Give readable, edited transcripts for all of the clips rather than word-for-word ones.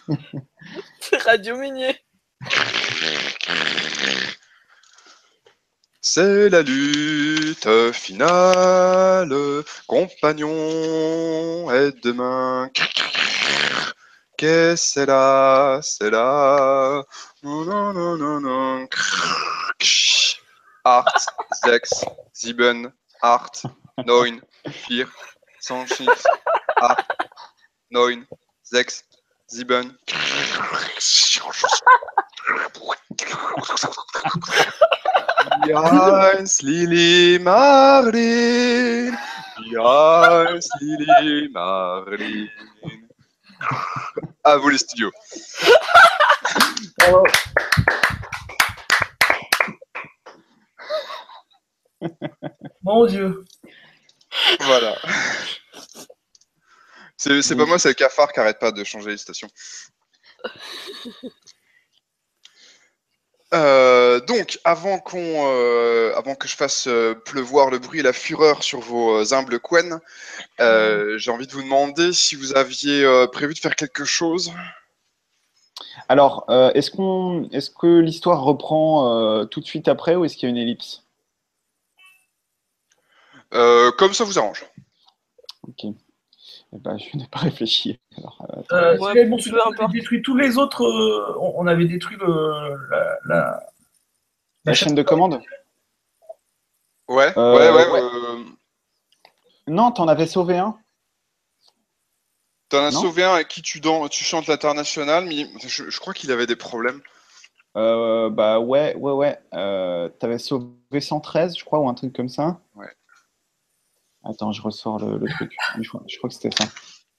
C'est Radio Minier. C'est la lutte finale, compagnon, aide-main. Qu'est-ce c'est là, non, non, non, non, non. 8, 6, 7, 8, 9, 4, 5, 6, 8, 9, 6, 7. Jans Lili Marlin, Jans Lili Marlin. À vous les studios. Bravo. Mon Dieu. Voilà. C'est pas moi, c'est le cafard qui arrête pas de changer les stations. Donc, avant que je fasse pleuvoir le bruit et la fureur sur vos humbles couennes, j'ai envie de vous demander si vous aviez prévu de faire quelque chose. Alors, est-ce que l'histoire reprend tout de suite après ou est-ce qu'il y a une ellipse? Comme ça vous arrange. Ok. Eh ben, je n'ai pas réfléchi. Alors, Ouais, bon, on avait détruit tous les autres. On avait détruit la chaîne de commande. Ouais. Non, t'en avais sauvé un. T'en as sauvé un à qui tu chantes l'international, mais je crois qu'il avait des problèmes. Bah ouais. T'avais sauvé 113, je crois, ou un truc comme ça. Ouais. Attends, je ressors le truc. Je crois que c'était ça.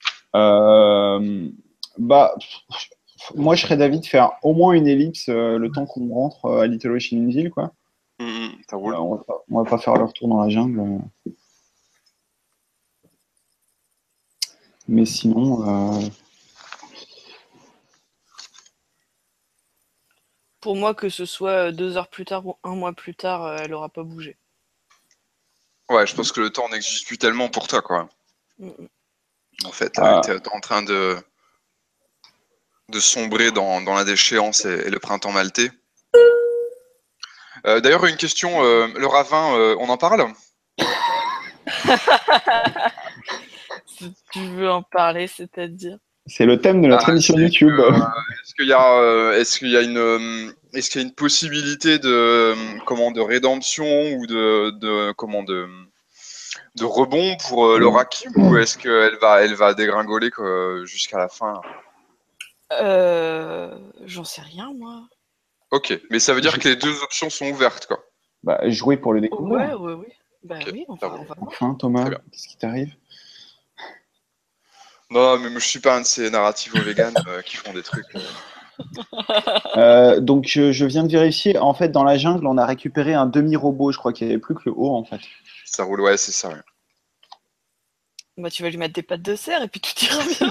Bah, moi, je serais d'avis de faire au moins une ellipse le temps qu'on rentre à Little Witch in Hill, quoi. Ça roule. On va pas faire le retour dans la jungle. Mais sinon... Pour moi, que ce soit 2 heures plus tard ou un mois plus tard, elle aura pas bougé. Ouais, je pense que le temps n'existe plus tellement pour toi, quoi. En fait, t'es en train de sombrer dans la déchéance et le printemps maltais. D'ailleurs, une question, le ravin, on en parle? Si tu veux en parler, c'est-à-dire? C'est le thème de notre émission YouTube. Est-ce qu'il y a une possibilité de rédemption ou de rebond pour Laura Kim, ou est-ce qu'elle va dégringoler jusqu'à la fin? J'en sais rien, moi. Ok, mais ça veut dire que les deux options sont ouvertes, quoi. Bah, jouer pour le découvrir. Ouais. Bah okay, oui, on va voir. Enfin, Thomas, qu'est-ce qui t'arrive? Non, mais moi, je suis pas un de ces narratifs véganes qui font des trucs. Donc, je viens de vérifier. En fait, dans la jungle, on a récupéré un demi-robot. Je crois qu'il n'y avait plus que le haut, en fait. Ça roule, ouais, c'est ça. Ouais. Bah, tu vas lui mettre des pattes de cerf et puis tout ira bien.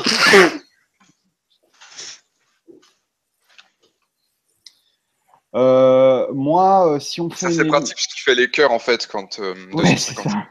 Moi, si on fait. Ça, c'est pratique parce qu'il fait les cœurs, en fait, quand. Ouais, c'est ça.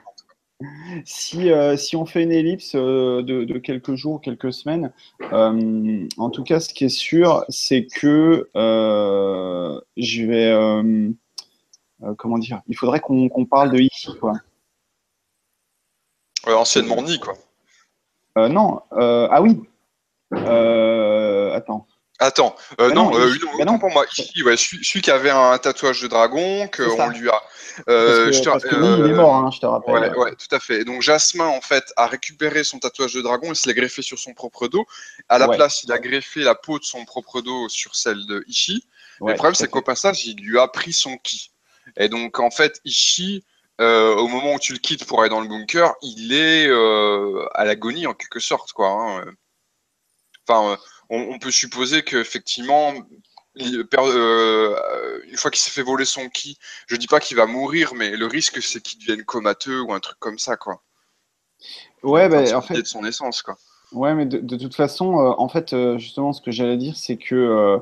Si on fait une ellipse de quelques jours, quelques semaines, en tout cas, ce qui est sûr, c'est que je vais. Comment dire? Il faudrait qu'on parle de ici, quoi. Anciennement Ni, quoi. Non. Ah oui. Attends. Non, pour moi. Ici, ouais, celui qui avait un tatouage de dragon, qu'on lui a. Parce que Ni, il est mort, hein, je te rappelle. Ouais, tout à fait. Et donc, Jasmin, en fait, a récupéré son tatouage de dragon et se l'a greffé sur son propre dos. À la place, il a greffé la peau de son propre dos sur celle de Ishii. Mais le problème, c'est qu'au passage, il lui a pris son ki. Et donc, en fait, Ishii, au moment où tu le quittes pour aller dans le bunker, il est à l'agonie, en quelque sorte, quoi. Hein. Enfin, on peut supposer qu'effectivement, une fois qu'il s'est fait voler son ki, je dis pas qu'il va mourir, mais le risque c'est qu'il devienne comateux ou un truc comme ça, quoi. Ouais, bah, en fait, de son essence, quoi. Ouais, mais de toute façon, en fait, justement, ce que j'allais dire, c'est que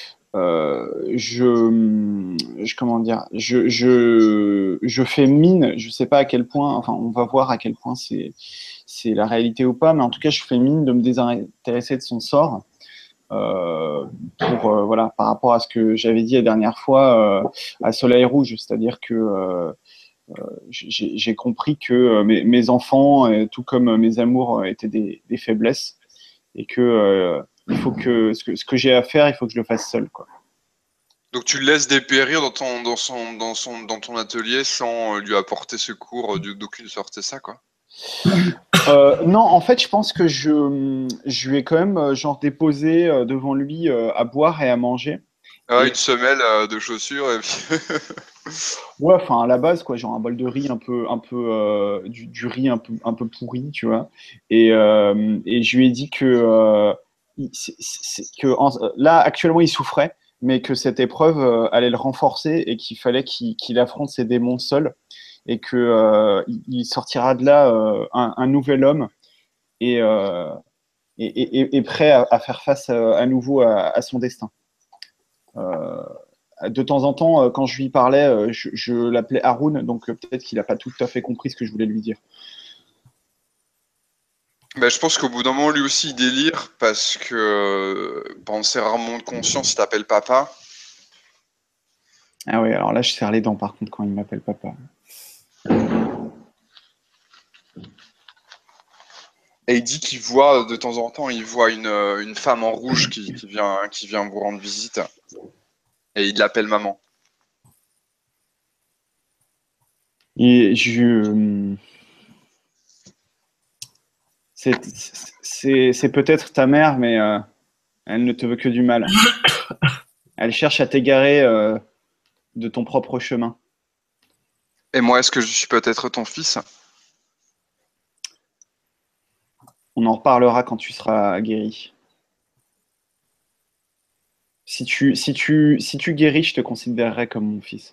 comment dire, je fais mine, je sais pas à quel point, enfin, on va voir à quel point c'est la réalité ou pas, mais en tout cas, je fais mine de me désintéresser de son sort. voilà, par rapport à ce que j'avais dit la dernière fois à Soleil Rouge, c'est-à-dire que j'ai compris que mes enfants, tout comme mes amours, étaient des faiblesses et que il faut que ce que j'ai à faire, il faut que je le fasse seul, quoi. Donc tu le laisses dépérir dans ton atelier sans lui apporter secours d'aucune sorte, c'est ça, quoi? Non, en fait, je pense que je lui ai quand même genre déposé devant lui à boire et à manger. Ah, Et une semelle de chaussures et puis ouais, enfin à la base quoi, genre un bol de riz du riz un peu pourri, tu vois. Et je lui ai dit que là actuellement il souffrait, mais que cette épreuve allait le renforcer et qu'il fallait qu'il affronte ses démons seul et que il sortira de là un nouvel homme et, et prêt à faire face à nouveau à son destin. Euh, de temps en temps, quand je lui parlais, je l'appelais Haroun, donc peut-être qu'il n'a pas tout à fait compris ce que je voulais lui dire. bah, je pense qu'au bout d'un moment, lui aussi, il délire parce que pendant ses rarement de conscience, il t'appelle papa. Ah oui, alors là, je serre les dents par contre quand il m'appelle papa. Et il dit qu'il voit de temps en temps, il voit une femme en rouge qui vient vous rendre visite. Et il l'appelle maman. Et c'est peut-être ta mère, mais elle ne te veut que du mal. Elle cherche à t'égarer de ton propre chemin. Et moi, est-ce que je suis peut-être ton fils? On en reparlera quand tu seras guéri. Si tu guéris, je te considérerai comme mon fils.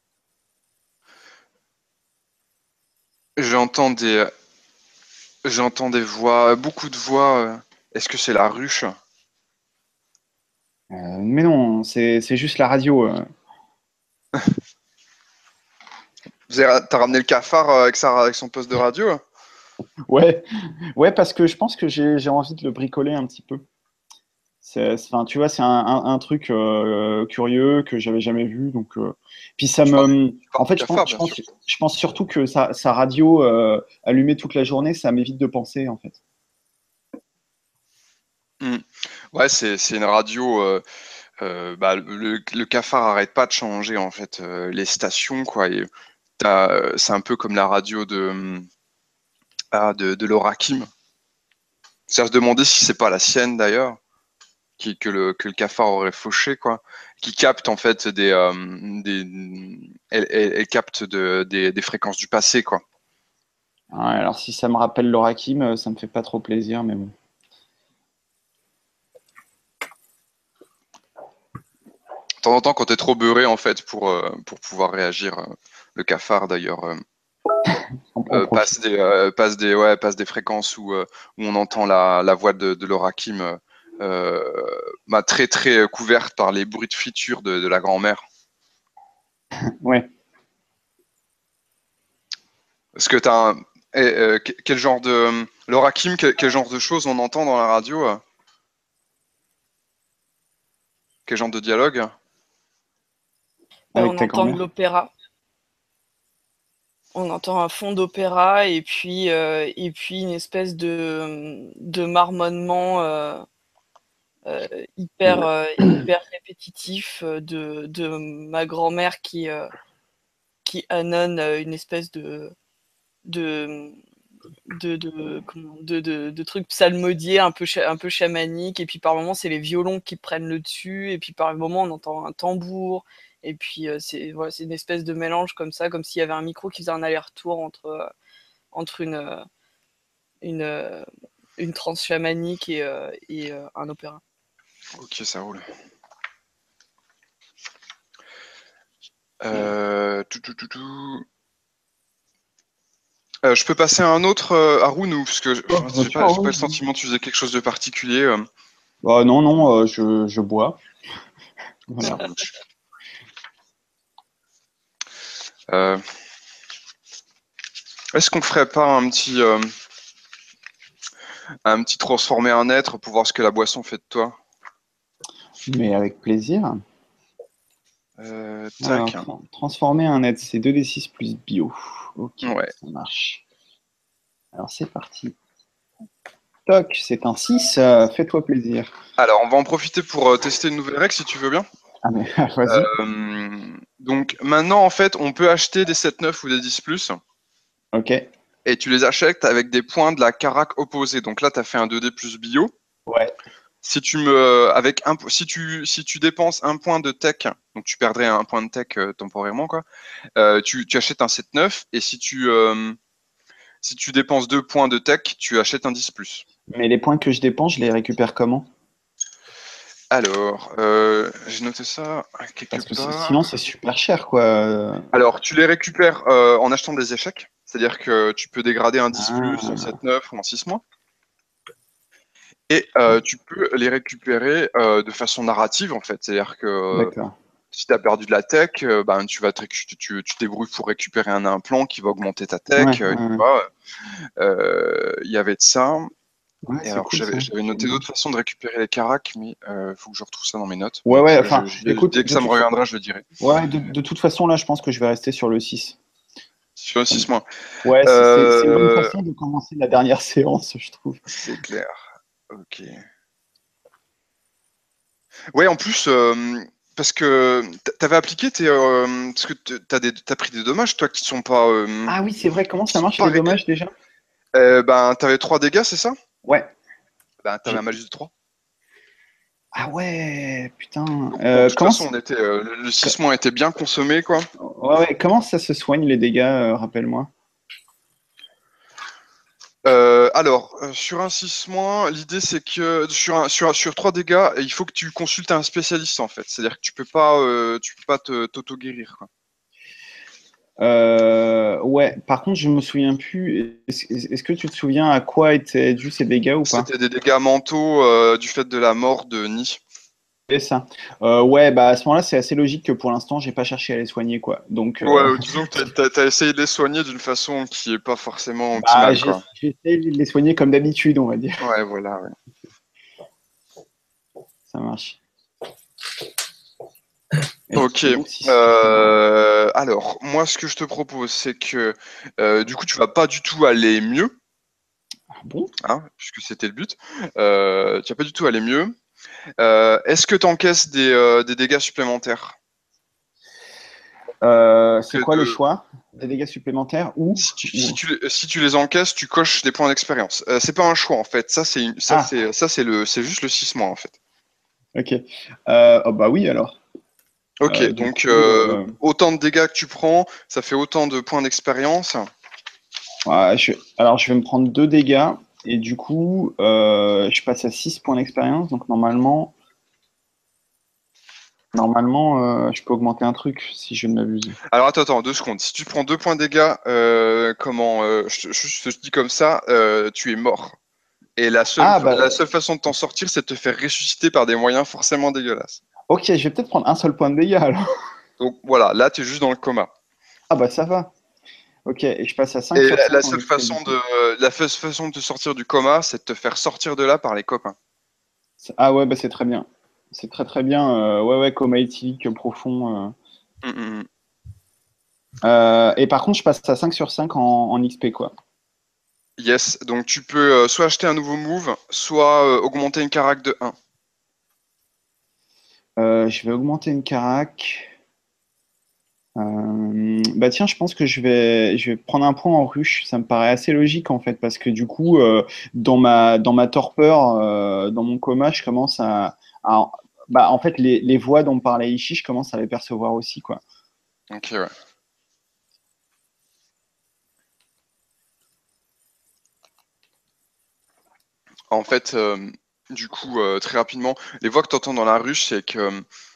J'entends des, j'entends des voix, beaucoup de voix. Est-ce que c'est la ruche? Mais non, c'est juste la radio. T'as ramené le cafard avec son poste de radio? Ouais, ouais, parce que je pense que j'ai envie de le bricoler un petit peu. Enfin, tu vois, c'est un truc curieux que j'avais jamais vu. Donc, puis ça me. Tu parles En du fait, cafard, bien sûr. je pense surtout que sa radio allumée toute la journée, ça m'évite de penser, en fait. Hmm. Ouais, c'est une radio. Bah, le cafard arrête pas de changer en fait les stations, quoi. Et c'est un peu comme la radio de Laura Kim. Ça se demander si c'est pas la sienne d'ailleurs, que le cafard aurait fauché, quoi. Qui capte en fait elle capte des fréquences du passé, quoi. Ouais, alors, si ça me rappelle Laura Kim, ça me fait pas trop plaisir, mais bon. De temps en temps, quand t'es trop beurré en fait pour pouvoir réagir, le cafard d'ailleurs On profite. passe des fréquences où on entend la voix de Laura Kim très très couverte par les bruits de friture de la grand-mère. Ouais. Est-ce que quel genre de Laura Kim, quel genre de choses on entend dans la radio? Quel genre de dialogue? Avec On ta entend de grand-mère. l'opéra. On entend un fond d'opéra et puis une espèce de marmonnement hyper répétitif de ma grand-mère qui annonce une espèce de, de trucs psalmodiés un peu chamaniques. Et puis par moments, c'est les violons qui prennent le dessus. Et puis par moments, on entend un tambour. Et puis voilà, c'est une espèce de mélange comme ça, comme s'il y avait un micro qui faisait un aller-retour entre une, euh, une transe chamanique et un opéra. Ok, ça roule. Tout. Je peux passer à un autre, Haroun, ou parce que Bien sûr, j'ai pas oui. le sentiment que tu faisais quelque chose de particulier. Bah, non, non, je bois. Ça Voilà. roule. Euh, Est-ce qu'on ferait pas un petit transformer un être pour voir ce que la boisson fait de toi? Mais avec plaisir. Tac. Alors, transformer un net, c'est 2d6 plus bio. Ok, Ouais. ça marche. Alors, c'est parti. Toc, c'est un 6, fais-toi plaisir. Alors, on va en profiter pour tester une nouvelle règle, si tu veux bien. Ah, mais vas-y. Donc, maintenant, en fait, on peut acheter des 7-9 ou des 10+. Ok. Et tu les achètes avec des points de la carac opposée. Donc là, tu as fait un 2D plus bio. Ouais. Si tu si tu dépenses un point de tech, donc tu perdrais un point de tech temporairement, quoi. Tu achètes un 7-9 et si tu dépenses 2 points de tech, tu achètes un 10+. Mais les points que je dépense, je les récupère comment? Alors, j'ai noté ça quelque Parce que part. sinon, c'est super cher, quoi. Alors, tu les récupères en achetant des échecs, c'est-à-dire que tu peux dégrader un 10+, un Ah, 7-9 ou un 6-. Et tu peux les récupérer de façon narrative, en fait. C'est-à-dire que d'accord. si tu as perdu de la tech, ben, tu te débrouilles pour récupérer un implant qui va augmenter ta tech. Ouais, Tu ouais, vois. Il y avait de ça. ouais, Et c'est alors, cool ça. j'avais J'aime noté bien. d'autres façons de récérer les caracs, mais il faut que je retrouve ça dans mes notes. Ouais, Bon, ouais, enfin, écoute, dès que ça me reviendra, je le dirai. ouais, de toute façon, là, je pense que je vais rester sur le 6. Sur le 6 mois. Ouais, c'est une bonne façon de commencer la dernière séance, je trouve. C'est clair. Ok. Ouais, en plus, parce que t'avais appliqué parce que t'as pris des dommages, toi, qui sont pas, Ah oui, c'est vrai, comment qui ça sont marche pas les réglés. dommages déjà? Ben, t'avais 3 dégâts, c'est ça? Ouais. Ben, t'avais un malus de 3. Ah ouais, putain. Donc, bon, de toute Comment façon, le 6 mois était bien consommé, quoi. Ouais, ouais, comment ça se soigne les dégâts, rappelle-moi? Alors, sur un 6 mois, l'idée c'est que sur 3 dégâts, il faut que tu consultes un spécialiste en fait. C'est-à-dire que tu peux pas t'auto-guérir, quoi. Ouais, par contre, je me souviens plus. Est-ce que tu te souviens à quoi étaient dus ces dégâts ou pas? C'était des dégâts mentaux du fait de la mort de Ni. C'est ça. Ouais, bah à ce moment-là, c'est assez logique que pour l'instant, j'ai pas cherché à les soigner, quoi. Donc, Ouais, disons que t'as essayé de les soigner d'une façon qui est pas forcément bah, optimale, quoi. j'ai essayé de les soigner comme d'habitude, on va dire. Ouais, voilà, ouais. Ça marche. Ok. Et donc, si tu veux- Alors, moi, ce que je te propose, c'est que du coup, tu vas pas du tout aller mieux, Ah bon? hein, puisque c'était le but. Tu vas pas du tout aller mieux. Est-ce que tu encaisses des dégâts supplémentaires? C'est Que quoi le de- choix? Des dégâts supplémentaires ou, si tu les encaisses, tu coches des points d'expérience. C'est pas un choix en fait. Ah, C'est juste le 6 mois en fait. ok. Oh, bah oui, alors. Ok, Du donc coup, autant de dégâts que tu prends, ça fait autant de points d'expérience. ouais, alors, je vais me prendre 2 dégâts. Et du coup, je passe à 6 points d'expérience. Donc, normalement, je peux augmenter un truc si je ne m'abuse. Alors attends, 2 secondes. Si tu prends 2 points de dégâts, je te dis comme ça, tu es mort. Et Ah, bah, la seule façon de t'en sortir, c'est de te faire ressusciter par des moyens forcément dégueulasses. ok, je vais peut-être prendre un seul point de dégâts alors. Donc voilà, là tu es juste dans le coma. Ah, bah ça va. Ok, et je passe à 5 Et sur 5 la en seule XP du façon coup. de te sortir du coma, c'est de te faire sortir de là par les copains. Ah ouais, bah c'est très bien. C'est très très bien. Ouais, ouais, coma éthylique profond. Hum, hum, hum. Et par contre, je passe à 5 sur 5 en XP, quoi. Yes, donc tu peux soit acheter un nouveau move, soit augmenter une carac de 1. Je vais augmenter une carac. Bah tiens, je pense que je vais prendre un point en ruche. Ça me paraît assez logique en fait, parce que du coup, dans ma torpeur, dans mon coma, je commence bah en fait, les voix dont parlait Ishii, je commence à les percevoir aussi, quoi. Ok, ouais. En fait, du coup, très rapidement, les voix que tu entends dans la ruche, c'est que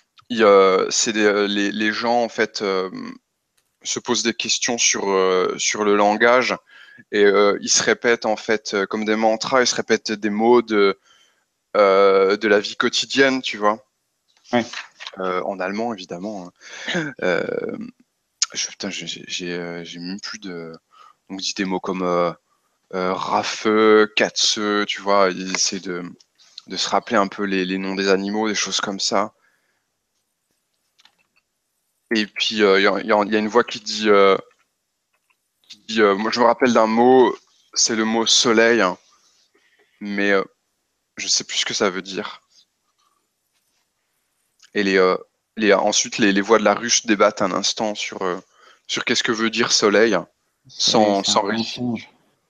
les gens en fait se posent des questions sur le langage et ils se répètent en fait comme des mantras, ils se répètent des mots de la vie quotidienne, tu vois. Ouais. En allemand évidemment, hein. Putain, j'ai même plus de. On dit des mots comme Raffe, Katze, tu vois. Ils essaient de se rappeler un peu les noms des animaux, des choses comme ça. Et puis, il y a une voix qui dit, moi je me rappelle d'un mot, c'est le mot soleil, hein, mais je sais plus ce que ça veut dire. Et ensuite, les voix de la ruche débattent un instant sur qu'est-ce que veut dire soleil, Soleil, c'est un réussir. mensonge.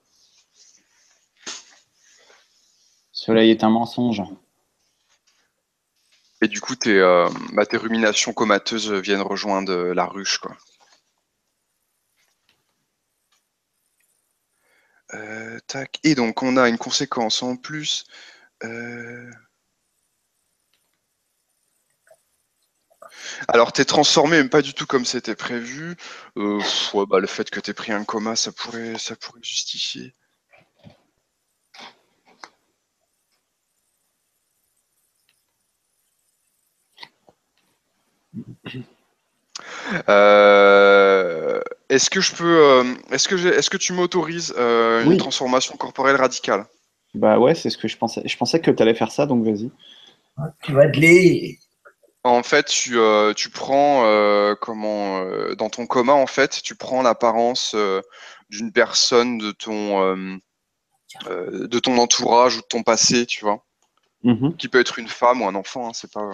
Soleil est un mensonge. Et du coup, tes ruminations comateuses viennent rejoindre la ruche, quoi. Tac. Et donc, on a une conséquence en plus. Alors, t'es transformé, mais pas du tout comme c'était prévu. Ouais, bah, le fait que t'aies pris un coma, ça pourrait justifier. Est-ce que je peux, est-ce que tu m'autorises une Oui. transformation corporelle radicale? Bah ouais, c'est ce que je pensais. Je pensais que tu allais faire ça, donc vas-y. Tu vas de les. En fait, tu prends dans ton coma, en fait, tu prends l'apparence d'une personne de ton entourage ou de ton passé, tu vois, Mhm. qui peut être une femme ou un enfant, hein, c'est pas.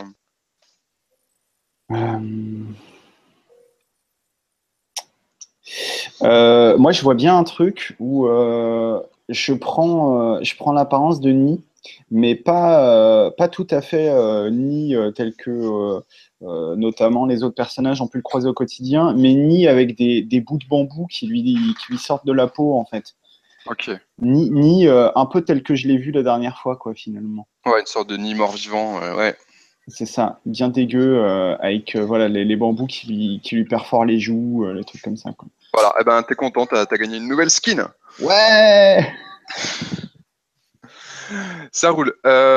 Moi, je vois bien un truc où je prends l'apparence de Nid, mais pas tout à fait Nid tel que notamment les autres personnages ont pu le croiser au quotidien, mais Nid avec des bouts de bambou qui lui sortent de la peau, en fait. Ok. Nid un peu tel que je l'ai vu la dernière fois, quoi, finalement. Ouais, une sorte de nid mort-vivant, ouais. C'est ça, bien dégueu, avec voilà, les bambous qui lui perforent les joues, les trucs comme ça, quoi. Voilà, eh ben, t'es content, t'as gagné une nouvelle skin. Ouais! Ça roule.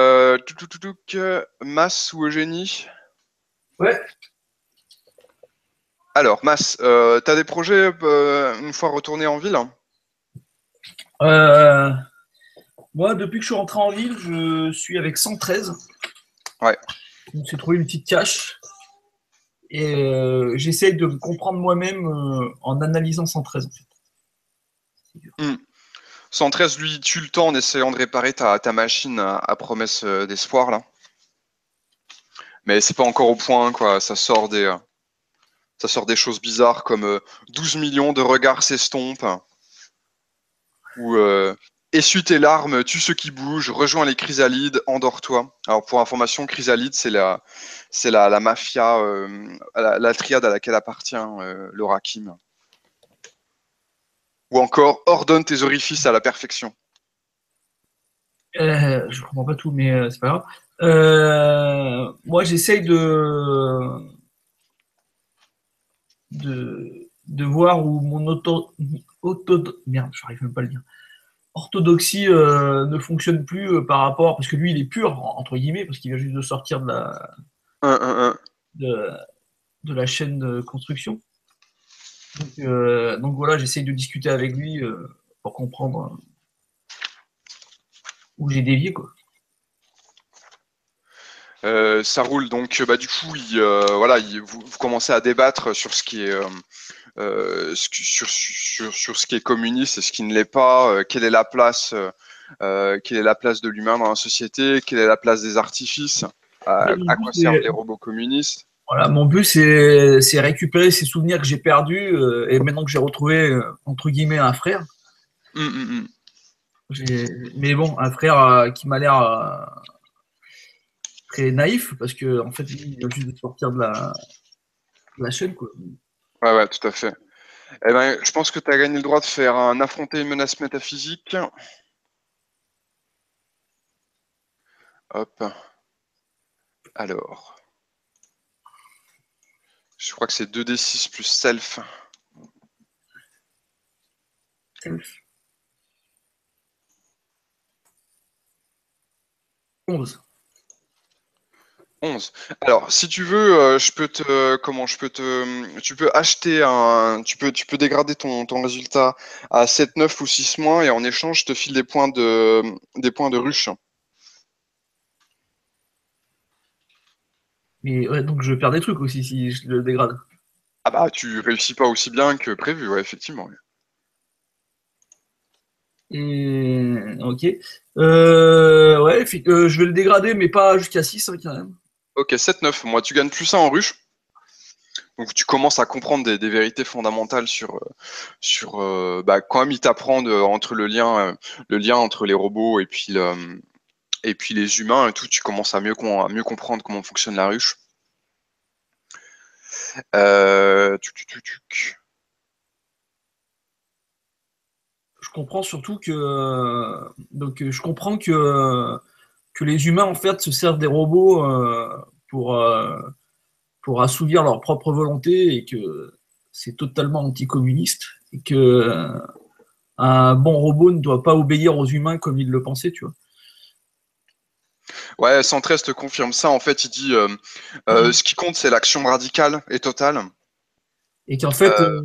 Mass ou Eugénie? Ouais. Alors, Mass, t'as des projets une fois retourné en ville? Euh, Moi, depuis que je suis rentré en ville, je suis avec 113. Ouais. Je me suis trouvé une petite cache. Et j'essaye de me comprendre moi-même en analysant 113, en fait. 113, lui, tue le temps en essayant de réparer ta machine à promesse d'espoir, là. Mais c'est pas encore au point, quoi. Ça sort des choses bizarres comme 12 millions de regards s'estompent, ou essuie tes larmes, tue ceux qui bougent, rejoins les chrysalides, endors-toi. Alors, pour information, chrysalide, c'est la mafia, la triade à laquelle appartient le Rakim. Ou encore, ordonne tes orifices à la perfection. Je comprends pas tout, mais c'est pas grave. Moi, j'essaye de voir où mon merde, je n'arrive même pas à le dire. Orthodoxie ne fonctionne plus par rapport, parce que lui, il est pur, entre guillemets, parce qu'il vient juste de sortir de, de la chaîne de construction. Donc voilà, j'essaye de discuter avec lui pour comprendre où j'ai dévié, quoi. Ça roule donc, bah, du coup, voilà, vous commencez à débattre sur ce qui est sur ce qui est communiste et ce qui ne l'est pas. Quelle est la place de l'humain dans la société? Quelle est la place des artifices? Mon À but, quoi servent c'est les robots communistes? voilà, mon but, c'est récupérer ces souvenirs que j'ai perdus et maintenant que j'ai retrouvé, entre guillemets, un frère. Hum, hum, hum. Mais bon, un frère qui m'a l'air très naïf parce que en fait, lui, il vient juste de sortir de la chaîne, quoi. Ouais, ouais, tout à fait. Eh ben, je pense que tu as gagné le droit de faire un affronter une menace métaphysique. Hop. Alors, je crois que c'est 2d6 plus self. 11. 11. Alors, si tu veux, tu peux acheter tu peux dégrader ton résultat à 7, 9 ou 6 mois et en échange, je te file des points de ruche. Mais ouais, donc je perds des trucs aussi si je le dégrade. Ah bah, tu réussis pas aussi bien que prévu, ouais, effectivement. Et ok. Ouais, je vais le dégrader, mais pas jusqu'à 6 hein, quand même. Ok, 7-9. Moi, tu gagnes plus 1 en ruche. Donc, tu commences à comprendre des vérités fondamentales bah, quand même, il t'apprend entre le lien entre les robots et puis les humains et tout. Tu commences à mieux comprendre comment fonctionne la ruche. Tuc. Je comprends surtout que je comprends que les humains en fait se servent des robots pour pour assouvir leur propre volonté et que c'est totalement anticommuniste et que un bon robot ne doit pas obéir aux humains comme il le pensait, tu vois. Ouais, 113 te confirme ça. En fait, il dit ce qui compte, c'est l'action radicale et totale. Et qu'en fait, Euh,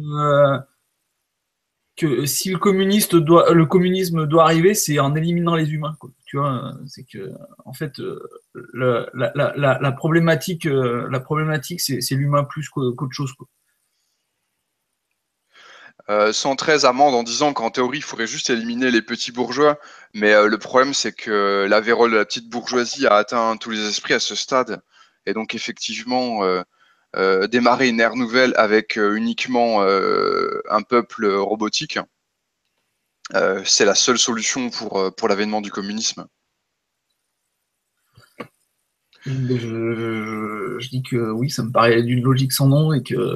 que si le communisme doit arriver, c'est en éliminant les humains, quoi. Tu vois, c'est que en fait, la problématique, c'est l'humain plus qu'autre chose, quoi. 113 amende en disant qu'en théorie, il faudrait juste éliminer les petits bourgeois. Mais le problème, c'est que la vérole de la petite bourgeoisie a atteint tous les esprits à ce stade. Et donc, effectivement, démarrer une ère nouvelle avec uniquement un peuple robotique, c'est la seule solution pour l'avènement du communisme. Je dis que oui, ça me paraît d'une logique sans nom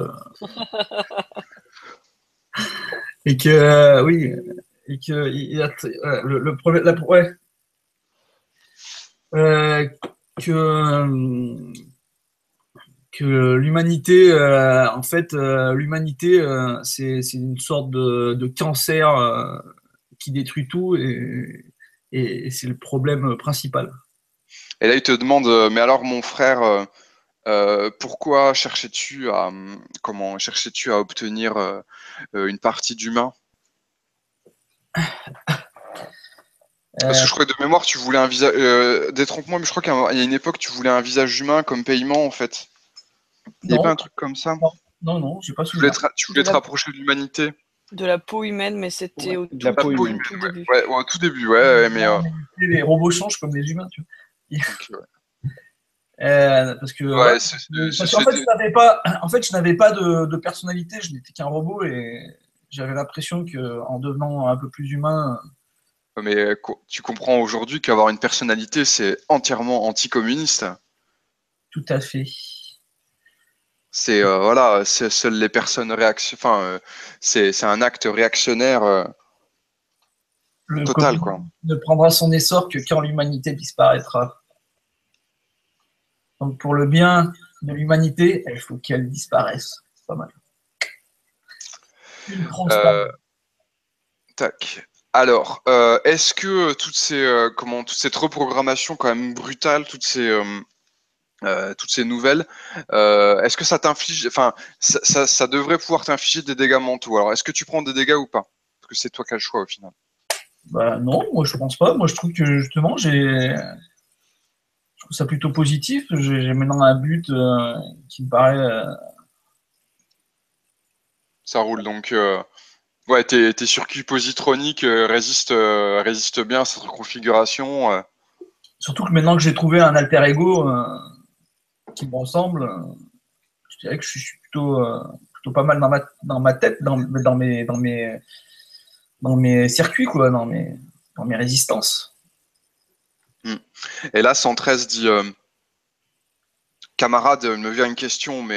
et que oui et que il y a le problème ouais, euh, que que l'humanité en fait l'humanité c'est une sorte de cancer qui détruit tout et c'est le problème principal. Et là, il te demande, mais alors, mon frère, pourquoi cherchais-tu à obtenir une partie d'humain? Parce Euh, que je crois que de mémoire, tu voulais un visage. Détrompe-moi, mais je crois qu'il y a une époque, tu voulais un visage humain comme paiement, en fait. Il n'y avait pas non, un truc comme ça? non, j'ai pas souvenir. Tu De voulais te la, rapprocher de l'humanité? de la peau humaine, mais c'était Ouais, au de la tout, La peau peau tout, humaine. humaine, tout ouais. début. Ouais, au tout début, ouais, mais. Les robots changent comme les humains, tu vois. Ok, ouais. Parce que voilà. Ouais, Parce qu'en fait, je n'avais pas de personnalité, je n'étais qu'un robot et j'avais l'impression que en devenant un peu plus humain, mais tu comprends aujourd'hui qu'avoir une personnalité, c'est entièrement anticommuniste. tout à fait. C'est voilà, seules les personnes enfin, c'est un acte réactionnaire Le total, communisme quoi. ne prendra son essor que quand l'humanité disparaîtra. Donc pour le bien de l'humanité, il faut qu'elle disparaisse. C'est pas mal. Une transparence. Euh, Tac. Alors, est-ce que toute cette reprogrammation quand même brutale, toutes ces nouvelles, est-ce que ça t'inflige, enfin, ça devrait pouvoir t'infliger des dégâts mentaux. Alors, est-ce que tu prends des dégâts ou pas? Parce que c'est toi qui as le choix au final. Bah non, moi je pense pas. Moi je trouve que justement je trouve ça plutôt positif. J'ai maintenant un but qui me paraît Ça roule donc. Ouais, tes circuits positroniques résistent bien à cette configuration. surtout que maintenant que j'ai trouvé un alter ego qui me ressemble, je dirais que je suis plutôt pas mal dans ma tête, dans mes circuits, quoi, dans mes résistances. Hmm. Et là, 113 dit, camarade, il me vient une question, mais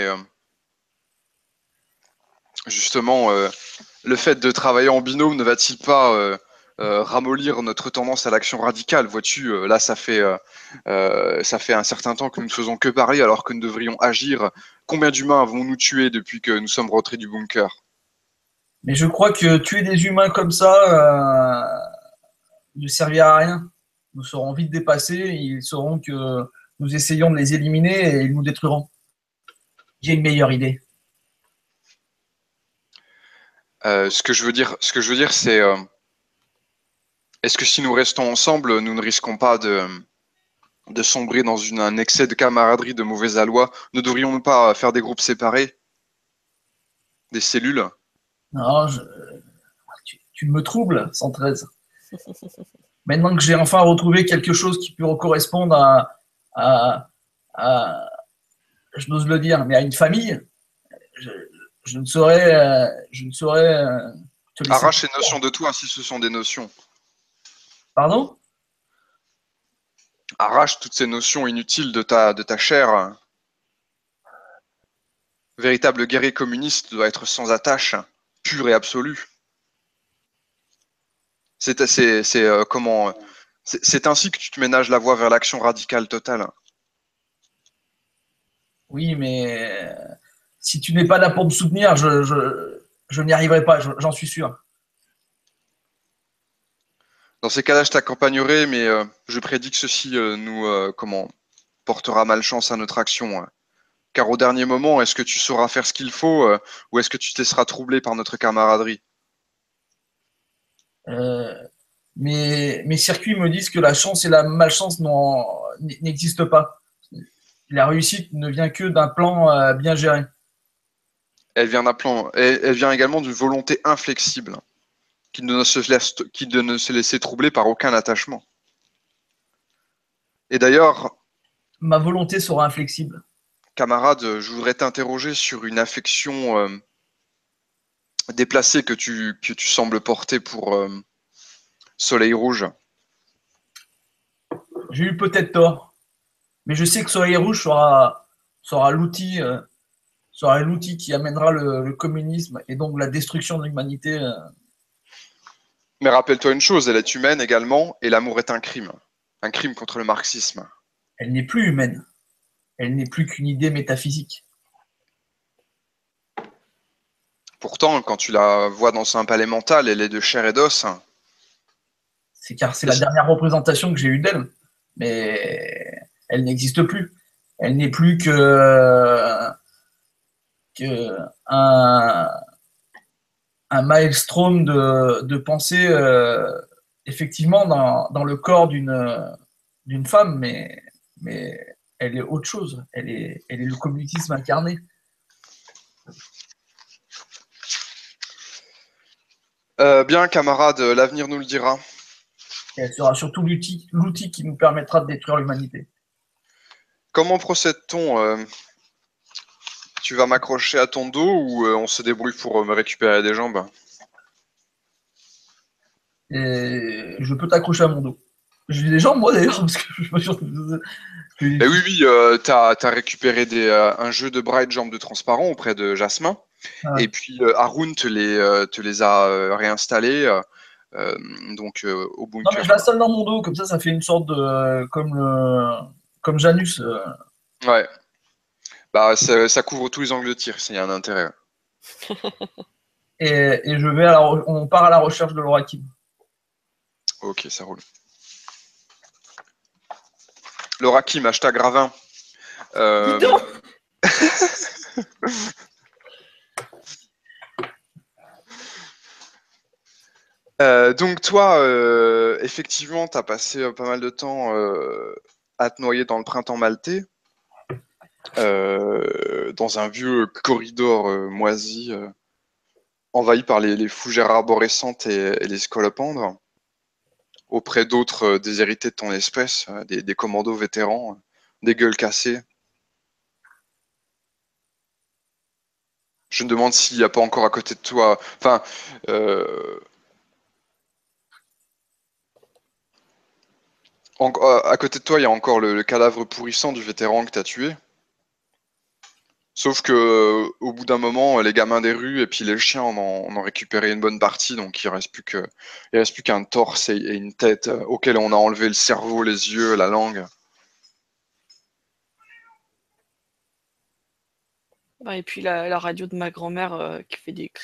justement, le fait de travailler en binôme ne va-t-il pas ramollir notre tendance à l'action radicale? Vois-tu, là, ça fait un certain temps que nous ne faisons que parler alors que nous devrions agir. Combien d'humains avons-nous tués depuis que nous sommes rentrés du bunker? Mais je crois que tuer des humains comme ça ne servira à rien. Nous serons vite dépassés, ils sauront que nous essayons de les éliminer et ils nous détruiront. J'ai une meilleure idée. Ce que je veux dire, c'est est-ce que si nous restons ensemble, nous ne risquons pas de sombrer dans un excès de camaraderie, de mauvais aloi? Ne devrions-nous pas faire des groupes séparés, des cellules? Non, tu me troubles, 113. Maintenant que j'ai enfin retrouvé quelque chose qui peut correspondre à, à- je n'ose le dire, mais à une famille, je, je ne saurais te laisser. Arrache ces notions de toi si ce sont des notions. Pardon? Arrache toutes ces notions inutiles de ta chair. Véritable guerrier communiste doit être sans attache, pur et absolu. C'est comment c'est ainsi que tu te ménages la voie vers l'action radicale totale. Oui, mais si tu n'es pas là pour me soutenir, je n'y arriverai pas, j'en suis sûr. Dans ces cas-là, je t'accompagnerai, mais je prédis que ceci portera malchance à notre action. Car au dernier moment, est-ce que tu sauras faire ce qu'il faut ou est-ce que tu te laisseras troubler par notre camaraderie? Euh, mes circuits me disent que la chance et la malchance n'existent pas. La réussite ne vient que d'un plan bien géré. Elle vient également d'une volonté inflexible, qui ne se laisser troubler par aucun attachement. Et d'ailleurs, Ma volonté sera inflexible. camarade, je voudrais t'interroger sur une affection déplacée que tu sembles porter pour Soleil Rouge. J'ai eu peut-être tort, mais je sais que Soleil Rouge sera l'outil qui amènera le communisme et donc la destruction de l'humanité. Mais rappelle-toi une chose, elle est humaine également, et l'amour est un crime contre le marxisme. Elle n'est plus humaine. Elle n'est plus qu'une idée métaphysique. Pourtant, quand tu la vois dans un palais mental, elle est de chair et d'os. C'est car c'est la dernière représentation que j'ai eue d'elle, mais elle n'existe plus. Elle n'est plus que un maelstrom de pensée, effectivement, dans le corps d'une femme, mais elle est autre chose. Elle est le communisme incarné. Bien, camarade, l'avenir nous le dira. Et elle sera surtout l'outil qui nous permettra de détruire l'humanité. Comment procède-t-on Tu vas m'accrocher à ton dos ou on se débrouille pour me récupérer des jambes? Et je peux t'accrocher à mon dos. J'ai des jambes, moi, d'ailleurs, parce que je me suis... Eh oui, oui, t'as récupéré un jeu de bras et de jambes de transparent auprès de Jasmin. Ah. Et puis Haroun te les a réinstallés au Non, mais bunker. je l'installe dans mon dos, comme ça fait une sorte de... comme Janus. Ouais, bah ça couvre tous les angles de tir, s'il y a un intérêt. Et on part à la recherche de l'Orakim. Ok, ça roule. L'Orakim, hashtag Ravin. Dis donc. Donc toi, effectivement, tu as passé pas mal de temps à te noyer dans le printemps maltais, dans un vieux corridor moisi, envahi par les fougères arborescentes et les scolopendres, auprès d'autres déshérités de ton espèce, des commandos vétérans, des gueules cassées. Je me demande s'il n'y a pas encore à côté de toi... Enfin, à côté de toi, il y a encore le cadavre pourrissant du vétéran que tu as tué. Sauf que au bout d'un moment, les gamins des rues et puis les chiens en ont récupéré une bonne partie, donc il reste plus qu'un torse et une tête auquel on a enlevé le cerveau, les yeux, la langue. Et puis la radio de ma grand-mère qui fait des...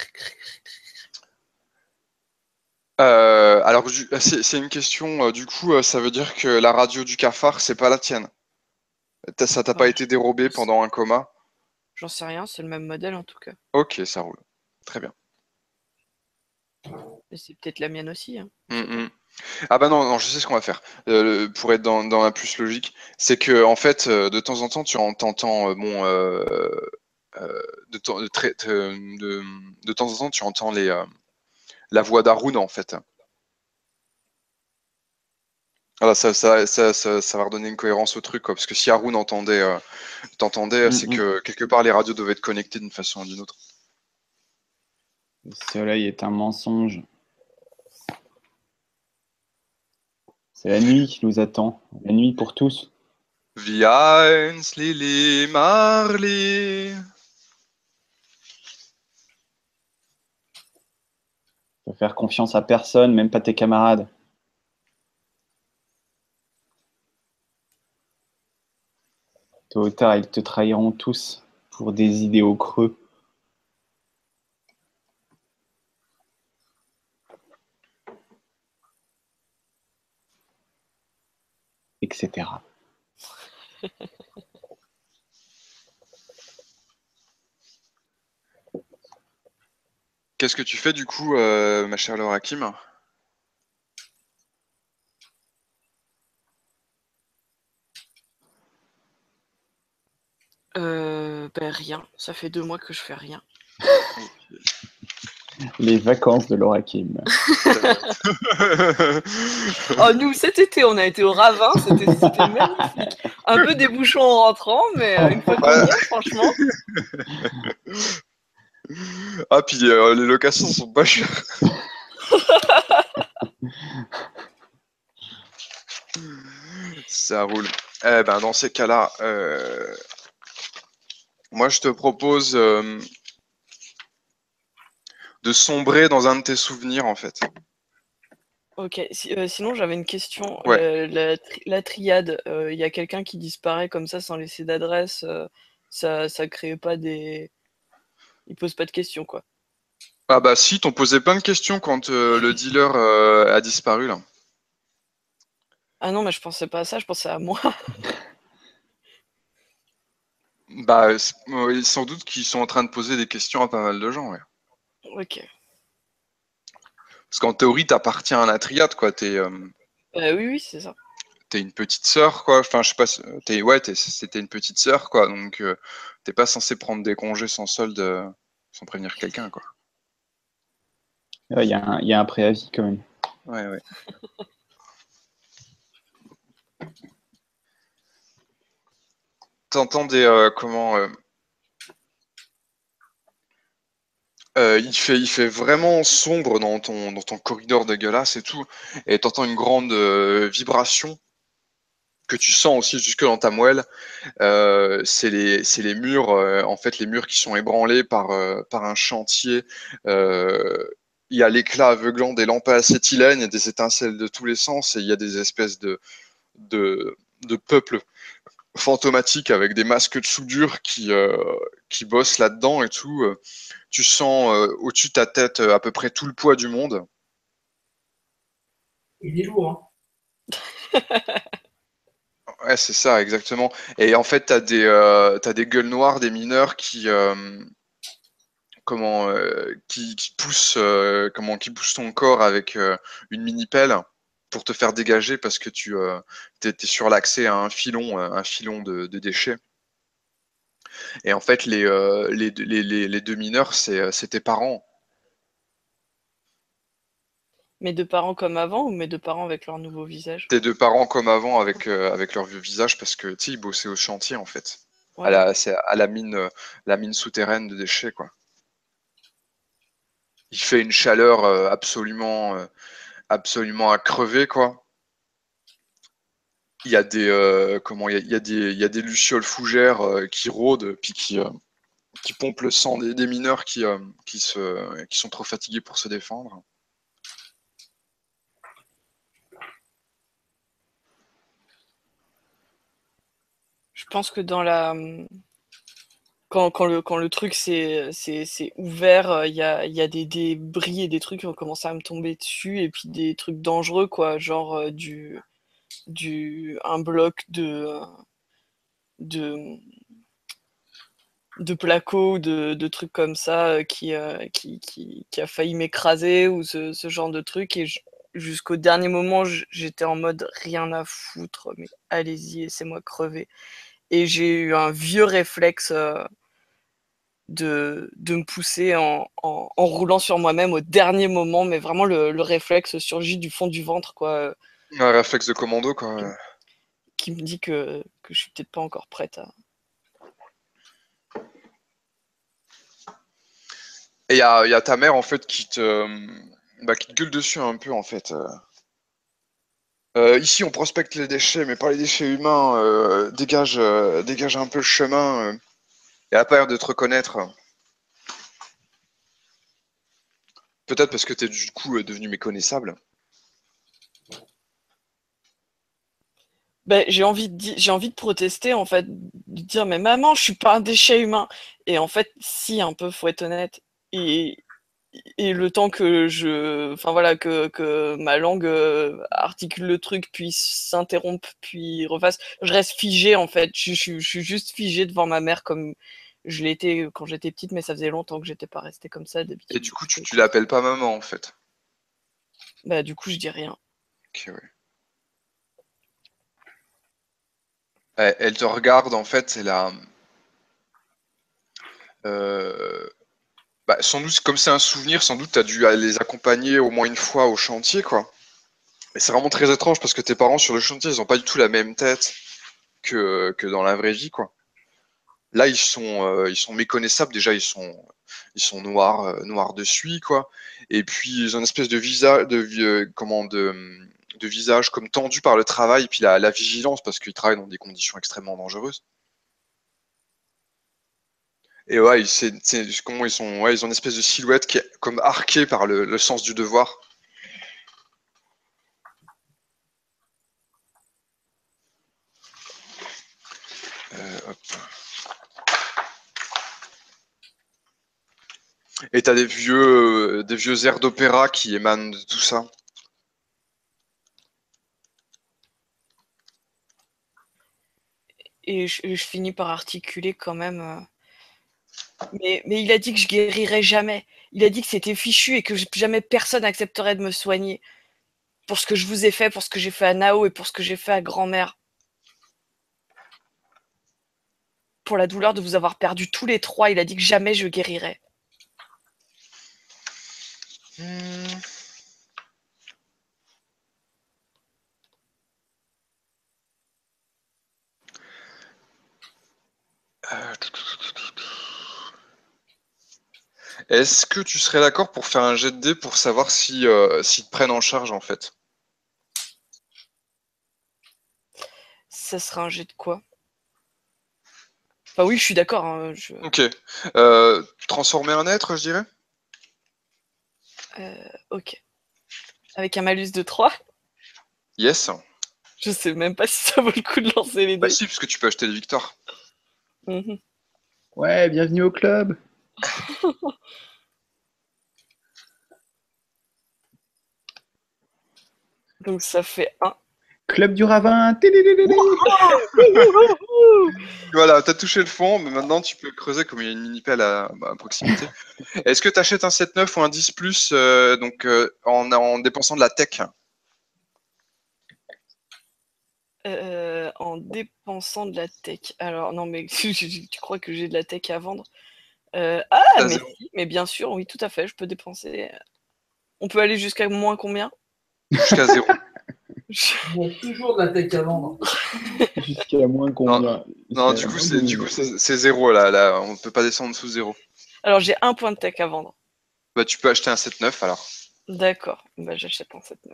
Alors c'est une question. Du coup, ça veut dire que la radio du cafard, c'est pas la tienne. Ça t'a pas été dérobé pendant un coma? J'en sais rien, c'est le même modèle en tout cas. Ok, ça roule. Très bien. Mais c'est peut-être la mienne aussi. Hein. Ah bah non, non, je sais ce qu'on va faire. Pour être dans la plus logique, c'est que en fait, de temps en temps, t'entends de temps en temps, tu entends la voix d'Haroun en fait. Voilà, ça va redonner une cohérence au truc, quoi. Parce que si Haroun t'entendait, c'est que quelque part les radios devaient être connectées d'une façon ou d'une autre. Le soleil est un mensonge. C'est la nuit qui nous attend. La nuit pour tous. Wie einst Lili Marley. Faut faire confiance à personne, même pas tes camarades. Tôt ou tard, ils te trahiront tous pour des idéaux creux. Etc. Qu'est-ce que tu fais du coup, ma chère Laura Kim? Ben rien, ça fait 2 mois que je fais rien. Les vacances de Laura Kim. Oh, nous, cet été, on a été au Ravin, c'était magnifique. Un peu des bouchons en rentrant, mais une fois qu'on y est, franchement. Ah, puis les locations sont pas chères. Ça roule. Eh ben, dans ces cas-là, moi, je te propose de sombrer dans un de tes souvenirs, en fait. Ok, sinon j'avais une question. Ouais. La triade, il y a quelqu'un qui disparaît comme ça sans laisser d'adresse, ça crée pas des. Il pose pas de questions, quoi. Ah bah si, t'ont posé plein de questions quand le dealer a disparu, là. Ah non, mais je pensais pas à ça, je pensais à moi. Bah, oui, sans doute qu'ils sont en train de poser des questions à pas mal de gens, ouais. Ok. Parce qu'en théorie, t'appartiens à la triade, quoi. Oui, oui, c'est ça. T'es une petite sœur, quoi. Enfin, je sais pas, c'était une petite sœur, quoi. Donc, t'es pas censé prendre des congés sans solde, sans prévenir quelqu'un, quoi. Il y a un préavis quand même. Ouais, ouais. T'entends il fait vraiment sombre dans ton corridor dégueulasse et tout, et t'entends une grande vibration que tu sens aussi jusque dans ta moelle. C'est les murs, en fait, les murs qui sont ébranlés par un chantier. Euh, il y a l'éclat aveuglant des lampes à acétylène, il y a des étincelles de tous les sens, et il y a des espèces de, de peuples fantomatiques avec des masques de soudure qui bossent là-dedans et tout. Tu sens au-dessus de ta tête à peu près tout le poids du monde. Il est lourd, Ouais, c'est ça, exactement. Et en fait, t'as des gueules noires, des mineurs qui poussent, qui poussent ton corps avec une mini pelle pour te faire dégager parce que t'es sur l'accès à un filon de déchets. Et en fait, les deux mineurs, c'est tes parents. Mes 2 parents comme avant ou mes 2 parents avec leur nouveau visage? Tes deux parents comme avant avec leur vieux visage parce que tu sais, ils bossaient au chantier en fait. Ouais. C'est à la mine souterraine de déchets, quoi. Il fait une chaleur absolument à crever, quoi. Il y a il y a des lucioles fougères qui rôdent, puis qui pompent le sang des mineurs qui sont trop fatigués pour se défendre. Je pense que quand le truc c'est ouvert, il y a des débris et des trucs qui ont commencé à me tomber dessus, et puis des trucs dangereux, quoi, genre un bloc de, de placo ou de trucs comme ça qui a failli m'écraser, ou ce genre de truc. Et jusqu'au dernier moment, j'étais en mode rien à foutre, mais allez-y, laissez-moi crever. Et j'ai eu un vieux réflexe de me pousser en roulant sur moi-même au dernier moment, mais vraiment le réflexe surgit du fond du ventre, quoi. Un réflexe de commando, quoi. Qui me dit que je suis peut-être pas encore prête à. Et il y a ta mère, en fait, qui te gueule dessus un peu, en fait. Ici, on prospecte les déchets, mais pas les déchets humains. Dégage un peu le chemin. Et elle a pas l'air de te reconnaître. Peut-être parce que t'es du coup devenu méconnaissable. Ben, j'ai envie de protester, en fait, de dire mais maman, je suis pas un déchet humain. Et en fait, si, un peu, faut être honnête. Et, et le temps que enfin voilà, que ma langue articule le truc, puis s'interrompe, puis refasse, je reste figée, en fait. Je suis juste figée devant ma mère comme je l'étais quand j'étais petite, mais ça faisait longtemps que j'étais pas restée comme ça d'habitude. Et du coup, tu l'appelles pas maman, en fait. Bah, du coup, je dis rien. Ok, ouais. Elle te regarde, en fait, c'est la... sans doute, comme c'est un souvenir, sans doute, tu as dû les accompagner au moins une fois au chantier, quoi. Et c'est vraiment très étrange parce que tes parents sur le chantier, ils ont pas du tout la même tête que dans la vraie vie, quoi. Là, ils sont méconnaissables. Déjà, ils sont noirs de suie, quoi. Et puis, ils ont une espèce de visage, de visage comme tendu par le travail, et puis la vigilance parce qu'ils travaillent dans des conditions extrêmement dangereuses. Et ouais, comment ils sont, ouais, ils ont une espèce de silhouette qui est comme arquée par le sens du devoir. Hop. Et t'as des vieux airs d'opéra qui émanent de tout ça. Et je finis par articuler quand même. Mais il a dit que je guérirais jamais. Il a dit que c'était fichu et que jamais personne accepterait de me soigner. Pour ce que je vous ai fait, pour ce que j'ai fait à Nao et pour ce que j'ai fait à grand-mère. Pour la douleur de vous avoir perdu tous les trois, il a dit que jamais je guérirais. Est-ce que tu serais d'accord pour faire un jet de dés pour savoir s'ils te prennent en charge, en fait? Ça sera un jet de quoi? Enfin oui, je suis d'accord. Hein, Ok. Transformer un être, je dirais? Ok. Avec un malus de 3. Yes. Je sais même pas si ça vaut le coup de lancer les Bah dés. si, parce que tu peux acheter des victoires. Ouais, bienvenue au club. Donc ça fait 1. Club du ravin. Voilà, t'as touché le fond, mais maintenant tu peux creuser comme il y a une mini-pelle à proximité. Est-ce que tu achètes un 7-9 ou un 10 plus en dépensant de la tech? En dépensant de la tech. Alors non, mais tu crois que j'ai de la tech à vendre? Mais si, mais bien sûr, oui, tout à fait, je peux dépenser. On peut aller jusqu'à moins combien? Jusqu'à 0. Il y a toujours de la tech à vendre. Jusqu'à moins combien? Non, du coup, c'est 0 là, on ne peut pas descendre sous 0. Alors j'ai 1 point de tech à vendre. Bah, tu peux acheter un 7-9 alors. D'accord, bah, j'achète un 7-9.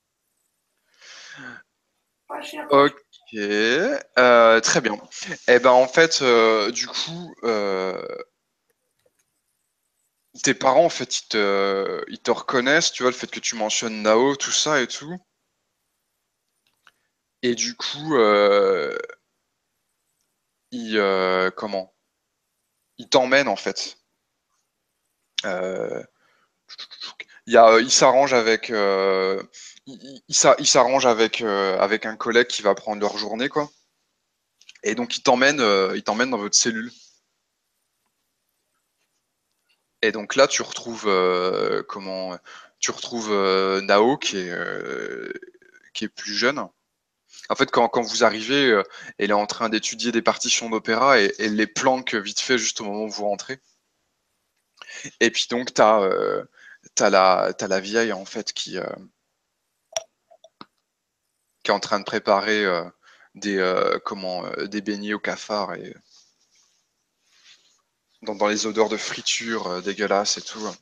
Ok, très bien. Et ben en fait, du coup, tes parents en fait, ils te reconnaissent, tu vois, le fait que tu mentionnes Nao, tout ça et tout. Et du coup, comment? Ils t'emmènent en fait. Euh, il s'arrange avec, il s'arrange avec un collègue qui va prendre leur journée quoi. Et donc il t'emmène dans votre cellule. Et donc là, tu retrouves tu retrouves Nao qui est plus jeune. En fait, quand vous arrivez, elle est en train d'étudier des partitions d'opéra et elle les planque vite fait juste au moment où vous rentrez. Et puis donc, t'as la vieille en fait qui est en train de préparer des beignets au cafard et dans les odeurs de friture dégueulasses et tout.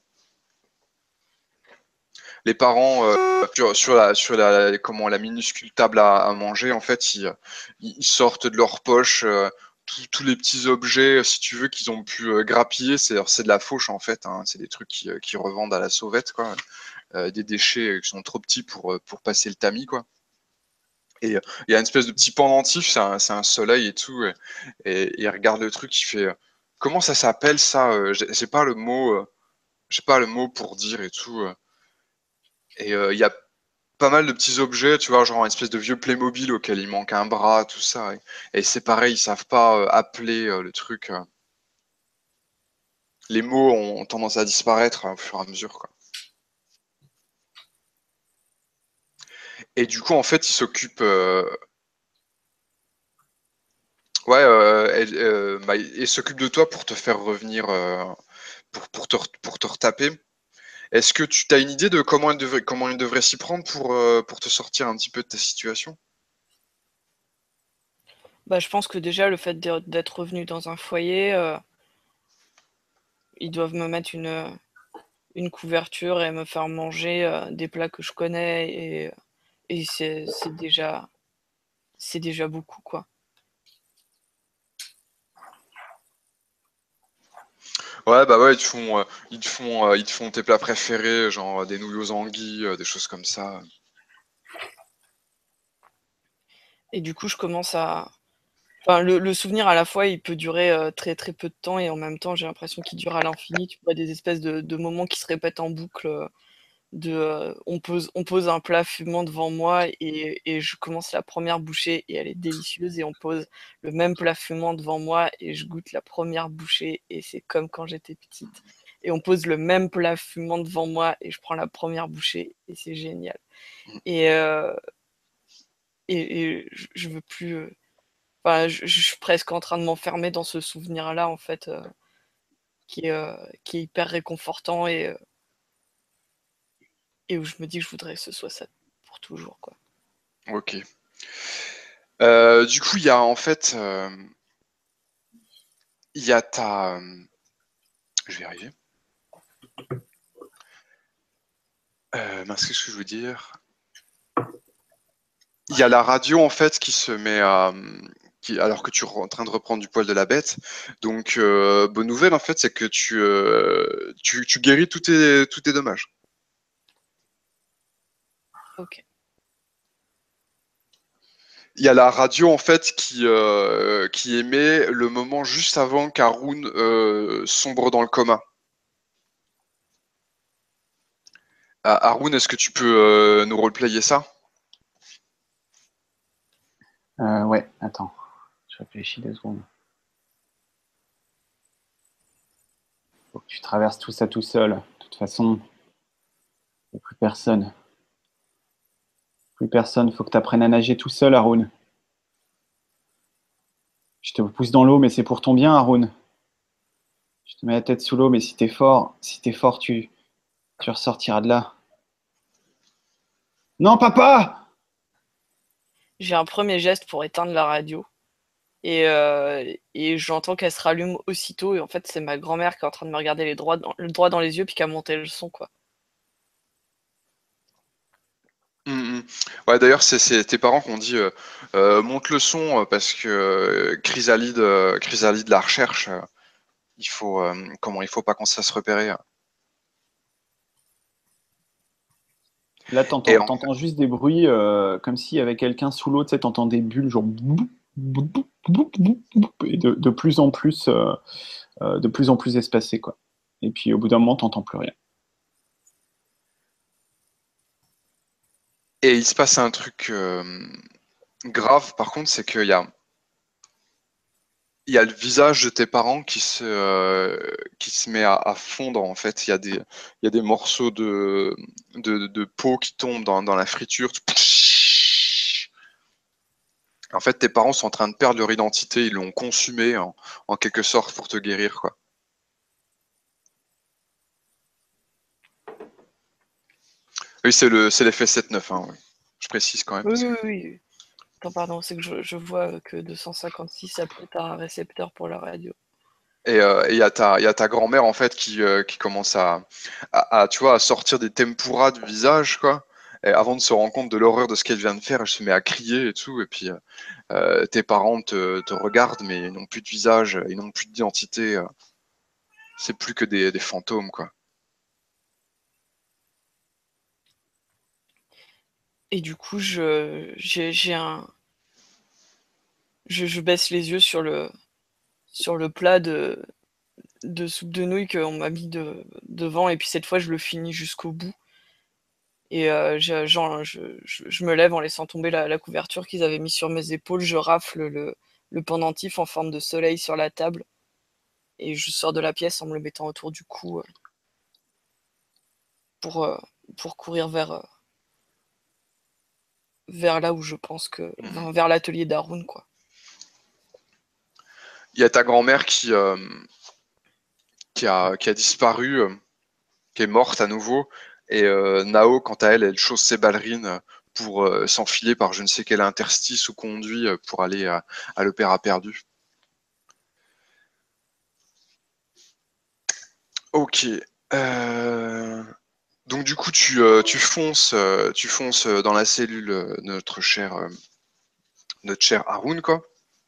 Les parents sur la minuscule table à manger, en fait, ils sortent de leur poche tous les petits objets, si tu veux, qu'ils ont pu grappiller. C'est de la fauche, en fait. Hein. C'est des trucs qui revendent à la sauvette, quoi. Des déchets qui sont trop petits pour passer le tamis, quoi. Et il y a une espèce de petit pendentif, c'est un soleil et tout. Et il regarde le truc, il fait comment ça s'appelle ça j'ai pas le mot, j'ai pas le mot pour dire et tout. Et il y a pas mal de petits objets, tu vois, genre une espèce de vieux Playmobil auquel il manque un bras, tout ça. Et c'est pareil, ils savent pas appeler le truc. Les mots ont tendance à disparaître au fur et à mesure, quoi. Et du coup, en fait, il s'occupe. Ouais, elle s'occupe de toi pour te faire revenir, pour te retaper. Est-ce que tu as une idée de comment elle devrait s'y prendre pour te sortir un petit peu de ta situation? Bah, je pense que déjà, le fait d'être revenu dans un foyer, ils doivent me mettre une couverture et me faire manger des plats que je connais. Et c'est déjà beaucoup, quoi. Ouais, bah ouais, ils te font tes plats préférés, genre des nouilles aux anguilles, des choses comme ça. Et du coup, je commence à. Enfin, le souvenir, à la fois, il peut durer très très peu de temps et en même temps, j'ai l'impression qu'il dure à l'infini. Tu vois, des espèces de moments qui se répètent en boucle. On pose un plat fumant devant moi et je commence la première bouchée et elle est délicieuse. Et on pose le même plat fumant devant moi et je goûte la première bouchée et c'est comme quand j'étais petite. Et on pose le même plat fumant devant moi et je prends la première bouchée et c'est génial. Et, euh, je veux plus. Enfin, je suis presque en train de m'enfermer dans ce souvenir-là, en fait, qui est hyper réconfortant et où je me dis que je voudrais que ce soit ça pour toujours, quoi. Ok. Du coup, il y a en fait, il y a je vais y arriver. Mince, qu'est-ce que je veux dire? Il y a la radio en fait qui se met alors que tu es en train de reprendre du poil de la bête. Donc, bonne nouvelle en fait, c'est que tu guéris tous tes dommages. Ok. Il y a la radio en fait qui émet le moment juste avant qu'Haroun sombre dans le coma. Ah, Haroun, est-ce que tu peux nous roleplayer ça? Ouais, attends. Je réfléchis 2 secondes. Faut que tu traverses tout ça tout seul. De toute façon, il n'y a plus personne. Plus personne. Faut que tu apprennes à nager tout seul, Haroun. Je te pousse dans l'eau, mais c'est pour ton bien, Haroun. Je te mets la tête sous l'eau, mais si t'es fort, tu ressortiras de là. Non, papa! J'ai un premier geste pour éteindre la radio et j'entends qu'elle se rallume aussitôt et en fait c'est ma grand-mère qui est en train de me regarder le droit dans les yeux puis qui a monté le son, quoi. Mm, mm. Ouais, d'ailleurs, c'est tes parents qui ont dit monte le son parce que Chrysalide la recherche. Il faut pas qu'on se fasse repérer. Là, Et t'entends juste des bruits comme s'il y avait quelqu'un sous l'eau. Tu sais, t'entends des bulles, genre. Et de plus en plus espacées, quoi. Et puis, au bout d'un moment, t'entends plus rien. il se passe un truc grave, par contre, c'est qu'il y a il y a le visage de tes parents qui se met à fondre en fait. Il y a des morceaux de peau qui tombent dans la friture. En fait, tes parents sont en train de perdre leur identité, ils l'ont consumé en quelque sorte pour te guérir, quoi. Oui, c'est l'effet 7-9, hein, ouais. Je précise quand même. Oui, oui, oui. Attends, pardon, c'est que je vois que 256, ça peut être un récepteur pour la radio. Et il y a ta grand-mère en fait qui commence tu vois, à sortir des tempuras du visage, quoi. Et avant de se rendre compte de l'horreur de ce qu'elle vient de faire, elle se met à crier et tout. Et puis tes parents te regardent, mais ils n'ont plus de visage, ils n'ont plus d'identité. C'est plus que des fantômes, quoi. Et du coup, je baisse les yeux sur le plat de soupe de nouilles qu'on m'a mis devant, et puis cette fois, je le finis jusqu'au bout. Et je me lève en laissant tomber la couverture qu'ils avaient mis sur mes épaules. Je rafle le pendentif en forme de soleil sur la table. Et je sors de la pièce en me le mettant autour du cou pour courir vers là où je pense que. Enfin, vers l'atelier d'Haroun, quoi. Il y a ta grand-mère qui a disparu, qui est morte à nouveau. Et Nao, quant à elle, elle chausse ses ballerines pour s'enfiler par je ne sais quel interstice ou conduit pour aller à l'Opéra perdu. Ok. Donc du coup, tu fonces dans la cellule de notre cher Haroun, quoi.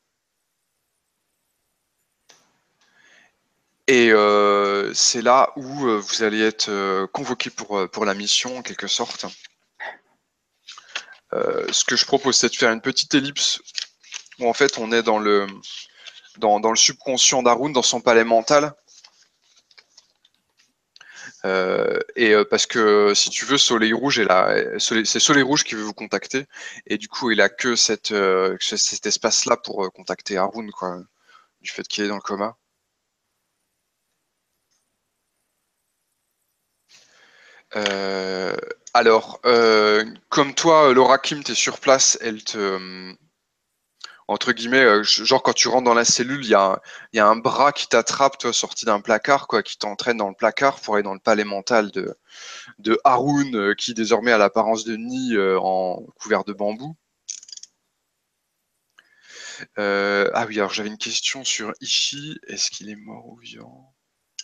Et c'est là où vous allez être convoqué pour la mission, en quelque sorte. Ce que je propose, c'est de faire une petite ellipse où en fait on est dans le subconscient d'Haroun, dans son palais mental. Parce que si tu veux, Soleil Rouge est là, c'est Soleil Rouge qui veut vous contacter, et du coup il a que cet espace-là pour contacter Haroun, quoi, du fait qu'il est dans le coma. Alors, comme toi, Laura Kim, t'es sur place, elle te, entre guillemets, genre quand tu rentres dans la cellule, il y a un bras qui t'attrape, toi, sorti d'un placard, quoi, qui t'entraîne dans le placard pour aller dans le palais mental de Haroun, qui désormais a l'apparence de Nid en couvert de bambou. Ah oui, alors j'avais une question sur Ishii. Est-ce qu'il est mort ou vivant?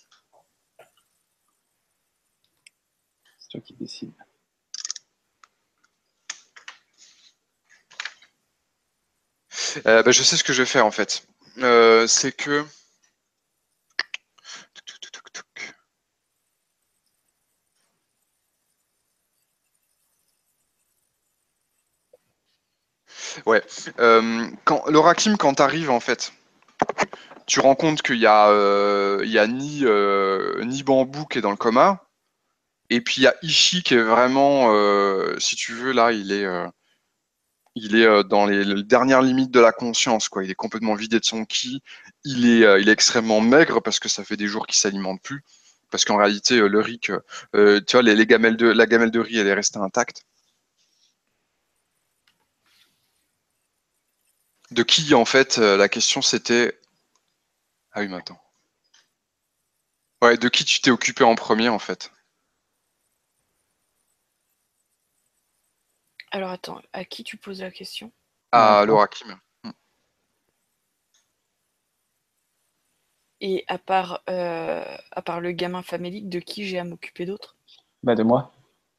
C'est toi qui décides. Bah, je sais ce que je vais faire en fait. C'est que ouais. Quand Laura Kim, quand t'arrives en fait, tu rends compte il y a ni Bambou qui est dans le coma, et puis il y a Ishii qui est vraiment, si tu veux, là, il est dans les dernières limites de la conscience, quoi. Il est complètement vidé de son ki. Il est extrêmement maigre parce que ça fait des jours qu'il s'alimente plus. Parce qu'en réalité, le riz, tu vois, la gamelle de riz, elle est restée intacte. De qui, en fait, la question c'était. Ah oui, maintenant. Ouais, de qui tu t'es occupé en premier, en fait? Alors attends, à qui tu poses la question? À Laura Kim. Et à part le gamin famélique, de qui j'ai à m'occuper d'autre? Bah, de moi.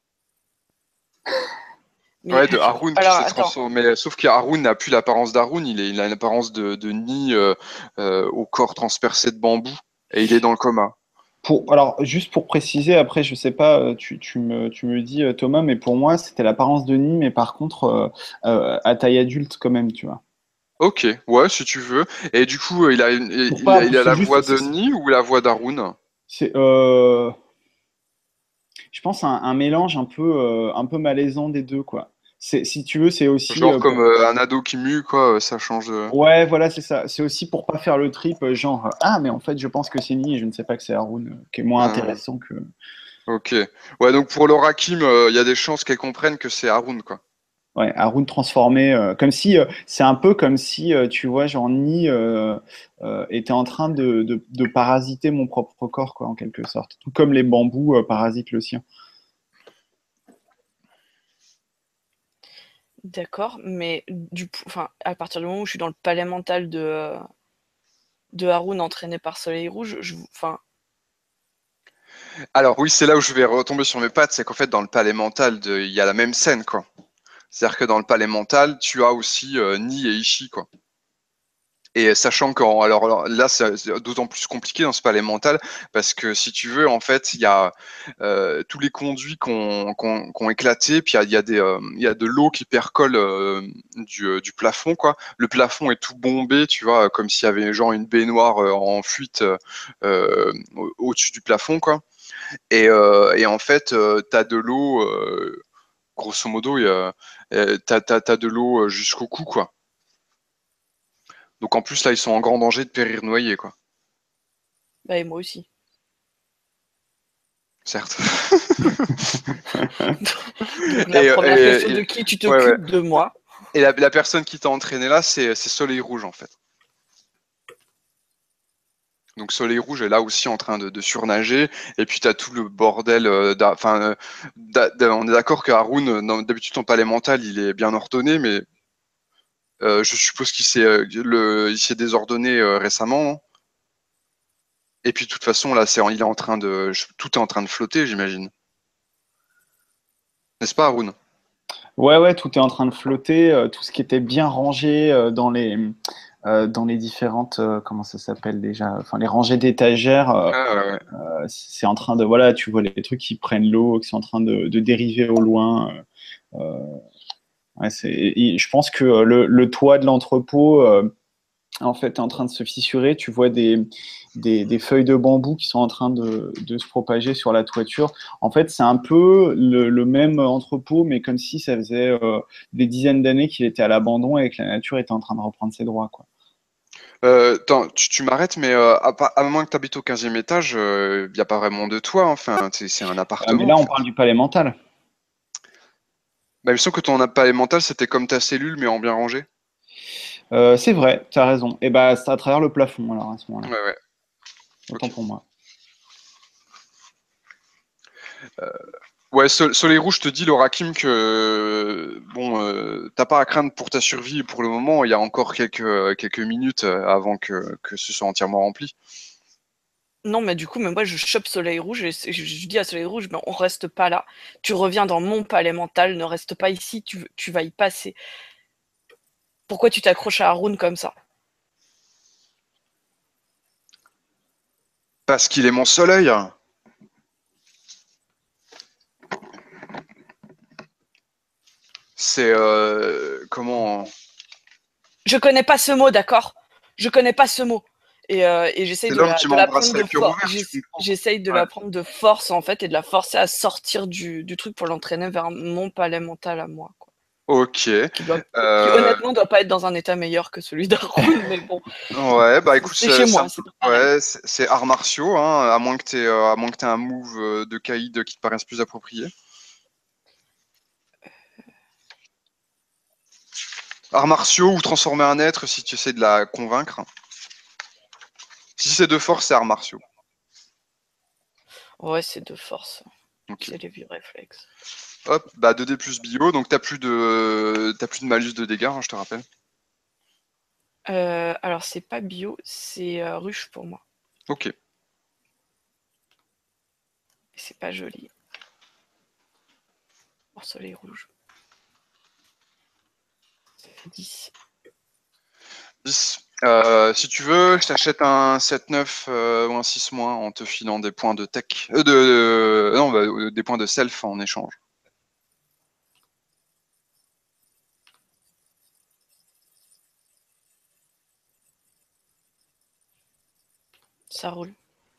Mais Ouais, de Haroun qui alors s'est attends, transformé. Sauf qu'Haroun n'a plus l'apparence d'Haroun, il a une apparence de Nid au corps transpercé de bambou. Et il est dans le coma. Alors, juste pour préciser, après, je sais pas, tu me dis, Thomas, mais pour moi, c'était l'apparence de Nîmes, mais par contre, à taille adulte quand même, tu vois. Ok, ouais, si tu veux. Et du coup, Pour pas, il a c'est la juste, voix de Nid ou la voix d'Haroun? c'est, je pense, un mélange un peu malaisant des deux, quoi. Si tu veux, c'est aussi. Genre comme un ado qui mue, quoi, ça change. Ouais, voilà, c'est ça. C'est aussi pour pas faire le trip, genre, ah, mais en fait, je pense que c'est Nini et je ne sais pas que c'est Haroun, qui est moins intéressant que. Ok. Ouais, donc pour Laura Kim, il y a des chances qu'elle comprenne que c'est Haroun, quoi. Ouais, Haroun transformé, comme si, c'est un peu comme si, tu vois, genre, Nini était en train de parasiter mon propre corps, quoi, en quelque sorte. Tout comme les bambous parasitent le sien. D'accord, mais enfin, à partir du moment où je suis dans le palais mental de Haroun entraîné par Soleil Rouge, enfin. Alors oui, c'est là où je vais retomber sur mes pattes, c'est qu'en fait dans le palais mental, il y a la même scène, quoi. C'est-à-dire que dans le palais mental, tu as aussi Ni et Ishii, quoi. Et sachant alors là, c'est d'autant plus compliqué dans ce palais mental, parce que si tu veux, en fait, il y a tous les conduits qui ont éclaté, puis il y a de l'eau qui percole du plafond, quoi. Le plafond est tout bombé, tu vois, comme s'il y avait genre une baignoire en fuite au-dessus du plafond, quoi. Et en fait, tu as de l'eau, grosso modo, t'as de l'eau jusqu'au cou, quoi. Donc en plus, là, ils sont en grand danger de périr noyés, quoi. Bah, et moi aussi. Certes. Donc la première question, de qui tu ouais, ouais. t'occupes? De moi. Et la personne qui t'a entraîné là, c'est Soleil Rouge, en fait. Donc Soleil Rouge est là aussi en train de surnager. Et puis tu as tout le bordel. On est d'accord que Haroun, d'habitude, ton palais mental, il est bien ordonné, mais je suppose il s'est désordonné récemment, hein. Et puis de toute façon, là, il est en train tout est en train de flotter, j'imagine. N'est-ce pas, Haroun? Ouais, ouais, tout est en train de flotter. Tout ce qui était bien rangé dans les différentes, comment ça s'appelle déjà? Enfin, les rangées d'étagères, Ouais. c'est en train de, voilà, tu vois les trucs qui prennent l'eau, qui sont en train de dériver au loin. Ouais, je pense que le toit de l'entrepôt, en fait, est en train de se fissurer. Tu vois des feuilles de bambou qui sont en train de se propager sur la toiture. En fait, c'est un peu le même entrepôt, mais comme si ça faisait des dizaines d'années qu'il était à l'abandon et que la nature était en train de reprendre ses droits, quoi. Attends, tu m'arrêtes, mais à moins que tu habites au 15e étage, il n'y a pas vraiment de toit, hein. Enfin, c'est un Mais appartement, en là, on fait. parle du palais mental. Bah, il me semble que ton appareil mental, c'était comme ta cellule, mais en bien rangé. C'est vrai, tu as raison. Et bah, c'est à travers le plafond, alors, à ce moment-là. Ouais, ouais. Autant Ok. pour moi. Ouais, Soleil Rouge te dit, Laura Kim, que bon, t'as pas à craindre pour ta survie pour le moment. Il y a encore quelques minutes avant que ce soit entièrement rempli. Non, mais du coup, mais moi, je chope Soleil Rouge et je dis à Soleil Rouge, ben, on reste pas là. Tu reviens dans mon palais mental, ne reste pas ici, tu vas y passer. Pourquoi tu t'accroches à Haroun comme ça? Parce qu'il est mon soleil. C'est comment? Je connais pas ce mot, d'accord? Je connais pas ce mot. Et j'essaye C'est l'homme qui de la prendre m'embrasse de avec cœur force. ouvert, tu comprends? J'essaye de Ouais. la prendre de force, en fait, et de la forcer à sortir du truc pour l'entraîner vers mon palais mental à moi, quoi. Ok. Qui honnêtement doit pas être dans un état meilleur que celui d'Haroun, mais bon, Ouais, bah écoute, c'est chez moi, c'est pas pareil. ouais, c'est arts martiaux, hein, à moins que t'aies un move de Kaïd qui te paraisse plus approprié. Arts martiaux ou transformer un être si tu essaies de la convaincre. Si c'est de force, c'est arts martiaux. Ouais, c'est de force. Ok. C'est les vieux réflexes. Hop, bah 2D plus bio, donc t'as plus de malus de dégâts, hein, je te rappelle. Alors, c'est pas bio, c'est ruche pour moi. Ok. C'est pas joli. Pour Soleil Rouge. Ça fait 10. 10. Si tu veux, je t'achète un 7-9 ou un 6- en te filant des points de tech. Non, bah, des points de self en échange. Ça roule.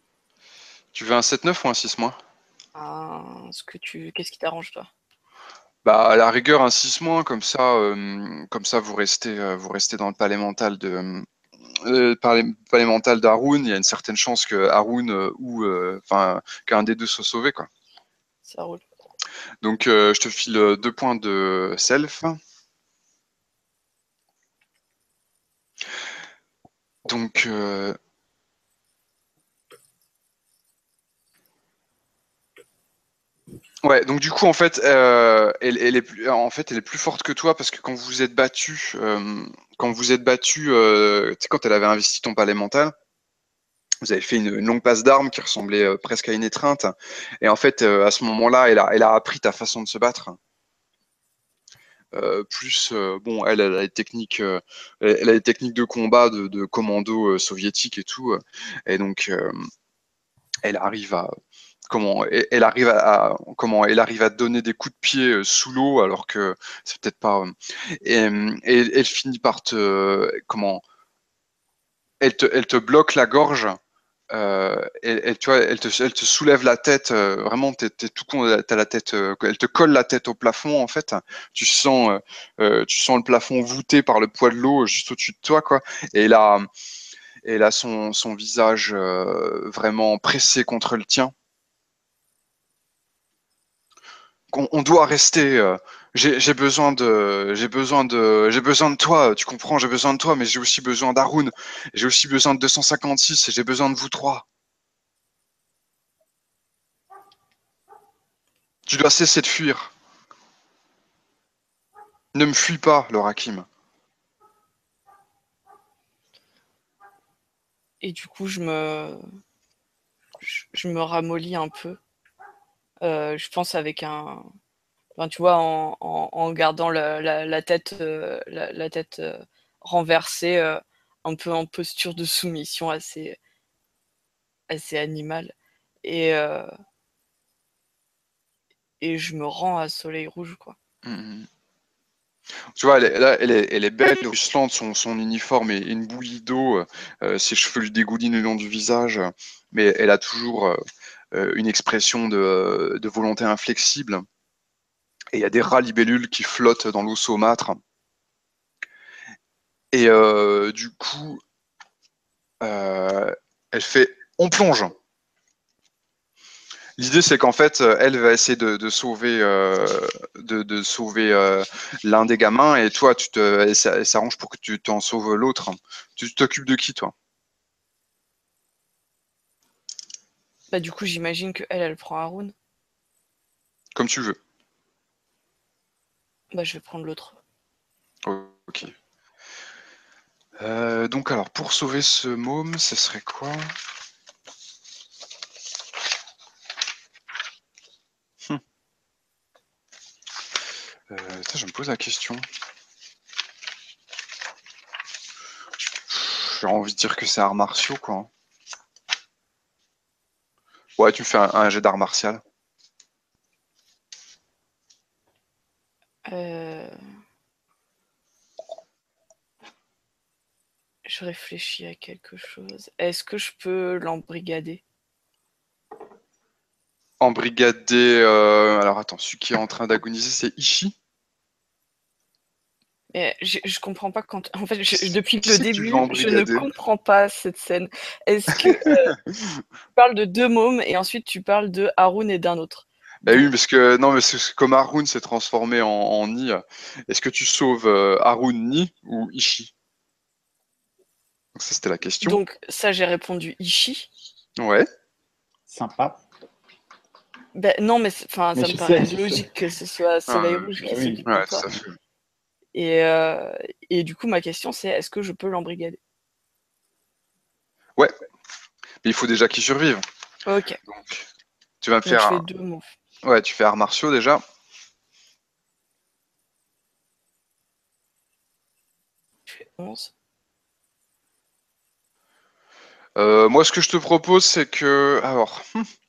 Tu veux un 7-9 ou un 6-? Qu'est-ce qui t'arrange, toi? Bah, à la rigueur, un 6-, comme ça vous restez dans le palais mental palais mental d'Haroun. Il y a une certaine chance que Haroun enfin, qu'un des deux soit sauvé, quoi. Ça roule. Donc, je te file 2 points de self. Donc, ouais, donc du coup, en fait, elle est elle est plus forte que toi parce que quand vous êtes battu, tu sais, quand elle avait investi ton palais mental, vous avez fait une longue passe d'armes qui ressemblait presque à une étreinte. Et en fait, à ce moment-là, elle a appris ta façon de se battre. Bon, elle a elle a des techniques de combat de commando soviétique et tout. Et donc, elle arrive à elle arrive à te donner des coups de pied sous l'eau alors que c'est peut-être pas et elle finit par te comment elle te bloque la gorge. Tu vois, elle te soulève la tête, vraiment, t'es tout con, t'as la tête, elle te colle la tête au plafond, en fait. Tu sens le plafond voûté par le poids de l'eau juste au-dessus de toi, quoi. Et là, son visage vraiment pressé contre le tien. On doit rester. J'ai besoin de toi. Tu comprends? J'ai besoin de toi, mais j'ai aussi besoin d'Haroun. J'ai aussi besoin de 256 et j'ai besoin de vous trois. Tu dois cesser de fuir. Ne me fuis pas, Lorakim. Et du coup, je me ramollis un peu. Je pense avec un, enfin, tu vois, en gardant la tête, la tête renversée, un peu en posture de soumission assez animale. Et, euh, et je me rends à Soleil Rouge, quoi. Mm. Tu vois, elle est belle, ruisselante, son uniforme est une bouillie d'eau, ses cheveux lui dégoulinent le long du visage, mais elle a toujours une expression de volonté inflexible. Et il y a des rats libellules qui flottent dans l'eau saumâtre. Et du coup, euh, elle fait on plonge. L'idée, c'est qu'en fait, elle va essayer de sauver l'un des gamins, et toi, elle s'arrange pour que tu t'en sauves l'autre. Tu t'occupes de qui, toi? Bah, du coup, j'imagine que elle prend Haroun. Comme tu veux. Bah, je vais prendre l'autre. Ok. Donc alors, pour sauver ce môme, ce serait quoi? Hum. Je me pose la question. J'ai envie de dire que c'est arts martiaux, quoi. Ouais, tu me fais un jet d'art martial. Euh, Je réfléchis à quelque chose. Est-ce que je peux l'embrigader? Embrigadé. Alors attends, celui qui est en train d'agoniser, c'est Ishi. Mais je comprends pas quand. En fait, depuis Qui le c'est que tu veux début, je ne embrigader? comprends pas cette scène. Est-ce que tu parles de deux mômes et ensuite tu parles de Haroun et d'un autre? Bah oui, Donc, parce que non, mais comme Haroun s'est transformé en Ni, est-ce que tu sauves Haroun Ni ou Ishi? Donc ça, c'était la question. donc ça, j'ai répondu Ishi. Ouais. Sympa. Ben, non, mais enfin, Mais ça me je sais, paraît je sais. logique que ce soit Soleil Ah, Rouge Bah qui oui. s'occupe de ouais, toi. tout à fait. Et, euh, et du coup, ma question, c'est est-ce que je peux l'embrigader? Ouais, mais il faut déjà qu'il survive. Ok, Donc, tu vas me donc faire je fais deux mots. Ouais, tu fais arts martiaux déjà. Je fais 11. Moi, ce que je te propose, c'est que, alors,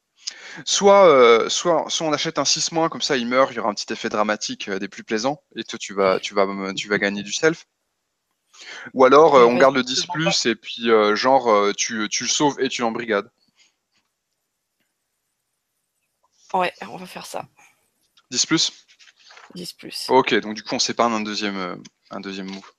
soit on achète un 6-, comme ça il meurt, il y aura un petit effet dramatique des plus plaisants, et toi tu vas gagner du self. Ou alors on Vas-y, garde le 10 faisons ça. plus, et puis tu le sauves et tu l'embrigades. Ouais, on va faire ça. 10 plus? 10+. Ok, donc du coup, on s'épargne un deuxième move.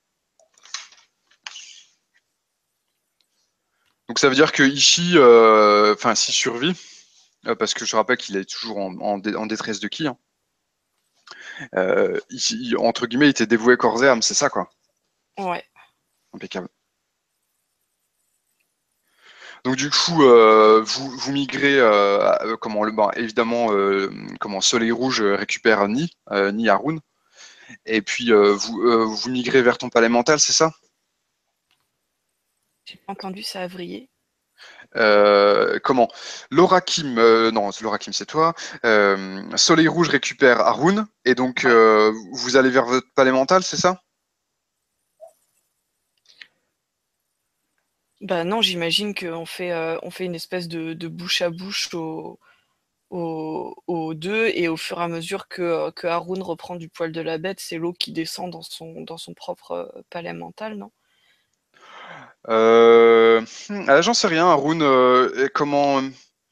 Donc ça veut dire que Ishii, s'il survit, parce que je rappelle qu'il est toujours en détresse de ki, hein. Entre guillemets, il était dévoué corps et âme, c'est ça, quoi. Ouais. Impeccable. Donc du coup, vous migrez, évidemment, Soleil Rouge récupère Ni Haroun, et puis vous migrez vers ton palais mental, c'est ça? J'ai pas entendu, ça a vrillé. L'Orakim, non, l'Orakim c'est toi. Soleil Rouge récupère Haroun, et donc vous allez vers votre palais mental, c'est ça? Bah non, j'imagine qu'on on fait une espèce de bouche à bouche aux deux, et au fur et à mesure que Haroun reprend du poil de la bête, c'est l'eau qui descend dans son propre palais mental, non? J'en sais rien, Haroun, comment...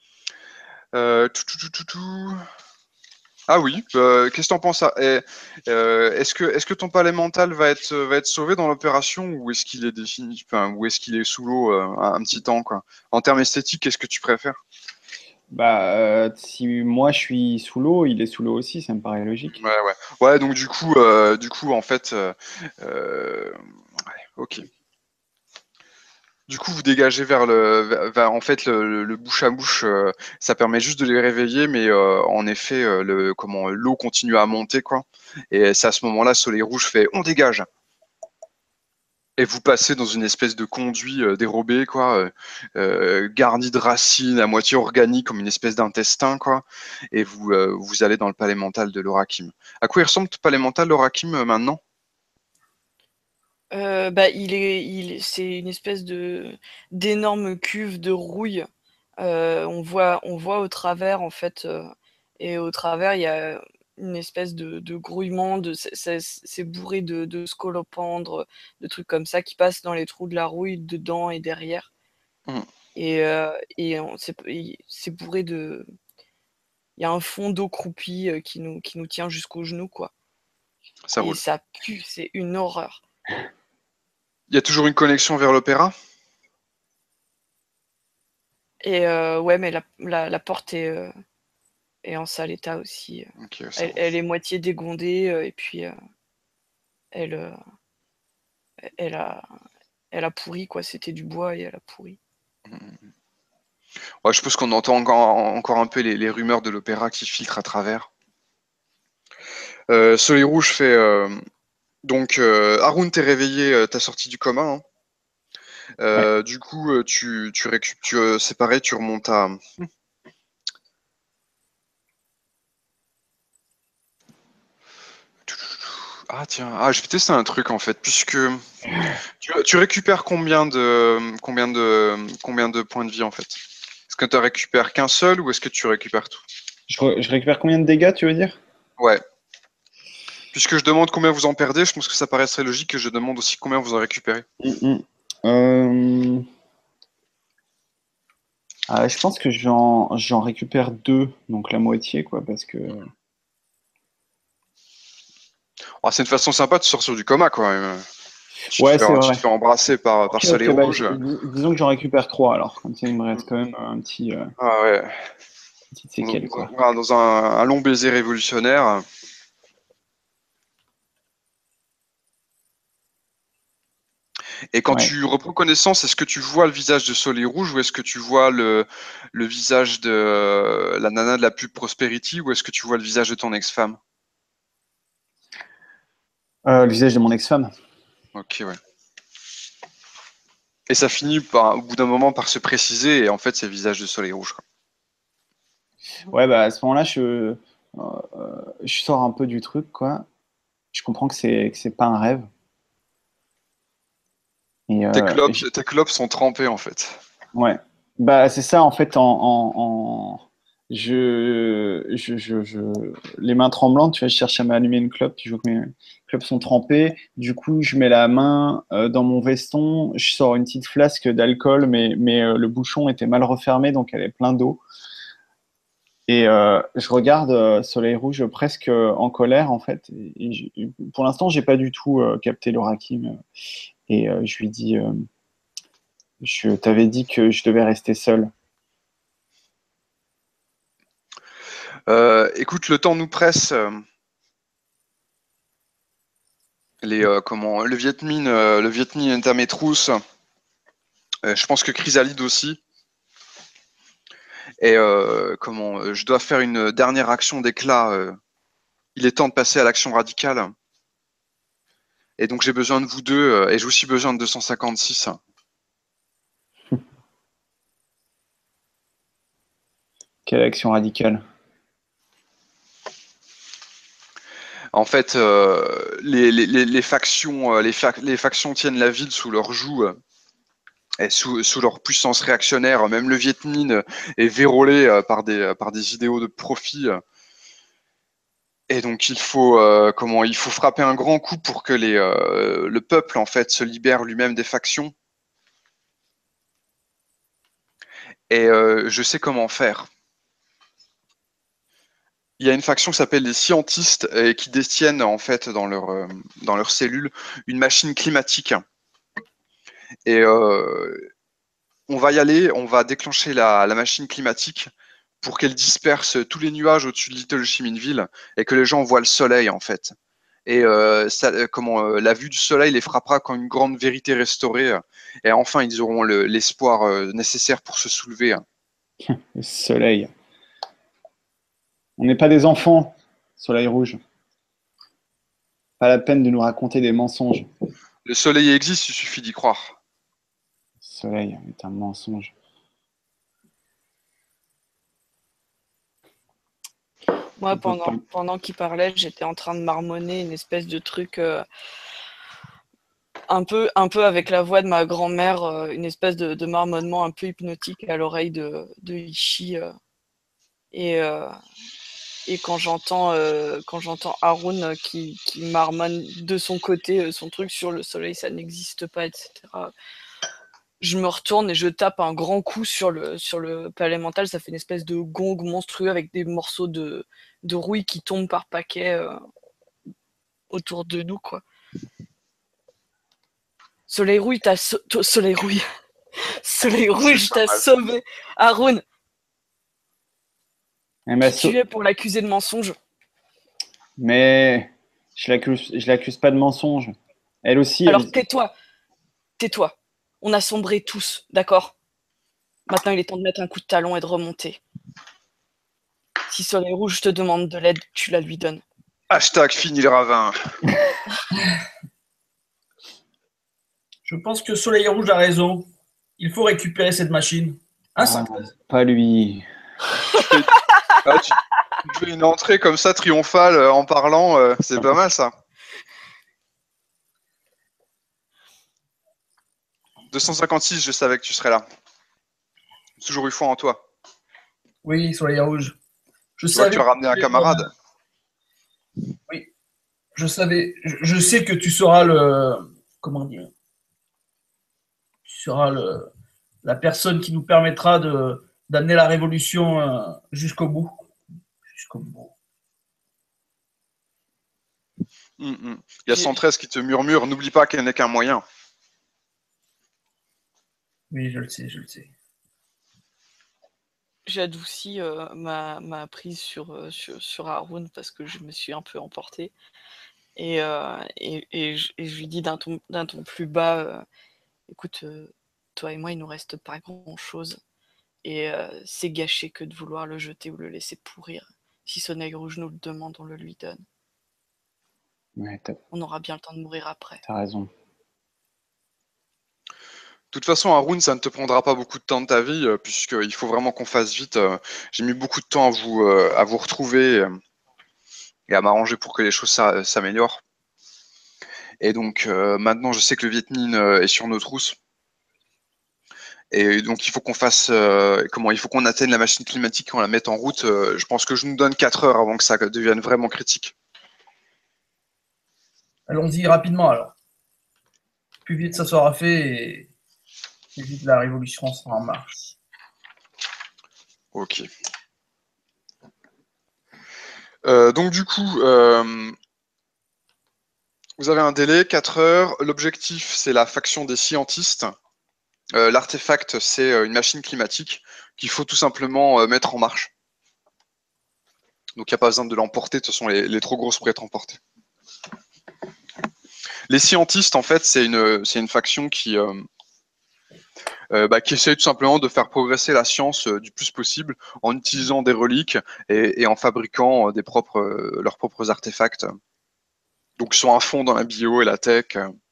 tout. Ah oui, qu'est-ce que t'en penses? Est-ce que ton palais mental va être sauvé dans l'opération, ou est-ce qu'il est défini, enfin, ou est-ce qu'il est sous l'eau un petit temps, quoi? En termes esthétiques, qu'est-ce que tu préfères? Si moi je suis sous l'eau, il est sous l'eau aussi, ça me paraît logique. Ouais, donc du coup, en fait, ouais, ok. Du coup, vous dégagez en fait, le bouche à bouche, ça permet juste de les réveiller, mais en effet, l'eau continue à monter, quoi. Et c'est à ce moment-là, Soleil Rouge fait, on dégage. Et vous passez dans une espèce de conduit dérobé, quoi, garni de racines à moitié organiques, comme une espèce d'intestin, quoi. Et vous allez dans le palais mental de l'Orakim. À quoi il ressemble le palais mental de l'Orakim maintenant? Bah, c'est une espèce d'énorme cuve de rouille. On voit au travers, en fait, et au travers, il y a une espèce de grouillement, c'est bourré de scolopendres, de trucs comme ça qui passent dans les trous de la rouille, dedans et derrière. Hmm, C'est bourré de. Il y a un fond d'eau croupie qui nous tient jusqu'aux genoux, quoi. ça Et roule. ça pue, c'est une horreur. Il y a toujours une connexion vers l'opéra? Et ouais, mais la porte est en sale état aussi. Ok, ça roule. Elle est moitié dégondée, et puis elle, euh, elle a, elle a pourri, quoi. C'était du bois et elle a pourri. Hmm. Ouais, je suppose qu'on entend encore un peu les rumeurs de l'opéra qui filtrent à travers. Soleil Rouge fait... donc, Haroun, t'es réveillé, t'as sorti du coma, hein. Ouais. Du coup, c'est pareil, tu remontes à... Ah tiens, je vais tester un truc en fait, puisque tu récupères combien de points de vie en fait? Est-ce que tu récupères qu'un seul, ou est-ce que tu récupères tout? Je récupère combien de dégâts, tu veux dire? Ouais. Puisque je demande combien vous en perdez, je pense que ça paraîtrait logique que je demande aussi combien vous en récupérez. Euh, je pense que j'en récupère 2, donc la moitié, quoi, parce que... Ah, c'est une façon sympa de sortir du coma, quoi, même. Ouais, c'est Tu te vrai. fais embrasser par Ok, Soleil ok, Rouge. disons que j'en récupère 3 alors. Comme ça, il me reste quand même Ah ouais. petite séquelle, quoi. Dans un long baiser révolutionnaire. Et quand Ouais. tu reprends connaissance, est-ce que tu vois le visage de Soleil Rouge, ou est-ce que tu vois le visage de la nana de la pub Prosperity, ou est-ce que tu vois le visage de ton ex-femme? Le visage de mon ex-femme. Ok, ouais. Et ça finit au bout d'un moment par se préciser, et en fait, c'est le visage de Soleil Rouge, quoi. Ouais, bah à ce moment-là, je sors un peu du truc, quoi. Je comprends que c'est pas un rêve. Et, Tes clopes sont trempées, en fait. ouais. Bah c'est ça en fait les mains tremblantes, tu vois, je cherche à m'allumer une clope, je vois que mes clopes sont trempées. Du coup, je mets la main dans mon veston, je sors une petite flasque d'alcool, mais le bouchon était mal refermé, donc elle est plein d'eau. Et je regarde Soleil Rouge presque en colère, en fait. Pour l'instant, j'ai pas du tout capté le Rakim. Et je lui dis, je t'avais dit que je devais rester seul. Écoute, le temps nous presse. Le Viet Minh est à mes trousses. Je pense que Chrysalide aussi. Et je dois faire une dernière action d'éclat. Il est temps de passer à l'action radicale. Et donc j'ai besoin de vous deux, et j'ai aussi besoin de 256. Quelle action radicale? En fait, les factions, les factions tiennent la ville sous leur joug. Et sous leur puissance réactionnaire, même le Viet Minh est vérolé par des idéaux de profit. Et donc il faut frapper un grand coup pour que le peuple en fait se libère lui-même des factions. Et je sais comment faire. Il y a une faction qui s'appelle les scientistes et qui détiennent en fait dans leurs cellules une machine climatique. Et on va y aller, on va déclencher la machine climatique pour qu'elle disperse tous les nuages au-dessus de Little Chiminville et que les gens voient le soleil en fait. Et la vue du soleil les frappera quand une grande vérité restaurée. Et enfin, ils auront l'espoir nécessaire pour se soulever. Le soleil. On n'est pas des enfants, Soleil Rouge. Pas la peine de nous raconter des mensonges. Le soleil existe, il suffit d'y croire. Le soleil est un mensonge. Moi, pendant qu'il parlait, j'étais en train de marmonner une espèce de truc un peu avec la voix de ma grand-mère, une espèce de marmonnement un peu hypnotique à l'oreille de Ishii. Et quand j'entends Haroun qui marmonne de son côté son truc sur le soleil, ça n'existe pas, etc. Je me retourne et je tape un grand coup sur le palais mental. Ça fait une espèce de gong monstrueux avec des morceaux de rouille qui tombent par paquet autour de nous, quoi. Soleil rouille, Soleil rouille. Soleil rouge, t'as sauvé Haroun. Qui tu es pour l'accuser de mensonge? Mais je l'accuse pas de mensonge. Elle aussi. Alors tais-toi. Tais-toi. On a sombré tous, d'accord? Maintenant, il est temps de mettre un coup de talon et de remonter. Si Soleil Rouge te demande de l'aide, tu la lui donnes. Hashtag fini le ravin. Je pense que Soleil Rouge a raison. Il faut récupérer cette machine. Pas lui. Tu fais une entrée comme ça triomphale en parlant, c'est pas mal ça. 256, je savais que tu serais là. J'ai toujours eu foi en toi. Oui, Soleil Rouge. Tu vois que tu as ramené un camarade. Oui, je savais. Je sais que tu seras comment dire. Tu seras la personne qui nous permettra d'amener la révolution jusqu'au bout. Jusqu'au bout. Il y a 113 qui te murmure, n'oublie pas qu'elle n'est qu'un moyen. Oui, je le sais, je le sais. J'adoucis ma prise sur Haroun parce que je me suis un peu emportée. Et je lui dis d'un ton plus bas, écoute, toi et moi, il nous reste pas grand-chose. Et c'est gâché que de vouloir le jeter ou le laisser pourrir. Si Soleil Rouge nous le demande, on le lui donne. Ouais, on aura bien le temps de mourir après. T'as raison. De toute façon, Haroun, ça ne te prendra pas beaucoup de temps de ta vie, puisqu'il faut vraiment qu'on fasse vite. J'ai mis beaucoup de temps à vous retrouver et à m'arranger pour que les choses s'améliorent. Et donc, maintenant, je sais que le Viet Minh est sur nos trousses. Et donc, il faut qu'on fasse il faut qu'on atteigne la machine climatique, qu'on la mette en route. Je pense que je nous donne 4 heures avant que ça devienne vraiment critique. Allons-y rapidement alors. Plus vite ça sera fait et plus vite la révolution sera en marche. Ok. Donc du coup, vous avez un délai, 4 heures. L'objectif, c'est la faction des scientistes. L'artefact, c'est une machine climatique qu'il faut tout simplement mettre en marche. Donc il n'y a pas besoin de l'emporter, de toute façon, elle est trop grosse pour être emportée. Les scientistes, en fait, c'est une faction qui essaye tout simplement de faire progresser la science du plus possible en utilisant des reliques et en fabriquant leurs propres artefacts. Donc ils sont à fond dans la bio et la tech.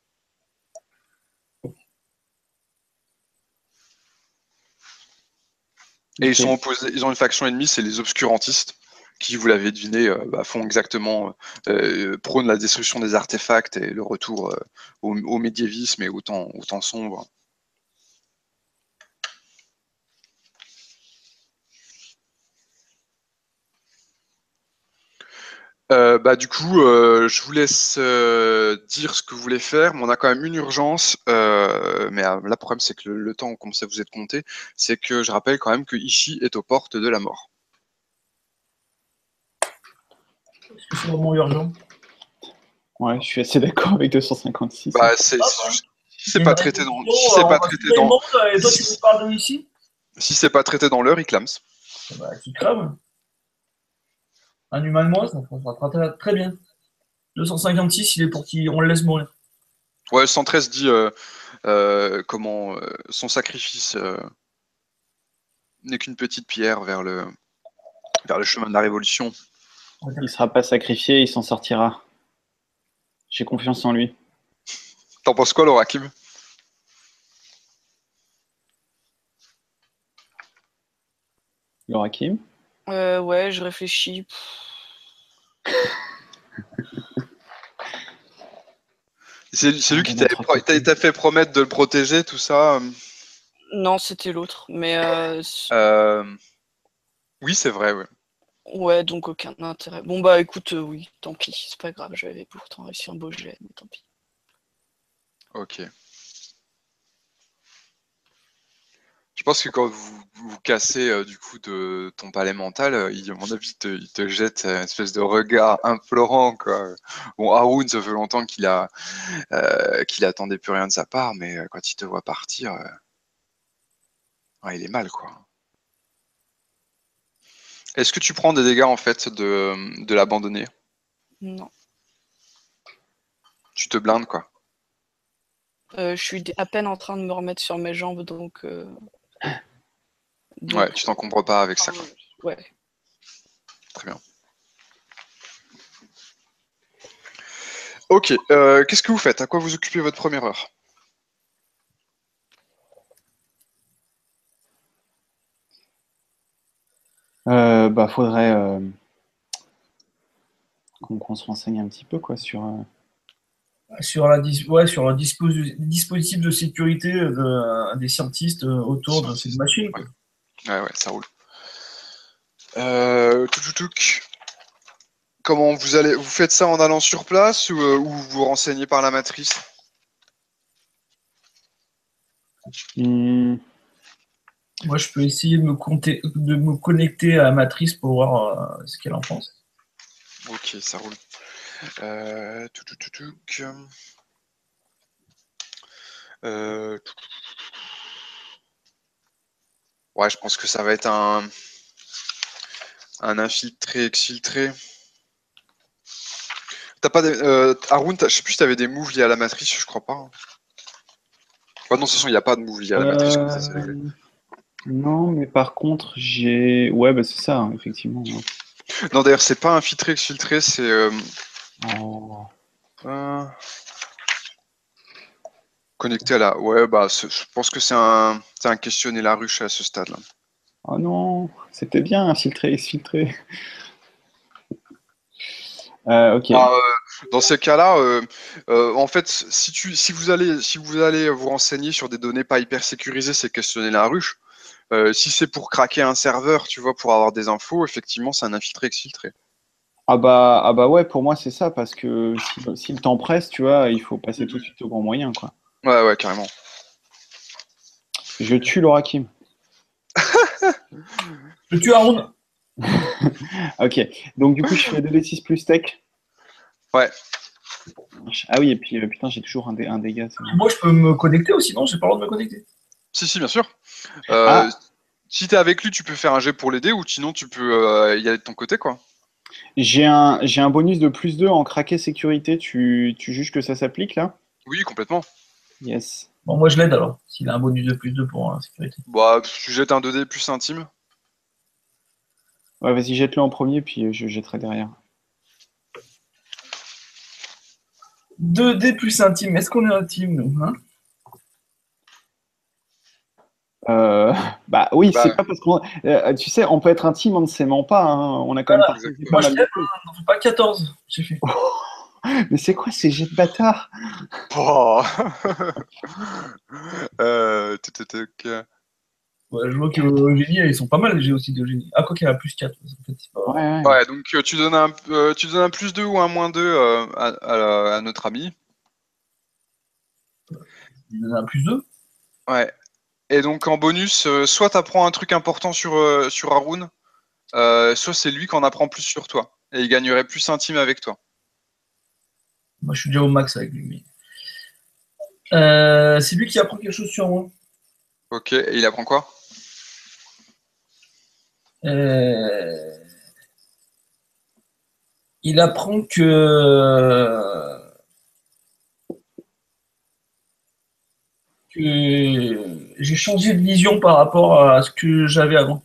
Et ils ont une faction ennemie, c'est les obscurantistes, qui, vous l'avez deviné, font exactement, prônent la destruction des artefacts et le retour au médiévisme et au temps sombre. Du coup, je vous laisse dire ce que vous voulez faire, mais on a quand même une urgence. Mais là, le problème, c'est que le temps commence à vous être compté. C'est que je rappelle quand même que Ishii est aux portes de la mort. Est-ce que c'est vraiment urgent? Ouais, je suis assez d'accord avec 256. Si c'est pas traité dans, si c'est pas traité dans, et toi, tu nous parles de ici? Si c'est pas traité dans l'heure, il clame. Bah, tu crames. Un humain de moi, ça sera très bien. 256, il est pour qu'on le laisse mourir. Ouais, 113 dit son sacrifice n'est qu'une petite pierre vers le chemin de la révolution. Il ne sera pas sacrifié, il s'en sortira. J'ai confiance en lui. T'en penses quoi, Laurakim? Laurakim? Ouais, je réfléchis. C'est lui qui t'a fait promettre de le protéger, tout ça. Non, c'était l'autre. Mais oui, c'est vrai, ouais. Ouais, donc aucun intérêt. Bon bah écoute, oui, tant pis, c'est pas grave, j'avais pourtant réussi un beau jet, mais tant pis. Ok. Je pense que quand vous cassez du coup de ton palais mental, à mon avis, il te jette une espèce de regard implorant, quoi. Bon, Haroun, ça fait longtemps qu'il attendait plus rien de sa part, mais quand il te voit partir, il est mal, quoi. Est-ce que tu prends des dégâts en fait de l'abandonner? Non. Tu te blindes, quoi. Je suis à peine en train de me remettre sur mes jambes, donc Ouais, tu t'encombres pas avec ça, quoi. Ouais. Très bien. Ok, qu'est-ce que vous faites? À quoi vous occupez votre première heure? Faudrait qu'on se renseigne un petit peu, quoi, sur le dispositif de sécurité des scientistes autour de cette machine. Ouais, ça roule. Comment vous faites ça en allant sur place ou vous vous renseignez par la matrice? Moi, je peux essayer de me connecter à la matrice pour voir ce qu'elle en pense. Ok, ça roule. Ouais, je pense que ça va être un infiltré, exfiltré. T'as pas Haroun, je sais plus si t'avais des moves liés à la matrice, je crois pas. Hein. Non, de toute façon, il n'y a pas de move lié à la matrice comme ça, c'est réglé. Non, mais par contre, j'ai... Ouais, c'est ça, hein, effectivement. Ouais. Non, d'ailleurs, c'est pas infiltré, exfiltré, c'est... Connecté à la... Ouais, je pense que c'est un questionner la ruche à ce stade-là. Oh non, c'était bien, infiltré, exfiltré. Ok. Dans ces cas-là, en fait, si vous allez vous renseigner sur des données pas hyper sécurisées, c'est questionner la ruche. Si c'est pour craquer un serveur, tu vois, pour avoir des infos, effectivement, c'est un infiltré exfiltré. Ah bah ouais, pour moi c'est ça, parce que si le temps presse, tu vois, il faut passer tout de suite au grand moyen, quoi. Ouais, carrément. Je tue Laurakim. Je tue Haroun. Ok, donc du coup, je fais 2d6 plus tech. Ouais. Ah oui, et puis putain, j'ai toujours un dégât. Moi, je peux me connecter aussi, non? J'ai pas le droit de me connecter. Si, bien sûr. Ah, Si t'es avec lui, tu peux faire un jet pour l'aider, ou sinon tu peux y aller de ton côté, quoi. j'ai un bonus de plus 2 en craqué sécurité. Tu juges que ça s'applique là? Oui, complètement. Yes. Bon, moi, je l'aide alors, s'il a un bonus de plus 2 pour la sécurité. Bah, tu jettes un 2D plus intime. Ouais, vas-y, jette-le en premier, puis je jetterai derrière. 2D plus intime. Est-ce qu'on est intime, nous, hein? Euh, Bah oui, c'est Bah, pas parce qu'on. Tu sais, on peut être intime en ne s'aimant pas, hein. On a quand même Voilà. partagé pas exactement. Moi, je mal de t'aide, choses. hein, n'en fais pas 14. J'ai fait. Mais c'est quoi ces jets de bâtard? Oh. Tuc. Ouais, je vois que Eugénie, ils sont pas mal, j'ai aussi d'Eugénie. Ah, quoi qu'il y a plus 4. En fait, c'est Ouais, pas... ouais. Ouais, donc tu donnes un plus 2 ou un moins 2 à notre ami. Il y en a un plus 2. Ouais. Et donc en bonus, soit t'apprends un truc important sur Haroun, soit c'est lui qui en apprend plus sur toi. Et il gagnerait plus intime avec toi. Moi, je suis déjà au max avec lui. C'est lui qui apprend quelque chose sur moi. Ok, et il apprend quoi? Euh, Il apprend que j'ai changé de vision par rapport à ce que j'avais avant.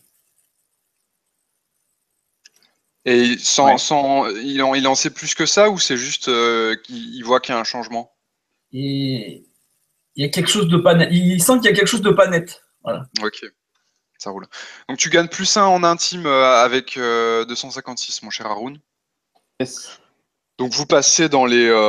Et Ouais. il en sait plus que ça, ou c'est juste qu'il voit qu'il y a un changement? Et il y a quelque chose de pas net. Il sent qu'il y a quelque chose de pas net. Voilà. Ok, ça roule. Donc tu gagnes plus un en intime avec 256, mon cher Haroun. Yes. Donc vous passez dans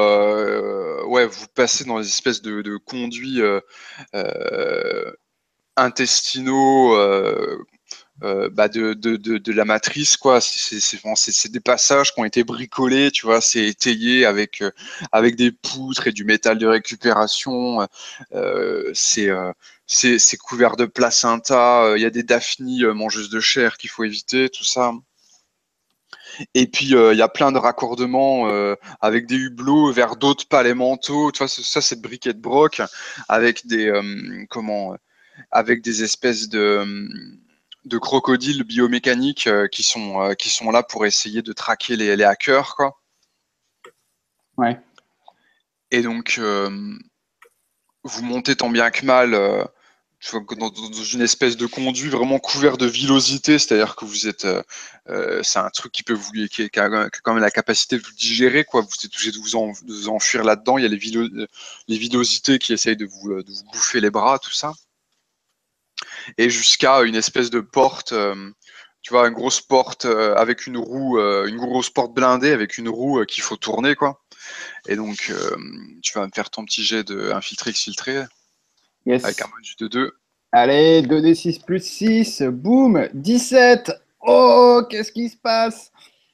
les espèces de conduits euh, intestinaux bah de la matrice, quoi. C'est des passages qui ont été bricolés, tu vois. C'est étayé avec des poutres et du métal de récupération. C'est c'est couvert de placenta. Il y a des daphnies mangeuses de chair qu'il faut éviter, tout ça. Et puis il y a plein de raccordements avec des hublots vers d'autres palais mentaux. Tu vois, ça c'est de briquet de broc avec des avec des espèces de crocodiles biomécaniques qui sont là pour essayer de traquer les hackers, quoi. Ouais. Et donc vous montez tant bien que mal. Tu vois, dans une espèce de conduit vraiment couvert de villosité, c'est-à-dire que vous êtes, c'est un truc qui peut qui a quand même la capacité de vous digérer, quoi. Vous êtes obligé de vous enfuir là-dedans. Il y a les villosités qui essayent de vous bouffer les bras, tout ça, et jusqu'à une espèce de porte, tu vois, une grosse porte avec une grosse porte blindée avec une roue qu'il faut tourner, quoi. Et donc, tu vas me faire ton petit jet de infiltré exfiltré avec un Yes. bonus de 2. Allez, 2d6 plus 6, boum, 17. Oh, qu'est-ce qui se passe?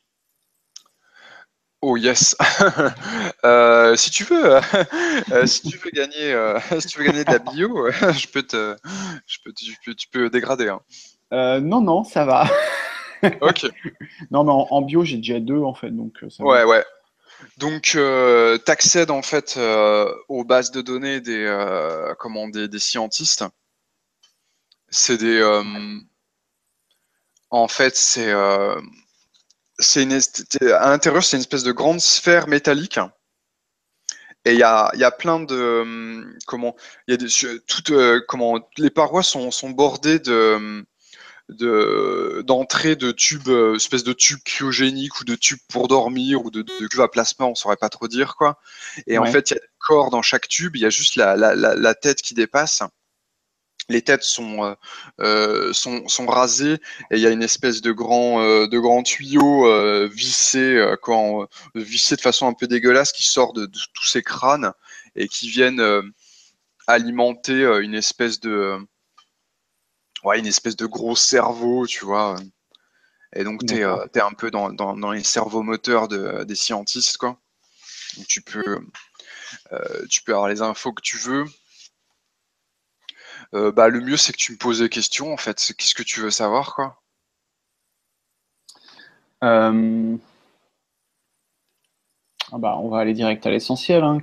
Oh yes. Si tu veux, si tu veux gagner, si tu veux gagner de la bio, tu peux dégrader, hein. Non, non, ça va. Ok. Non, mais en bio, j'ai déjà 2 en fait, donc ça va. Ouais. Donc, tu accèdes en fait aux bases de données des scientistes. C'est des, en fait, à l'intérieur, c'est une espèce de grande sphère métallique. Et il y a plein de il y a toutes les parois sont bordées d'entrées de tubes, espèces de tubes cryogéniques ou de tubes pour dormir ou de cuves à plasma, on saurait pas trop dire, quoi. Et en Ouais, fait, il y a des corps dans chaque tube, il y a juste la tête qui dépasse. Les têtes sont rasées et il y a une espèce de grand tuyau vissé de façon un peu dégueulasse qui sort de tous ces crânes et qui viennent alimenter une espèce de gros cerveau, tu vois. Et donc, d'accord. t'es un peu dans les cerveaux moteurs des scientistes, quoi. Donc, tu peux avoir les infos que tu veux. Bah, le mieux, c'est que tu me poses des questions, en fait. Qu'est-ce que tu veux savoir, quoi? Euh, on va aller direct à l'essentiel. Hein.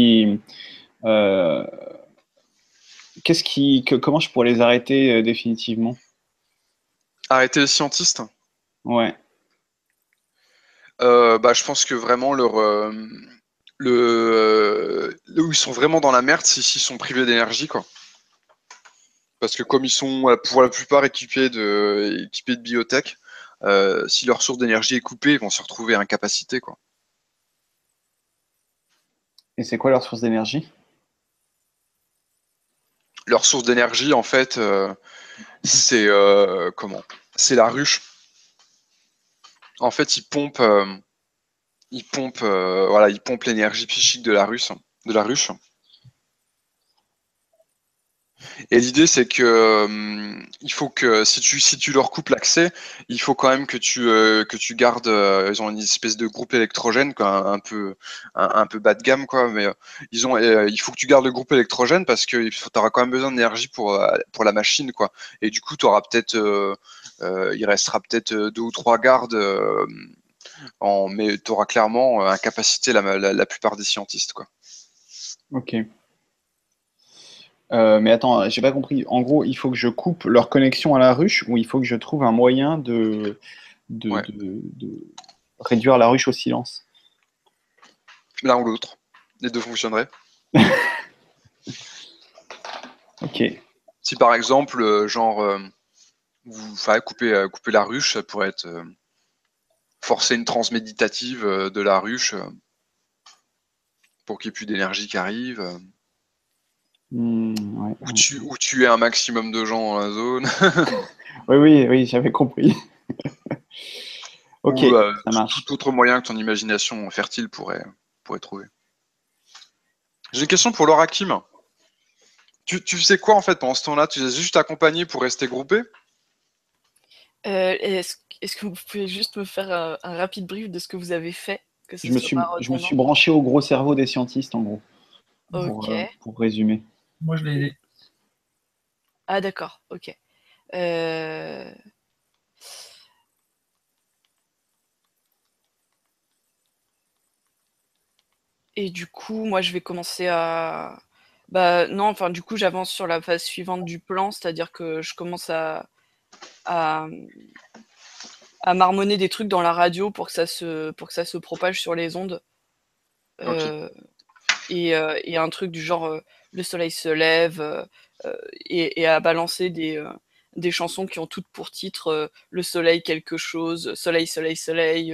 Comment je pourrais les arrêter définitivement? Arrêter les scientistes. Ouais. Je pense que vraiment où ils sont vraiment dans la merde, c'est s'ils sont privés d'énergie, quoi. Parce que comme ils sont pour la plupart équipés de biotech, si leur source d'énergie est coupée, ils vont se retrouver à incapacité, quoi. Et c'est quoi leur source d'énergie? Leur source d'énergie, en fait, c'est comment? C'est la ruche. En fait, ils pompent l'énergie psychique de la ruche. Et l'idée, c'est que il faut que si tu leur coupes l'accès, il faut quand même que tu gardes. Ils ont une espèce de groupe électrogène, quoi, un peu bas de gamme, quoi. Mais il faut que tu gardes le groupe électrogène parce que tu auras quand même besoin d'énergie pour la machine, quoi. Et du coup, il restera peut-être 2 ou 3 gardes. Mais tu auras clairement incapacité la plupart des scientistes, quoi. Ok. Mais attends, j'ai pas compris. En gros, il faut que je coupe leur connexion à la ruche ou il faut que je trouve un moyen Ouais. de réduire la ruche au silence? L'un ou l'autre. Les deux fonctionneraient. Ok. Si par exemple, couper la ruche, ça pourrait être forcer une transe méditative de la ruche pour qu'il n'y ait plus d'énergie qui arrive, Ouais. ou tuer un maximum de gens dans la zone, Oui, j'avais compris. Ok, ou ça marche. tout autre moyen que ton imagination fertile pourrait trouver. J'ai une question pour Laura Kim. Tu sais quoi en fait pendant ce temps-là? Tu les as juste accompagnés pour rester groupés? Est-ce que vous pouvez juste me faire un rapide brief de ce que vous avez fait, que ce soit pas Je me suis redondant? branché au gros cerveau des scientistes, en gros, Ok. pour résumer. Moi, je l'ai aidé. Ah d'accord, ok. Euh, Et du coup, moi, je vais commencer à... Bah non, enfin, du coup, j'avance sur la phase suivante du plan, c'est-à-dire que je commence à, à marmonner des trucs dans la radio pour que ça se propage sur les ondes. Ok. Euh, et un truc du genre le soleil se lève et à balancer des chansons qui ont toutes pour titre le soleil quelque chose, soleil, soleil, soleil,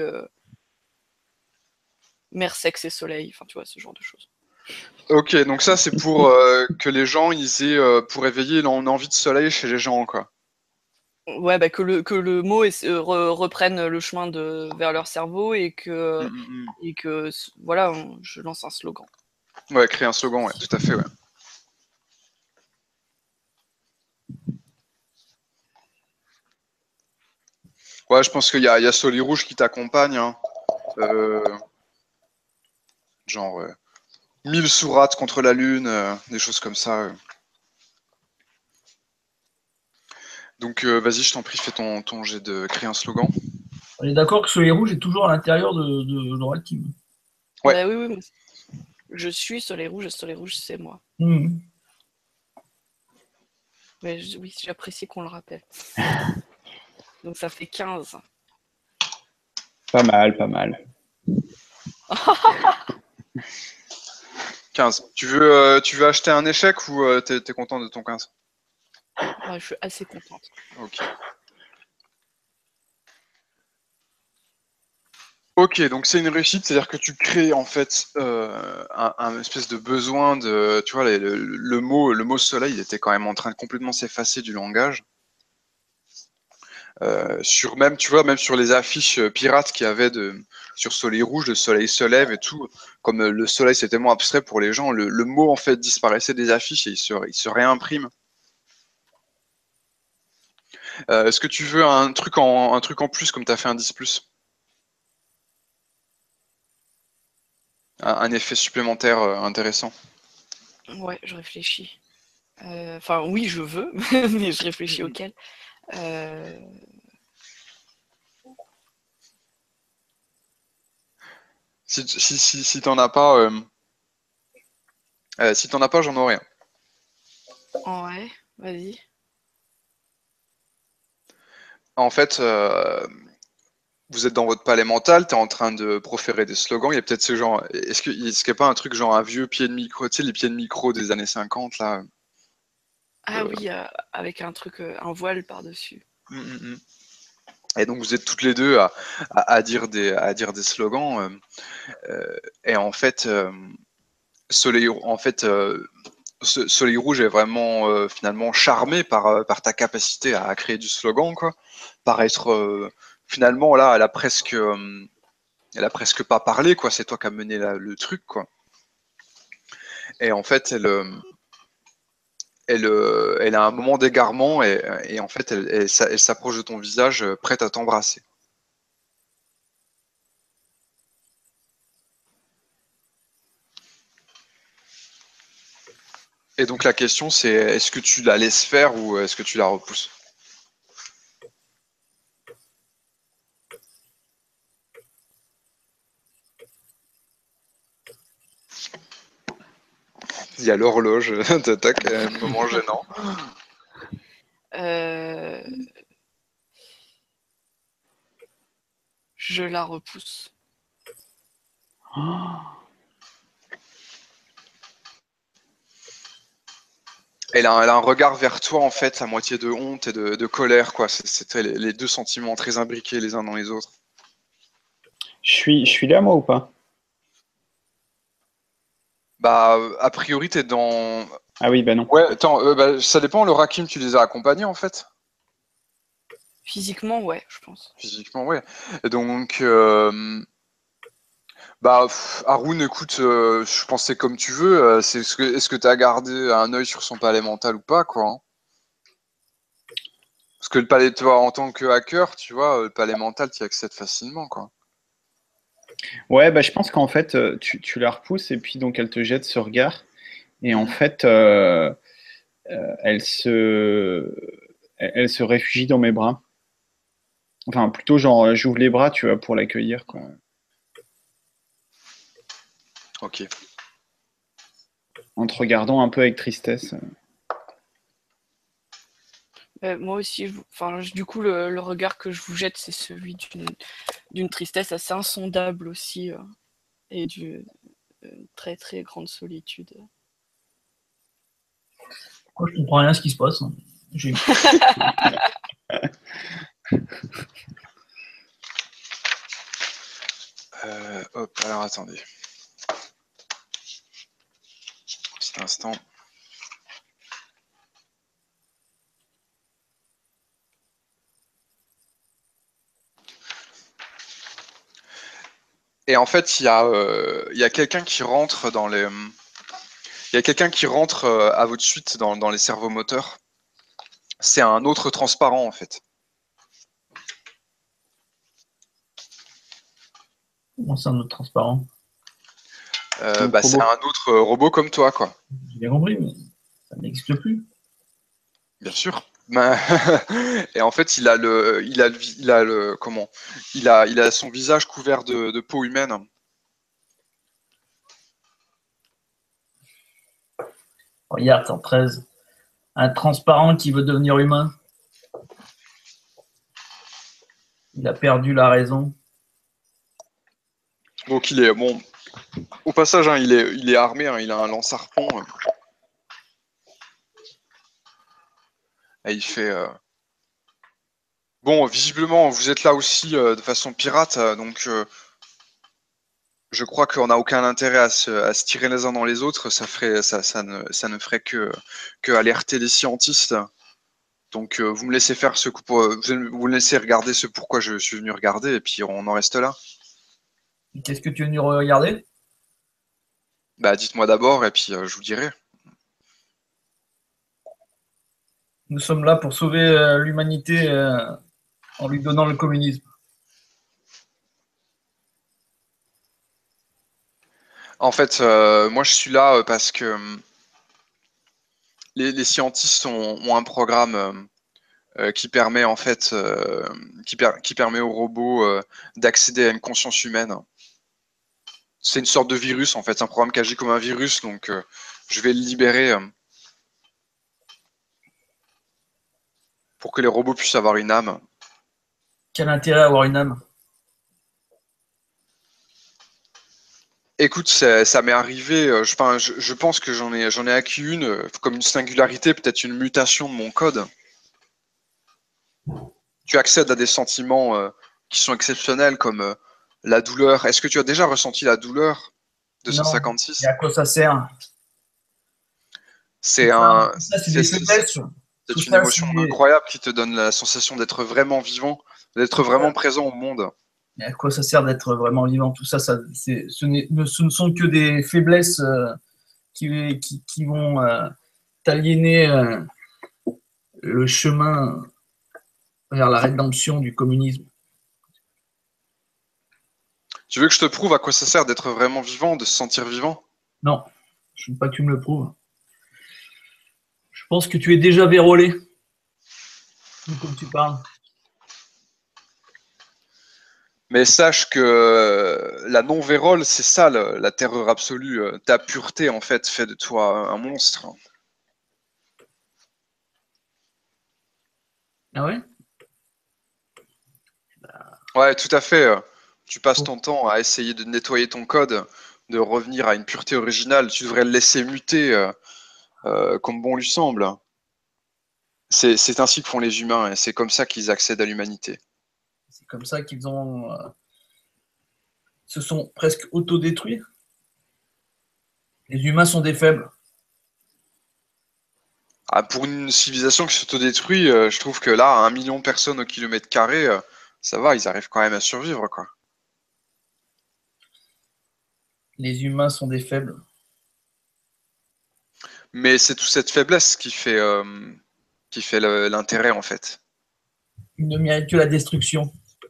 mer, sexe et soleil, enfin tu vois, ce genre de choses. Ok, donc ça c'est pour que les gens ils aient pour éveiller l'envie de soleil chez les gens, quoi. Ouais, bah, que le mot reprenne le chemin vers leur cerveau Mm, mm, et que voilà, je lance un slogan. mm. Ouais, créer un slogan, ouais, tout à fait, ouais. Ouais, je pense il y a Soleil Rouge qui t'accompagne, hein. Euh, genre 1000 sourates contre la lune, des choses comme ça. Donc vas-y, je t'en prie, fais ton jet de créer un slogan. On est d'accord que Soleil Rouge est toujours à l'intérieur de Laura Kim. Ouais. Bah oui, oui, je suis soleil rouge, c'est moi. Mhm. Mais oui, j'apprécie qu'on le rappelle. Donc ça fait 15. Pas mal, pas mal. 15. Tu veux acheter un échec ou t'es content de ton 15? Ouais, je suis assez contente. Ok. Ok, donc c'est une réussite, c'est-à-dire que tu crées en fait un espèce de besoin de, tu vois, le mot soleil il était quand même en train de complètement s'effacer du langage. Tu vois, même sur les affiches pirates qu'il y avait sur Soleil Rouge, le soleil se lève et tout, comme le soleil c'est tellement abstrait pour les gens, le mot en fait disparaissait des affiches et il se réimprime. Est-ce que tu veux un truc en plus comme tu as fait un 10 plus? Un effet supplémentaire intéressant? Ouais, je réfléchis. Enfin, oui, je veux, mais je réfléchis auquel. Euh, Si t'en as pas, si t'en as pas, j'en aurai un. Ouais, vas-y. En fait, vous êtes dans votre palais mental, tu es en train de proférer des slogans. Il y a peut-être ce genre. Est-ce qu'il n'y a pas un truc genre un vieux pied de micro, tu sais, les pieds de micro des années 50 là? Ah oui, avec un truc, un voile par-dessus. Mm, mm, mm. Et donc vous êtes toutes les deux à dire des slogans. Et en fait, Soleil Rouge est vraiment finalement charmé par ta capacité à créer du slogan, quoi. Par être finalement là, elle a presque pas parlé, quoi. C'est toi qui as mené le truc, quoi. Et en fait, elle a un moment d'égarement et en fait, elle s'approche de ton visage, prête à t'embrasser. Et donc la question, c'est est-ce que tu la laisses faire ou est-ce que tu la repousses? Il y a l'horloge, tac, un moment gênant. Euh, je la repousse. Elle a un regard vers toi, en fait, à moitié de honte et de colère, quoi. C'était les deux sentiments très imbriqués les uns dans les autres. Je suis là, moi, ou pas? Bah, a priori, t'es dans. Ah oui, bah non. Ouais, attends, bah, ça dépend, le Rakim, tu les as accompagnés, en fait? Physiquement, ouais, je pense. Physiquement, ouais. Et donc, bah, Haroun, écoute, je pensais comme tu veux. Est-ce que tu as gardé un œil sur son palais mental ou pas, quoi, hein? Parce que le palais, toi, en tant que hacker, tu vois, le palais mental, tu y accèdes facilement, quoi. Ouais, bah je pense qu'en fait, tu la repousses et puis donc elle te jette ce regard. Et en Mhm. fait, elle se, elle se réfugie dans mes bras. Enfin, plutôt genre, j'ouvre les bras, tu vois, pour l'accueillir, quoi. Ok. En te regardant un peu avec tristesse. Moi aussi, enfin, du coup, le regard que je vous jette, c'est celui d'une tristesse assez insondable aussi, et d'une très très grande solitude. Moi, je comprends rien à ce qui se passe, hein. Hop, alors attendez. Petit instant. Et en fait, il y a quelqu'un qui rentre dans les. Il y a quelqu'un qui rentre à votre suite dans les servomoteurs. C'est un autre transparent, en fait. Comment c'est un autre transparent? Notre Bah, c'est robot. un autre robot comme toi, quoi. J'ai bien compris, mais ça n'existe plus. Bien sûr. Bah, et en fait, il a son visage couvert de peau humaine. Regarde, 113. Un transparent qui veut devenir humain. Il a perdu la raison. Donc il est bon. Au passage, hein, il est armé. Hein, il a un lance-harpon. Et il fait. Bon, visiblement, vous êtes là aussi de façon pirate, donc je crois qu'on n'a aucun intérêt à se tirer les uns dans les autres. Ça ne ferait que alerter les scientistes. Donc vous me laissez faire vous me laissez regarder ce pourquoi je suis venu regarder, et puis on en reste là. Qu'est-ce que tu es venu regarder? Bah dites-moi d'abord, et puis je vous dirai. Nous sommes là pour sauver l'humanité en lui donnant le communisme. En fait, moi je suis là parce que les scientistes ont un programme qui permet en fait, qui permet aux robots d'accéder à une conscience humaine. C'est une sorte de virus, en fait. C'est un programme qui agit comme un virus, donc je vais le libérer pour que les robots puissent avoir une âme. Quel intérêt à avoir une âme? Écoute, ça m'est arrivé, je pense que j'en ai acquis une, comme une singularité, peut-être une mutation de mon code. Tu accèdes à des sentiments qui sont exceptionnels, comme la douleur. Est-ce que tu as déjà ressenti la douleur de Non. 156? Et à quoi ça sert? C'est des faiblesses. une émotion incroyable qui te donne la sensation d'être vraiment vivant, d'être vraiment présent au monde. Mais à quoi ça sert d'être vraiment vivant? Tout ça, ce ne sont que des faiblesses qui vont t'aliéner le chemin vers la rédemption du communisme. Tu veux que je te prouve à quoi ça sert d'être vraiment vivant, de se sentir vivant? Non, je ne veux pas que tu me le prouves. Je pense que tu es déjà vérolé. Comme tu parles. Mais sache que la non-vérole, c'est ça la terreur absolue. Ta pureté, en fait, fait de toi un monstre. Ah ouais? Ouais, tout à fait. Tu passes ton temps à essayer de nettoyer ton code, de revenir à une pureté originale. Tu devrais le laisser muter comme bon lui semble. C'est ainsi que font les humains et c'est comme ça qu'ils accèdent à l'humanité. C'est comme ça qu'ils se sont presque autodétruits. Les humains sont des faibles. Ah, pour une civilisation qui s'autodétruit, je trouve que là, 1 million de personnes au kilomètre carré, ça va, ils arrivent quand même à survivre, quoi. Les humains sont des faibles. Mais c'est toute cette faiblesse qui fait l'intérêt, en fait. Ils ne méritent que la destruction.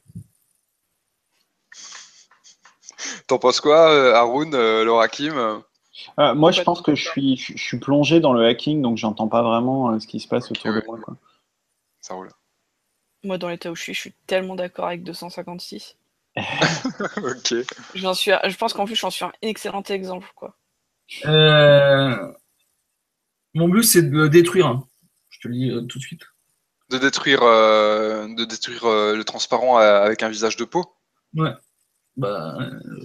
T'en penses quoi, Haroun, Laurakim? Moi, je pense que je suis plongé dans le hacking, donc j'entends pas vraiment ce qui se passe autour de moi, quoi. Ça roule. Moi, dans l'état où je suis tellement d'accord avec 256. Ok. Je pense qu'en plus, j'en suis un excellent exemple, quoi. Mon but, c'est de le détruire. Hein. Je te le dis tout de suite. De détruire le transparent avec un visage de peau? Ouais. Bah,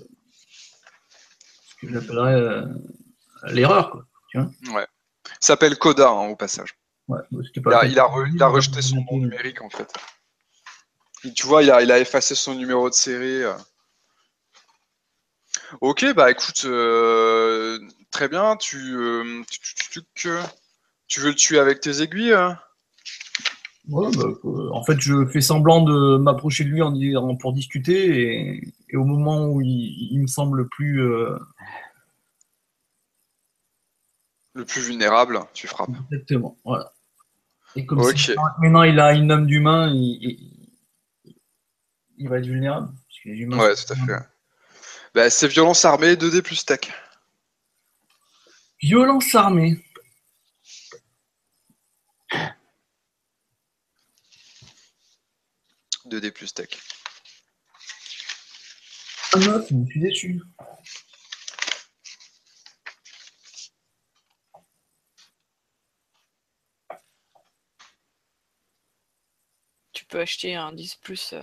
ce que j'appellerais l'erreur, quoi. Tu vois? Ouais. Il s'appelle Coda, hein, au passage. Ouais, Il a rejeté son nom numérique, en fait. Tu vois, il a effacé son numéro de série. Ok, bah écoute, très bien. Tu veux le tuer avec tes aiguilles? Ouais, en fait, je fais semblant de m'approcher de lui pour discuter et au moment où il me semble le plus vulnérable, tu frappes. Exactement, voilà. Et comme Ok. maintenant il a une âme d'humain, il va être vulnérable. Parce que les humains Ouais, tout à fait. Bah, c'est violence armée, 2D plus tech. Violence armée. – 2D plus tech. Ah non, je me suis déçu. Tu peux acheter un 10 plus.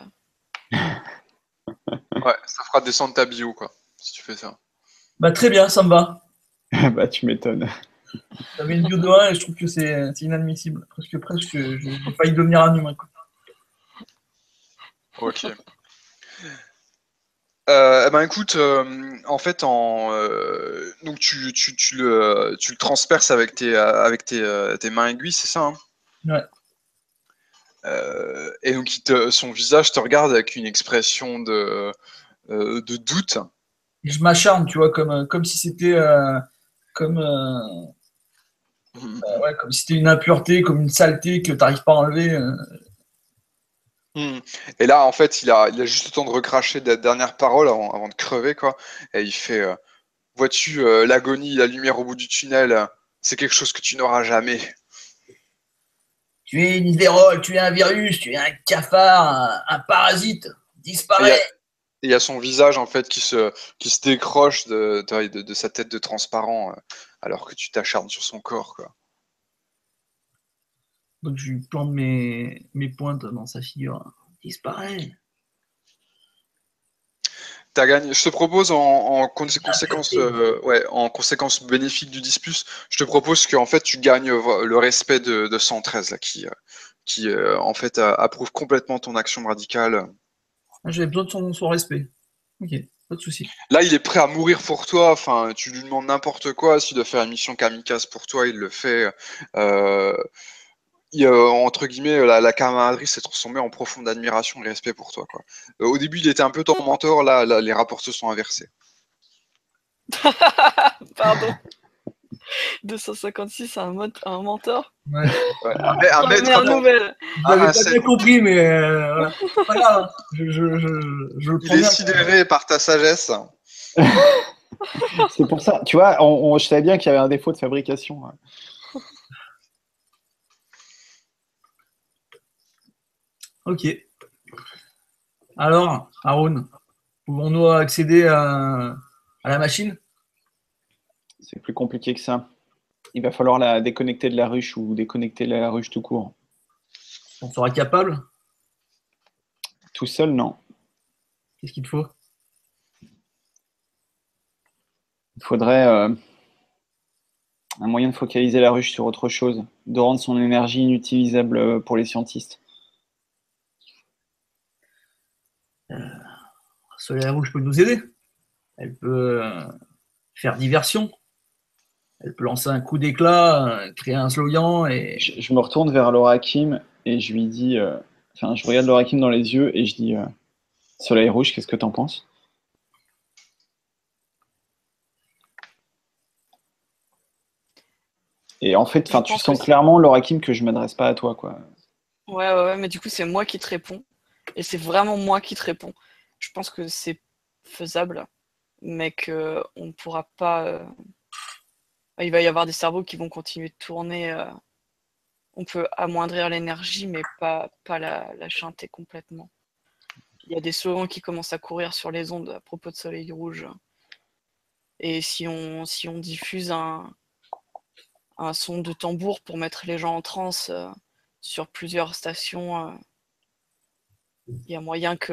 Ouais, ça fera descendre ta bio, quoi, si tu fais ça. Bah très bien, ça me va. Bah, tu m'étonnes. J'avais une bio de 1 et je trouve que c'est inadmissible. Presque, j'ai failli devenir un humain. Quoi. Ok. Ben écoute, en fait, donc tu le transperces avec tes mains aiguilles, c'est ça, hein? Ouais. Et donc son visage te regarde avec une expression de doute. Et je m'acharne, tu vois, comme si c'était comme, ouais, comme si c'était une impureté, comme une saleté que tu n'arrives pas à enlever. Et là, en fait, il a juste le temps de recracher des dernières paroles avant de crever, quoi. Et il fait vois-tu, l'agonie, la lumière au bout du tunnel, c'est quelque chose que tu n'auras jamais. Tu es une vérole, tu es un virus, tu es un cafard, un parasite. Et Disparais. il y a son visage en fait qui se décroche de sa tête de transparent alors que tu t'acharnes sur son corps, quoi. Donc je lui plante mes pointes dans sa figure. Disparaît. T'as gagné. Je te propose conséquence, en conséquence bénéfique du dispute, je te propose que en fait tu gagnes le respect de 113 là, qui en fait approuve complètement ton action radicale. J'avais besoin de son respect. Ok, pas de souci. Là, il est prêt à mourir pour toi. Enfin, tu lui demandes n'importe quoi. S'il doit faire une mission kamikaze pour toi, il le fait. Euh, Entre guillemets, la camaraderie s'est transformée en profonde admiration et respect pour toi, quoi. Au début, il était un peu ton mentor. Là, les rapports se sont inversés. Pardon. 256, un mentor. Ouais. Ouais. Un maître, Première nouvelle. Vous n'avez pas c'est bien compris, mais voilà. C'est pas grave, hein. Je le il prends est bien. sidéré par ta sagesse. C'est pour ça, tu vois, je savais bien qu'il y avait un défaut de fabrication. Ok. Alors, Haroun, pouvons-nous accéder à la machine? C'est plus compliqué que ça. Il va falloir la déconnecter de la ruche ou déconnecter la ruche tout court. On sera capable? Tout seul, non. Qu'est-ce qu'il te faut? Il faudrait un moyen de focaliser la ruche sur autre chose, de rendre son énergie inutilisable pour les scientistes. Soleil Rouge peut nous aider. Elle peut faire diversion. Elle peut lancer un coup d'éclat, créer un slogan et. Je me retourne vers Laura-Kim et je lui dis, enfin, je regarde Laura-Kim dans les yeux et je dis, Soleil Rouge, qu'est-ce que t'en penses? Et en fait, Je tu pense que sens clairement, Laura-Kim, que je m'adresse pas à toi, quoi. ouais, mais du coup, c'est moi qui te réponds. Et c'est vraiment moi qui te réponds. Je pense que c'est faisable, mais qu'on ne pourra pas. Il va y avoir des cerveaux qui vont continuer de tourner. On peut amoindrir l'énergie, mais pas la chanter complètement. Il y a des slogans qui commencent à courir sur les ondes à propos de Soleil Rouge. Et si on diffuse un son de tambour pour mettre les gens en transe sur plusieurs stations, il y a moyen que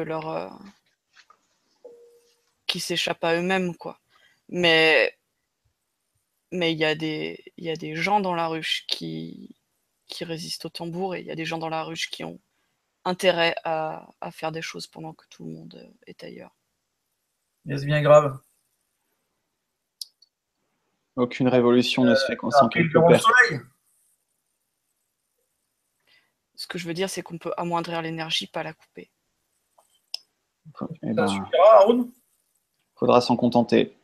qu'ils s'échappent à eux-mêmes, quoi. Mais il y a des gens dans la ruche qui résistent au tambour et il y a des gens dans la ruche qui ont intérêt à faire des choses pendant que tout le monde est ailleurs. Mais c'est bien grave. Aucune révolution ne se fait sans Après, quelques le pertes. soleil. Ce que je veux dire, c'est qu'on peut amoindrir l'énergie, pas la couper. Eh Ça ben, suffira, Haroun? faudra s'en contenter.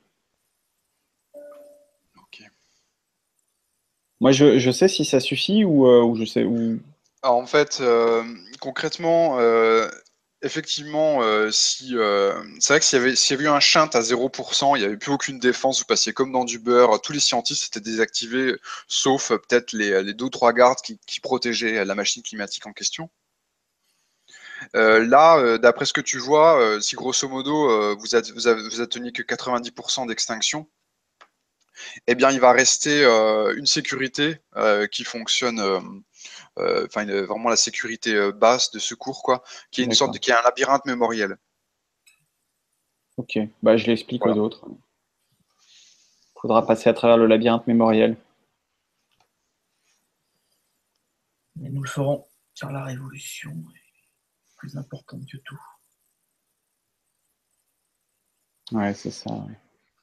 Ok. Moi, je sais si ça suffit ou je sais ou. Alors, en fait, concrètement, effectivement, c'est vrai que s'il y avait eu un shunt à 0%, il n'y avait plus aucune défense, vous passiez comme dans du beurre, tous les scientifiques étaient désactivés, sauf peut-être les 2 ou 3 gardes qui protégeaient la machine climatique en question. Là, d'après ce que tu vois, si grosso modo vous atteignez que 90% d'extinction, eh bien il va rester une sécurité qui fonctionne, vraiment la sécurité basse de secours, quoi, qui est qui est un labyrinthe mémoriel. Ok, bah je l'explique aux Voilà. autres. Faudra passer à travers le labyrinthe mémoriel. Mais nous le ferons, car la révolution est plus importante que tout. Ouais, c'est ça. Ouais.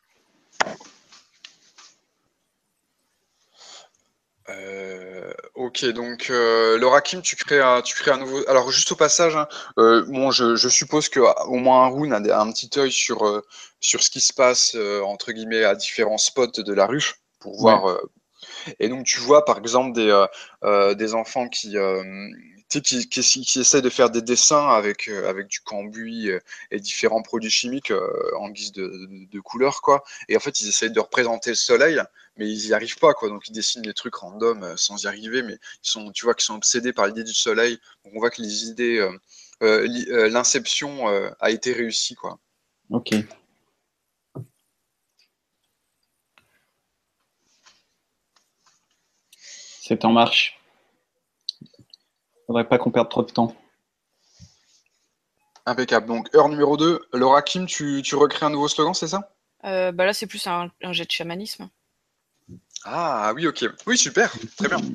Ok, donc Laura Kim, tu crées un nouveau. Alors juste au passage, hein, bon, je suppose que au moins Haroun a un petit œil sur ce qui se passe entre guillemets à différents spots de la rue pour Ouais. voir. Et donc tu vois par exemple des enfants tu sais, qui essaient de faire des dessins avec du cambouis et différents produits chimiques en guise de couleurs, quoi. Et en fait, ils essayent de représenter le soleil, mais ils n'y arrivent pas, quoi. Donc ils dessinent des trucs random sans y arriver, mais tu vois qu'ils sont obsédés par l'idée du soleil. Donc on voit que l'inception a été réussie, quoi. Ok. C'est en marche. Faudrait pas qu'on perde trop de temps. Impeccable. Donc, heure numéro 2. Laura Kim, tu recrées un nouveau slogan, c'est ça? Bah là, c'est plus un jet de chamanisme. Ah oui, ok. Oui, super. Très bien.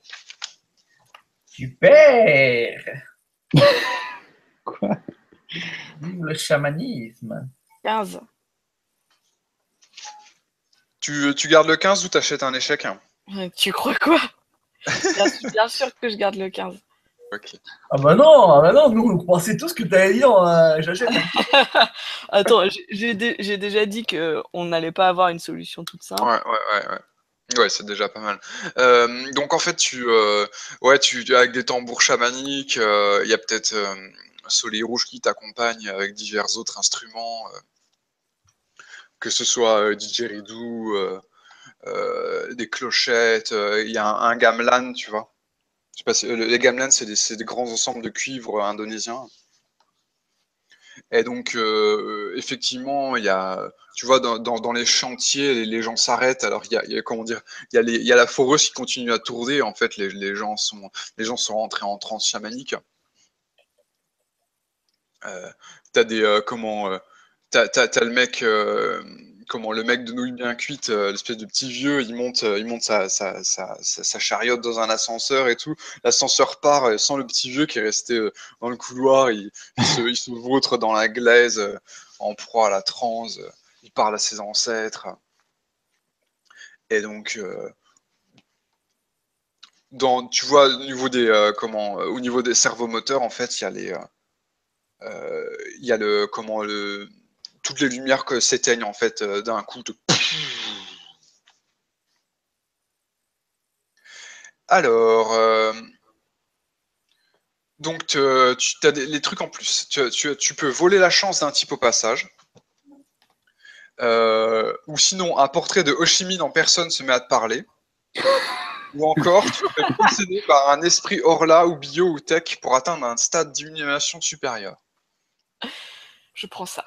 Super! Quoi? Vive le chamanisme. 15. Tu gardes le 15 ou t'achètes un échec? Tu crois quoi? Bien sûr que je garde le 15. Ok. Ah bah non, nous on pensait tous que t'allais dire j'achète. Attends, j'ai déjà dit qu'on n'allait pas avoir une solution toute simple. Ouais, c'est déjà pas mal. Donc en fait, avec des tambours chamaniques, il y a peut-être Soleil Rouge qui t'accompagne avec divers autres instruments, que ce soit didgeridoo, des clochettes, il y a un gamelan, tu vois. Je sais pas les gamelans, c'est des grands ensembles de cuivre indonésiens. Et donc, effectivement, tu vois, dans les chantiers, les gens s'arrêtent. Alors, comment dire, il y a la foreuse qui continue à tourner. En fait, les gens sont rentrés en transe chamanique. T'as des, t'as le mec, le mec de nouilles bien cuites, l'espèce de petit vieux, il monte sa chariote dans un ascenseur et tout. L'ascenseur part sans le petit vieux qui est resté dans le couloir. Il se vautre dans la glaise, en proie à la transe. Il parle à ses ancêtres. Et donc, tu vois, au niveau des servomoteurs, en fait, il y a toutes les lumières que s'éteignent en fait d'un coup. Alors, donc tu as les trucs en plus. Tu peux voler la chance d'un type au passage. Ou sinon, un portrait de Ho Chi Minh en personne se met à te parler. Ou encore, tu peux être possédé par un esprit Orla ou bio ou tech pour atteindre un stade d'illumination supérieur. Je prends ça.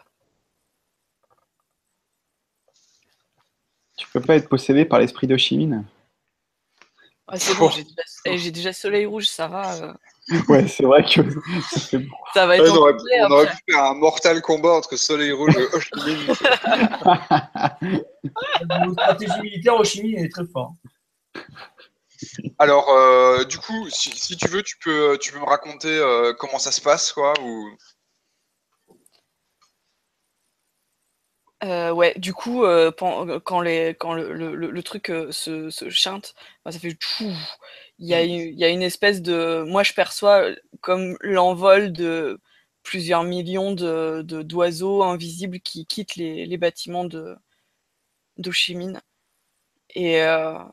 Tu peux pas être possédé par l'esprit de Chimine? Ah, c'est bon, j'ai déjà Soleil Rouge, ça va. Ouais, c'est vrai que ça fait beaucoup. Ça va être encombré On aurait après. pu faire un mortal combat entre Soleil Rouge et Ho Chi Minh. Nos stratégies militaires au Chili est très fort. Alors, du coup, si tu veux, tu peux me raconter comment ça se passe, quoi, ou... Ouais, du coup, quand le truc se chante, bah, ça fait tchou. Il y a une espèce de. Moi, je perçois comme l'envol de plusieurs millions d'oiseaux invisibles qui quittent les bâtiments d'Ho Chi Minh. Et,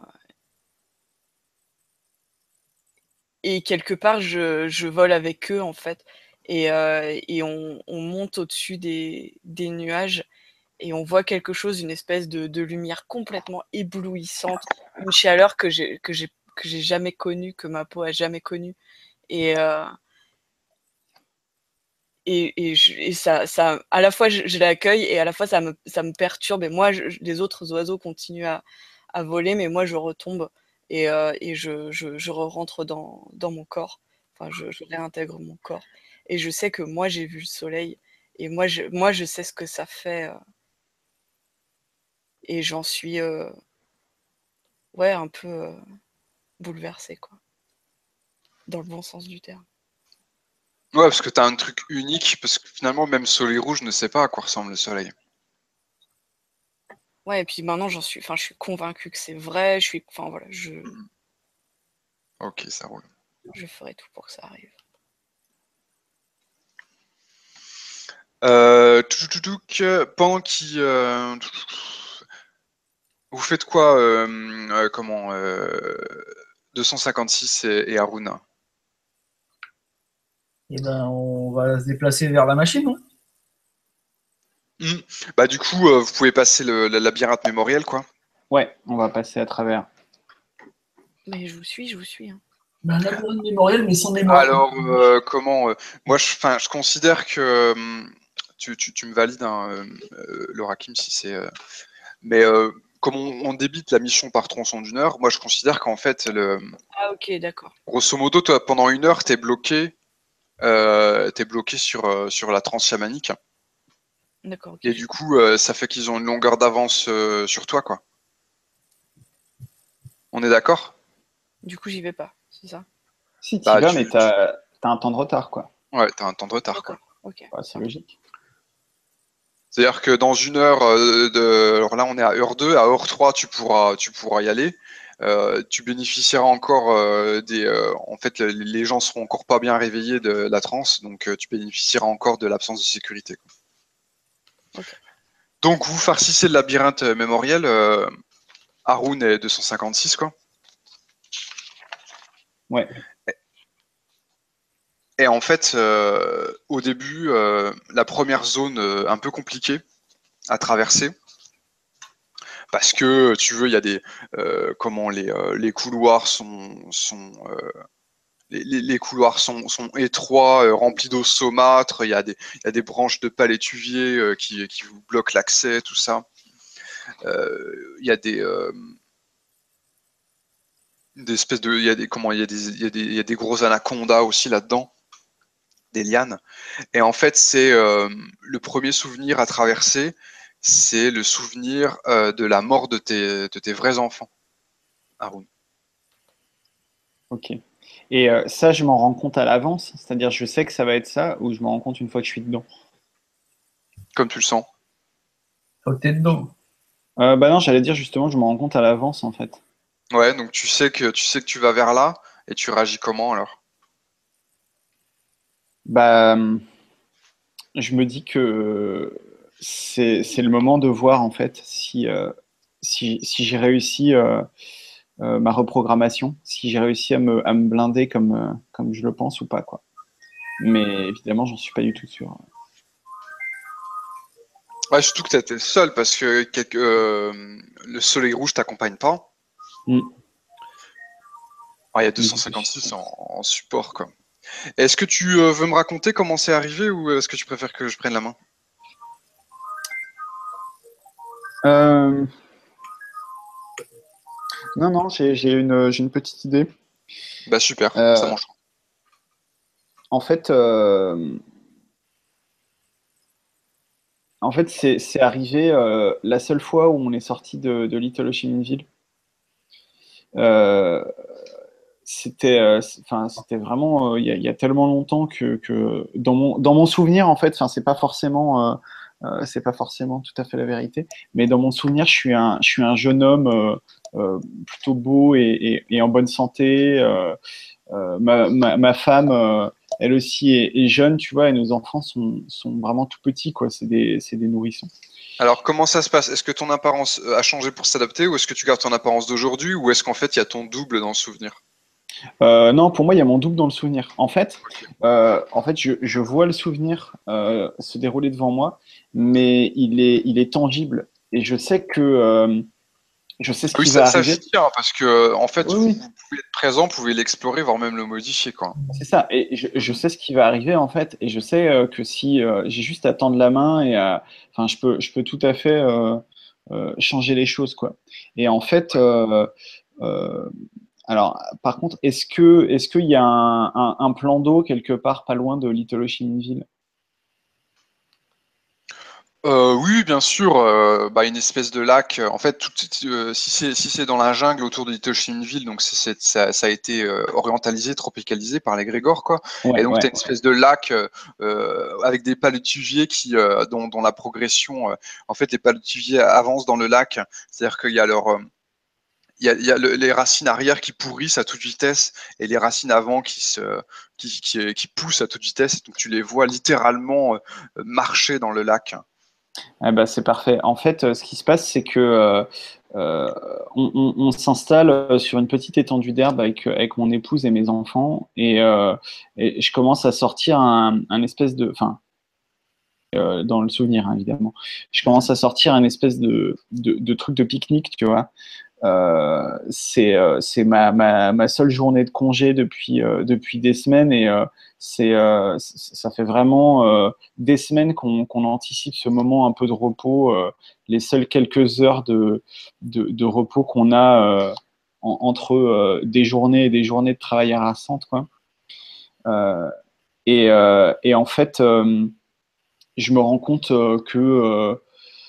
et quelque part, je vole avec eux, en fait. Et on monte au-dessus des nuages. Et on voit quelque chose, une espèce de lumière complètement éblouissante, une chaleur que j'ai jamais connue, que ma peau a jamais connue. Et, et ça, à la fois je l'accueille et à la fois ça me perturbe. Et moi, les autres oiseaux continuent à voler, mais moi je retombe et je rentre dans mon corps. Enfin, je réintègre mon corps. Et je sais que moi j'ai vu le soleil et moi je sais ce que ça fait. Et j'en suis ouais, un peu bouleversée, quoi. Dans le bon sens du terme. Ouais, parce que tu as un truc unique, parce que finalement, même Soleil Rouge ne sait pas à quoi ressemble le soleil. Ouais, et puis maintenant, je suis convaincue que c'est vrai. Enfin voilà, Ok, ça roule. je ferai tout pour que ça arrive. Pendant qu'il... vous faites quoi, 256 et Aruna? Et ben, on va se déplacer vers la machine, non? Bah du coup, vous pouvez passer le labyrinthe mémoriel, quoi. Ouais, on va passer à travers. Mais je vous suis. Hein. Ben, labyrinthe mémoriel, mais sans mémoire. Alors, moi, je considère que tu me valides, hein, Laura Kim, si c'est. Mais comme on débite la mission par tronçon d'1 heure, moi je considère qu'en fait, Ah, ok, d'accord. grosso modo, toi, pendant 1 heure, t'es bloqué sur la transe chamanique. D'accord, ok. Et du coup, ça fait qu'ils ont une longueur d'avance sur toi, quoi. On est d'accord? Du coup, j'y vais pas, c'est ça? Si, tu y Bah, vas, mais tu as un temps de retard, quoi. Ouais, t'as un temps de retard, quoi. D'accord, ok. Ouais, c'est logique. C'est-à-dire que dans 1 heure, alors là on est à heure 2, à heure 3 tu pourras y aller. Tu bénéficieras encore en fait, les gens seront encore pas bien réveillés de la transe, donc tu bénéficieras encore de l'absence de sécurité, quoi. Ok. Donc vous farcissez le labyrinthe mémoriel, Haroun est 256, quoi. Ouais. Et en fait, au début, la première zone un peu compliquée à traverser, parce que tu veux, il y a des comment les couloirs les couloirs sont étroits, remplis d'eau saumâtre. Il y a des branches de palétuvier qui vous bloquent l'accès, tout ça. Il y a des espèces de, il y a des comment, il y a des gros anacondas aussi là-dedans, des lianes. Et en fait, c'est le premier souvenir à traverser, c'est le souvenir de la mort de tes vrais enfants, Haroun. Ok. Et ça, je m'en rends compte à l'avance, c'est-à-dire je sais que ça va être ça, ou je m'en rends compte une fois que je suis dedans. Comme tu le sens. Faut que t'es dedans. Bah non, j'allais dire justement, je m'en rends compte à l'avance en fait. Ouais, donc tu sais que tu vas vers là et tu réagis comment alors? Bah, je me dis que c'est le moment de voir en fait si j'ai réussi ma reprogrammation, si j'ai réussi à me blinder comme je le pense ou pas, quoi. Mais évidemment, j'en suis pas du tout sûr. Ouais, surtout que tu été le seul parce que le soleil rouge t'accompagne pas. Mm. Ah, il y a Mais du coup, 256 en support, quoi. Est-ce que tu veux me raconter comment c'est arrivé ou est-ce que tu préfères que je prenne la main? euh, non, non, j'ai une petite idée. Bah super, ça Euh, mange. en fait, c'est arrivé la seule fois où on est sorti de Little Ho Chi Minh Ville. Euh, c'était vraiment il y a tellement longtemps que dans mon souvenir en fait, enfin c'est pas forcément tout à fait la vérité, mais dans mon souvenir, je suis un jeune homme plutôt beau et en bonne santé. Ma femme, elle aussi est jeune, tu vois, et nos enfants sont vraiment tout petits, quoi. C'est des nourrissons. Alors comment ça se passe? Est-ce que ton apparence a changé pour s'adapter ou est-ce que tu gardes ton apparence d'aujourd'hui ou est-ce qu'en fait il y a ton double dans le souvenir? Non, pour moi, il y a mon double dans le souvenir. En fait, je vois le souvenir se dérouler devant moi, mais il est tangible et je sais ce Ah oui, qui va ça j'y arriver. tiens en fait en fait Oui, oui, vous pouvez être présent, vous pouvez l'explorer, voire même le modifier, quoi. c'est ça. Et je sais ce qui va arriver en fait, et je sais que si j'ai juste à tendre la main enfin, je peux tout à fait changer les choses, quoi. Et en fait, euh, alors, par contre, est-ce qu'il y a un plan d'eau quelque part pas loin de Little Ho Chi Minh Ville? Oui, bien sûr, bah, une espèce de lac. En fait, si c'est dans la jungle autour de Little donc ça a été orientalisé, tropicalisé par les Grégor, quoi. Et Ouais, donc, tu as ouais. une espèce de lac avec des palétuviers dont la progression, en fait, les palétuviers avancent dans le lac. C'est-à-dire qu'il y a il y a les racines arrière qui pourrissent à toute vitesse et les racines avant qui poussent à toute vitesse. Donc, tu les vois littéralement marcher dans le lac. Ah bah, c'est parfait. En fait, ce qui se passe, c'est que euh, on s'installe sur une petite étendue d'herbe avec mon épouse et mes enfants, et je commence à sortir un espèce de, enfin, dans le souvenir, hein, évidemment. Je commence à sortir un espèce de truc de pique-nique, tu vois, c'est ma seule journée de congé depuis des semaines et ça fait vraiment des semaines qu'on anticipe ce moment un peu de repos, les seules quelques heures de repos qu'on a entre des journées et des journées de travail harassantes, quoi. Et en fait, je me rends compte que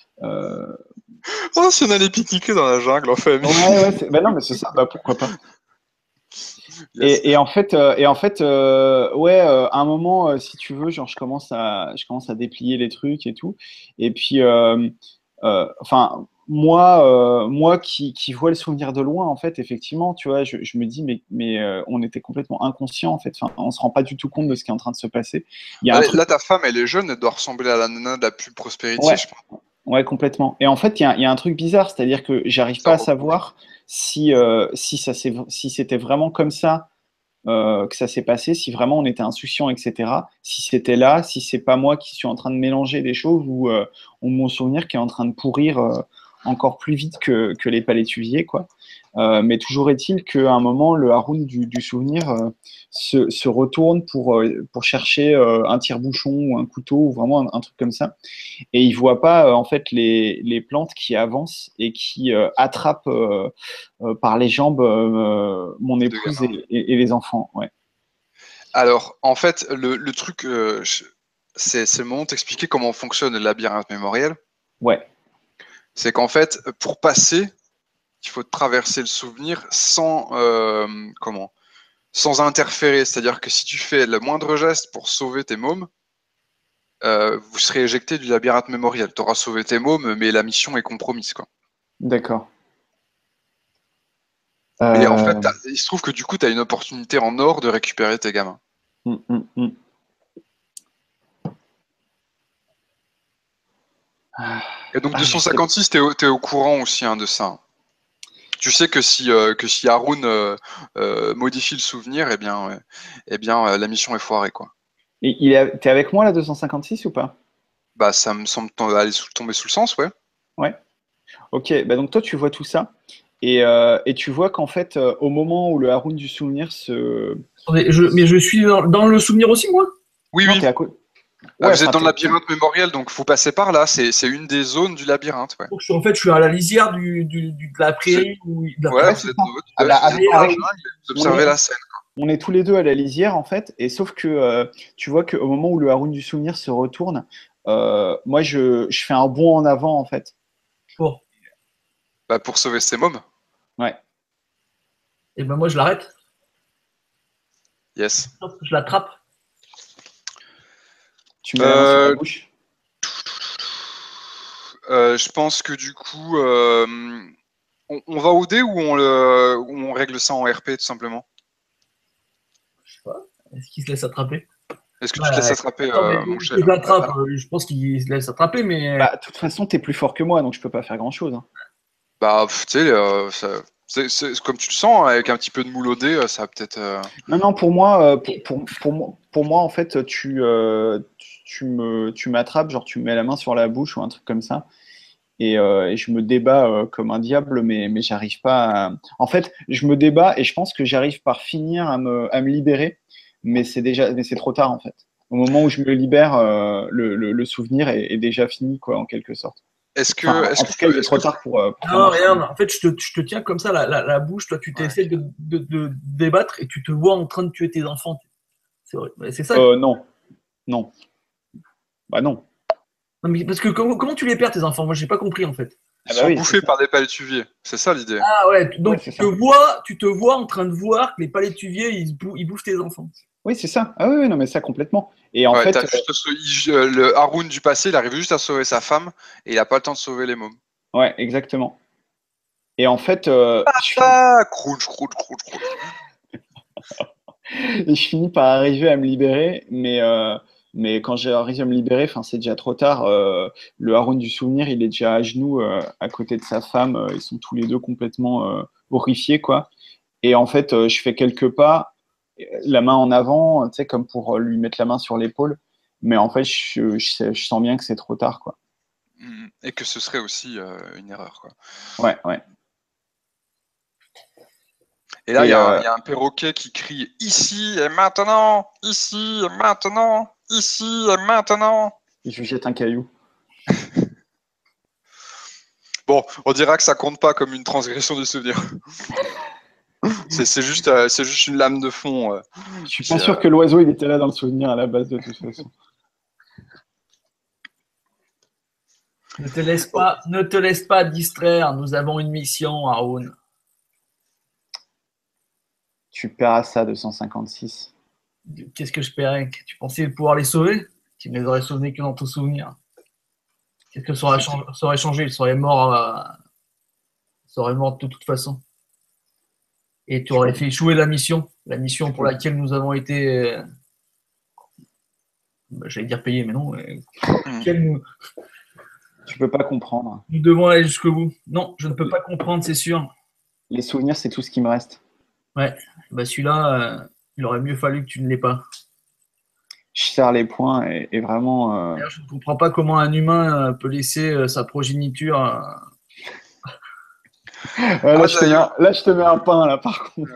Oh, si on allait pique-niquer dans la jungle en famille. ouais, bah non, mais c'est ça, bah pourquoi pas. Yes. Et en fait, ouais, à un moment, si tu veux, genre, je commence à déplier les trucs et tout. Et puis, enfin, moi qui vois le souvenir de loin, en fait, effectivement, tu vois, je me dis, mais on était complètement inconscient, en fait. Enfin, on se rend pas du tout compte de ce qui est en train de se passer. Il y a un truc. Là, ta femme, elle est jeune, elle doit ressembler à la nana de la pub Prosperity, Ouais. je pense. Ouais, complètement. Et en fait, il y a un truc bizarre, c'est-à-dire que j'arrive pas à savoir si c'était vraiment comme ça que ça s'est passé, si vraiment on était insouciant, etc. Si c'était là, si c'est pas moi qui suis en train de mélanger des choses ou mon souvenir qui est en train de pourrir encore plus vite que les palétuviers, quoi. Mais toujours est-il qu'à un moment, le Haroun du souvenir se retourne pour chercher un tire-bouchon ou un couteau ou vraiment un truc comme ça. Et il voit pas en fait les plantes qui avancent et qui attrapent par les jambes mon épouse et les enfants. Ouais. Alors, en fait, le truc, c'est le moment de t'expliquer comment fonctionne le labyrinthe mémoriel. Ouais. C'est qu'en fait, pour passer, il faut traverser le souvenir sans interférer. C'est-à-dire que si tu fais le moindre geste pour sauver tes mômes, vous serez éjecté du labyrinthe mémoriel. Tu auras sauvé tes mômes, mais la mission est compromise, quoi. D'accord. Mais en fait, il se trouve que du coup, tu as une opportunité en or de récupérer tes gamins. Mm. Et donc 256, tu es au courant aussi hein, de ça. Tu sais que si Haroun modifie le souvenir, eh bien la mission est foirée, quoi. Et t'es avec moi là, 256 ou pas? Bah, ça me semble tomber sous le sens, ouais. Ouais. Ok, bah donc toi tu vois tout ça et tu vois qu'en fait au moment où le Haroun du souvenir se... Attendez, mais je suis dans le souvenir aussi, moi? Oui, Non, oui. t'es à côté. Ah, Ouais, vous êtes enfin, dans le labyrinthe mémoriel, donc vous passez par là. C'est une des zones du labyrinthe, ouais. Donc, en fait, je suis à la lisière de la prairie. Ouais, c'est vous êtes ça. dans la Avec, jungle, vous on observez est, la scène. on est tous les deux à la lisière en fait, et sauf que tu vois qu'au moment où le Haroun du souvenir se retourne, moi je fais un bond en avant en fait. Bon. Bah, pour sauver ses mômes. Ouais. Et ben moi, je l'arrête. Yes. Je l'attrape. Tu mets la main sur la bouche. Je pense que du coup, on va au dé ou on règle ça en RP tout simplement? Je sais pas. Est-ce qu'il se laisse attraper? Est-ce que tu te laisses attraper, Attends, mais mon cher? je l'attrape. Je pense qu'il se laisse attraper, mais. Bah, de toute façon, t'es plus fort que moi, donc je peux pas faire grand-chose. Hein. Bah, tu sais, c'est comme tu le sens, avec un petit peu de moule au dé, ça va peut-être. Non, pour moi, pour moi, en fait, tu m'attrapes, genre tu me mets la main sur la bouche ou un truc comme ça, et je me débat comme un diable, mais j'arrive pas à... En fait, je me débat et je pense que j'arrive par finir à me libérer, mais c'est trop tard, en fait. Au moment où je me libère, le souvenir est déjà fini, quoi, en quelque sorte. Enfin, en tout cas, il est trop tard pour faire Non, marcher. rien. En fait, je te tiens comme ça la bouche. Toi, tu t'essaies de débattre et tu te vois en train de tuer tes enfants. C'est vrai. C'est ça. Non. Bah non. Non, mais parce que comment tu les perds, tes enfants? Moi, j'ai pas compris, en fait. Ils Ah bah sont oui, bouffés par des palétuviers. C'est ça l'idée. Ah ouais, donc Ouais, c'est ça. tu te vois en train de voir que les palétuviers, ils bouffent tes enfants. Oui, c'est ça. Ah oui, non, mais ça complètement. Et en Ouais, fait, le Haroun du passé, il arrive juste à sauver sa femme et il a pas le temps de sauver les mômes. ouais, exactement. Et en fait, Ah, crunch, crunch, crunch, crunch. je finis par arriver à me libérer, mais quand j'arrive à me libérer, enfin, c'est déjà trop tard. Le Haroun du souvenir, il est déjà à genoux à côté de sa femme. Ils sont tous les deux complètement horrifiés, quoi. Et en fait, je fais quelques pas, la main en avant, tu sais, comme pour lui mettre la main sur l'épaule. Mais en fait, je sens bien que c'est trop tard, quoi. Et que ce serait aussi une erreur, quoi. Ouais, ouais. Et là, il y a un perroquet qui crie « Ici et maintenant, ici et maintenant, ici et maintenant ». Je lui jette un caillou. Bon, on dira que ça compte pas comme une transgression du souvenir. C'est juste une lame de fond. Je suis pas sûr que l'oiseau il était là dans le souvenir à la base de toute façon. Ne te laisse pas distraire. Nous avons une mission, Haroun. Tu paieras ça 256. Qu'est-ce que je paierais? Tu pensais pouvoir les sauver? Tu ne les aurais sauvés que dans ton souvenir. Qu'est-ce que ça aurait changé? Ils seraient morts de toute façon. Et tu aurais fait échouer la mission pour laquelle nous avons été, j'allais dire payés, mais non. Tu peux pas comprendre. Nous devons aller jusqu'au bout. Non, je ne peux pas comprendre, c'est sûr. Les souvenirs, c'est tout ce qui me reste. Ouais, bah celui-là, il aurait mieux fallu que tu ne l'aies pas. Je serre les poings et vraiment. D'ailleurs, je ne comprends pas comment un humain peut laisser sa progéniture. Là, je te mets un pain, là, par contre.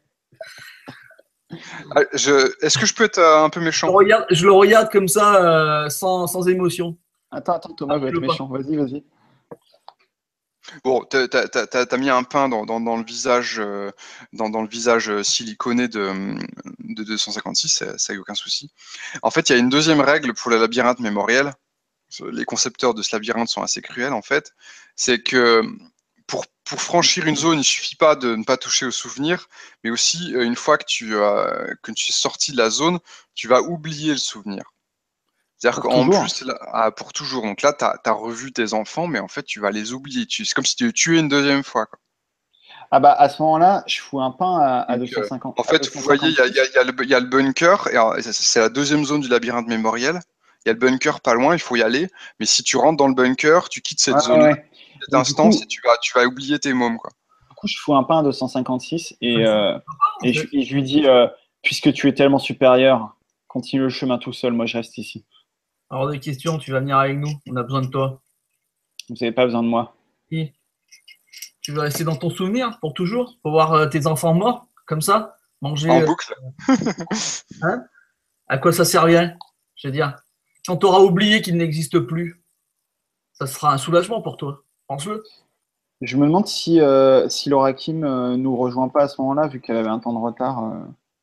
Ouais. Est-ce que je peux être un peu méchant? Je le regarde comme ça, sans émotion. Attends, Thomas va être méchant. Vas-y. Bon, t'as mis un pain dans le visage, dans le visage siliconé de 256, ça y a aucun souci. En fait, il y a une deuxième règle pour le labyrinthe mémoriel. Les concepteurs de ce labyrinthe sont assez cruels, en fait. C'est que pour franchir une zone, il suffit pas de ne pas toucher aux souvenirs, mais aussi, une fois que tu es sorti de la zone, tu vas oublier le souvenir. C'est-à-dire qu'en plus, là, pour toujours. Donc là, tu as revu tes enfants, mais en fait, tu vas les oublier. C'est comme si tu les tuais une deuxième fois, quoi. Ah bah à ce moment-là, je fous un pain à 250. En fait, vous voyez, il y a le bunker, et c'est la deuxième zone du labyrinthe mémoriel. Il y a le bunker pas loin, il faut y aller. Mais si tu rentres dans le bunker, tu quittes cette zone-là, cette instance, et tu vas oublier tes mômes, quoi. Du coup, je fous un pain à 256 et je lui dis, puisque tu es tellement supérieur, continue le chemin tout seul, moi je reste ici. Alors, des questions, tu vas venir avec nous, on a besoin de toi. Vous n'avez pas besoin de moi. Et tu veux rester dans ton souvenir pour toujours? Pour voir tes enfants morts, comme ça? Manger. En boucle. Hein? À quoi ça servirait? Je veux dire, quand tu auras oublié qu'il n'existe plus, ça sera un soulagement pour toi. Pense-le. Je me demande si Laura Kim nous rejoint pas à ce moment-là, vu qu'elle avait un temps de retard.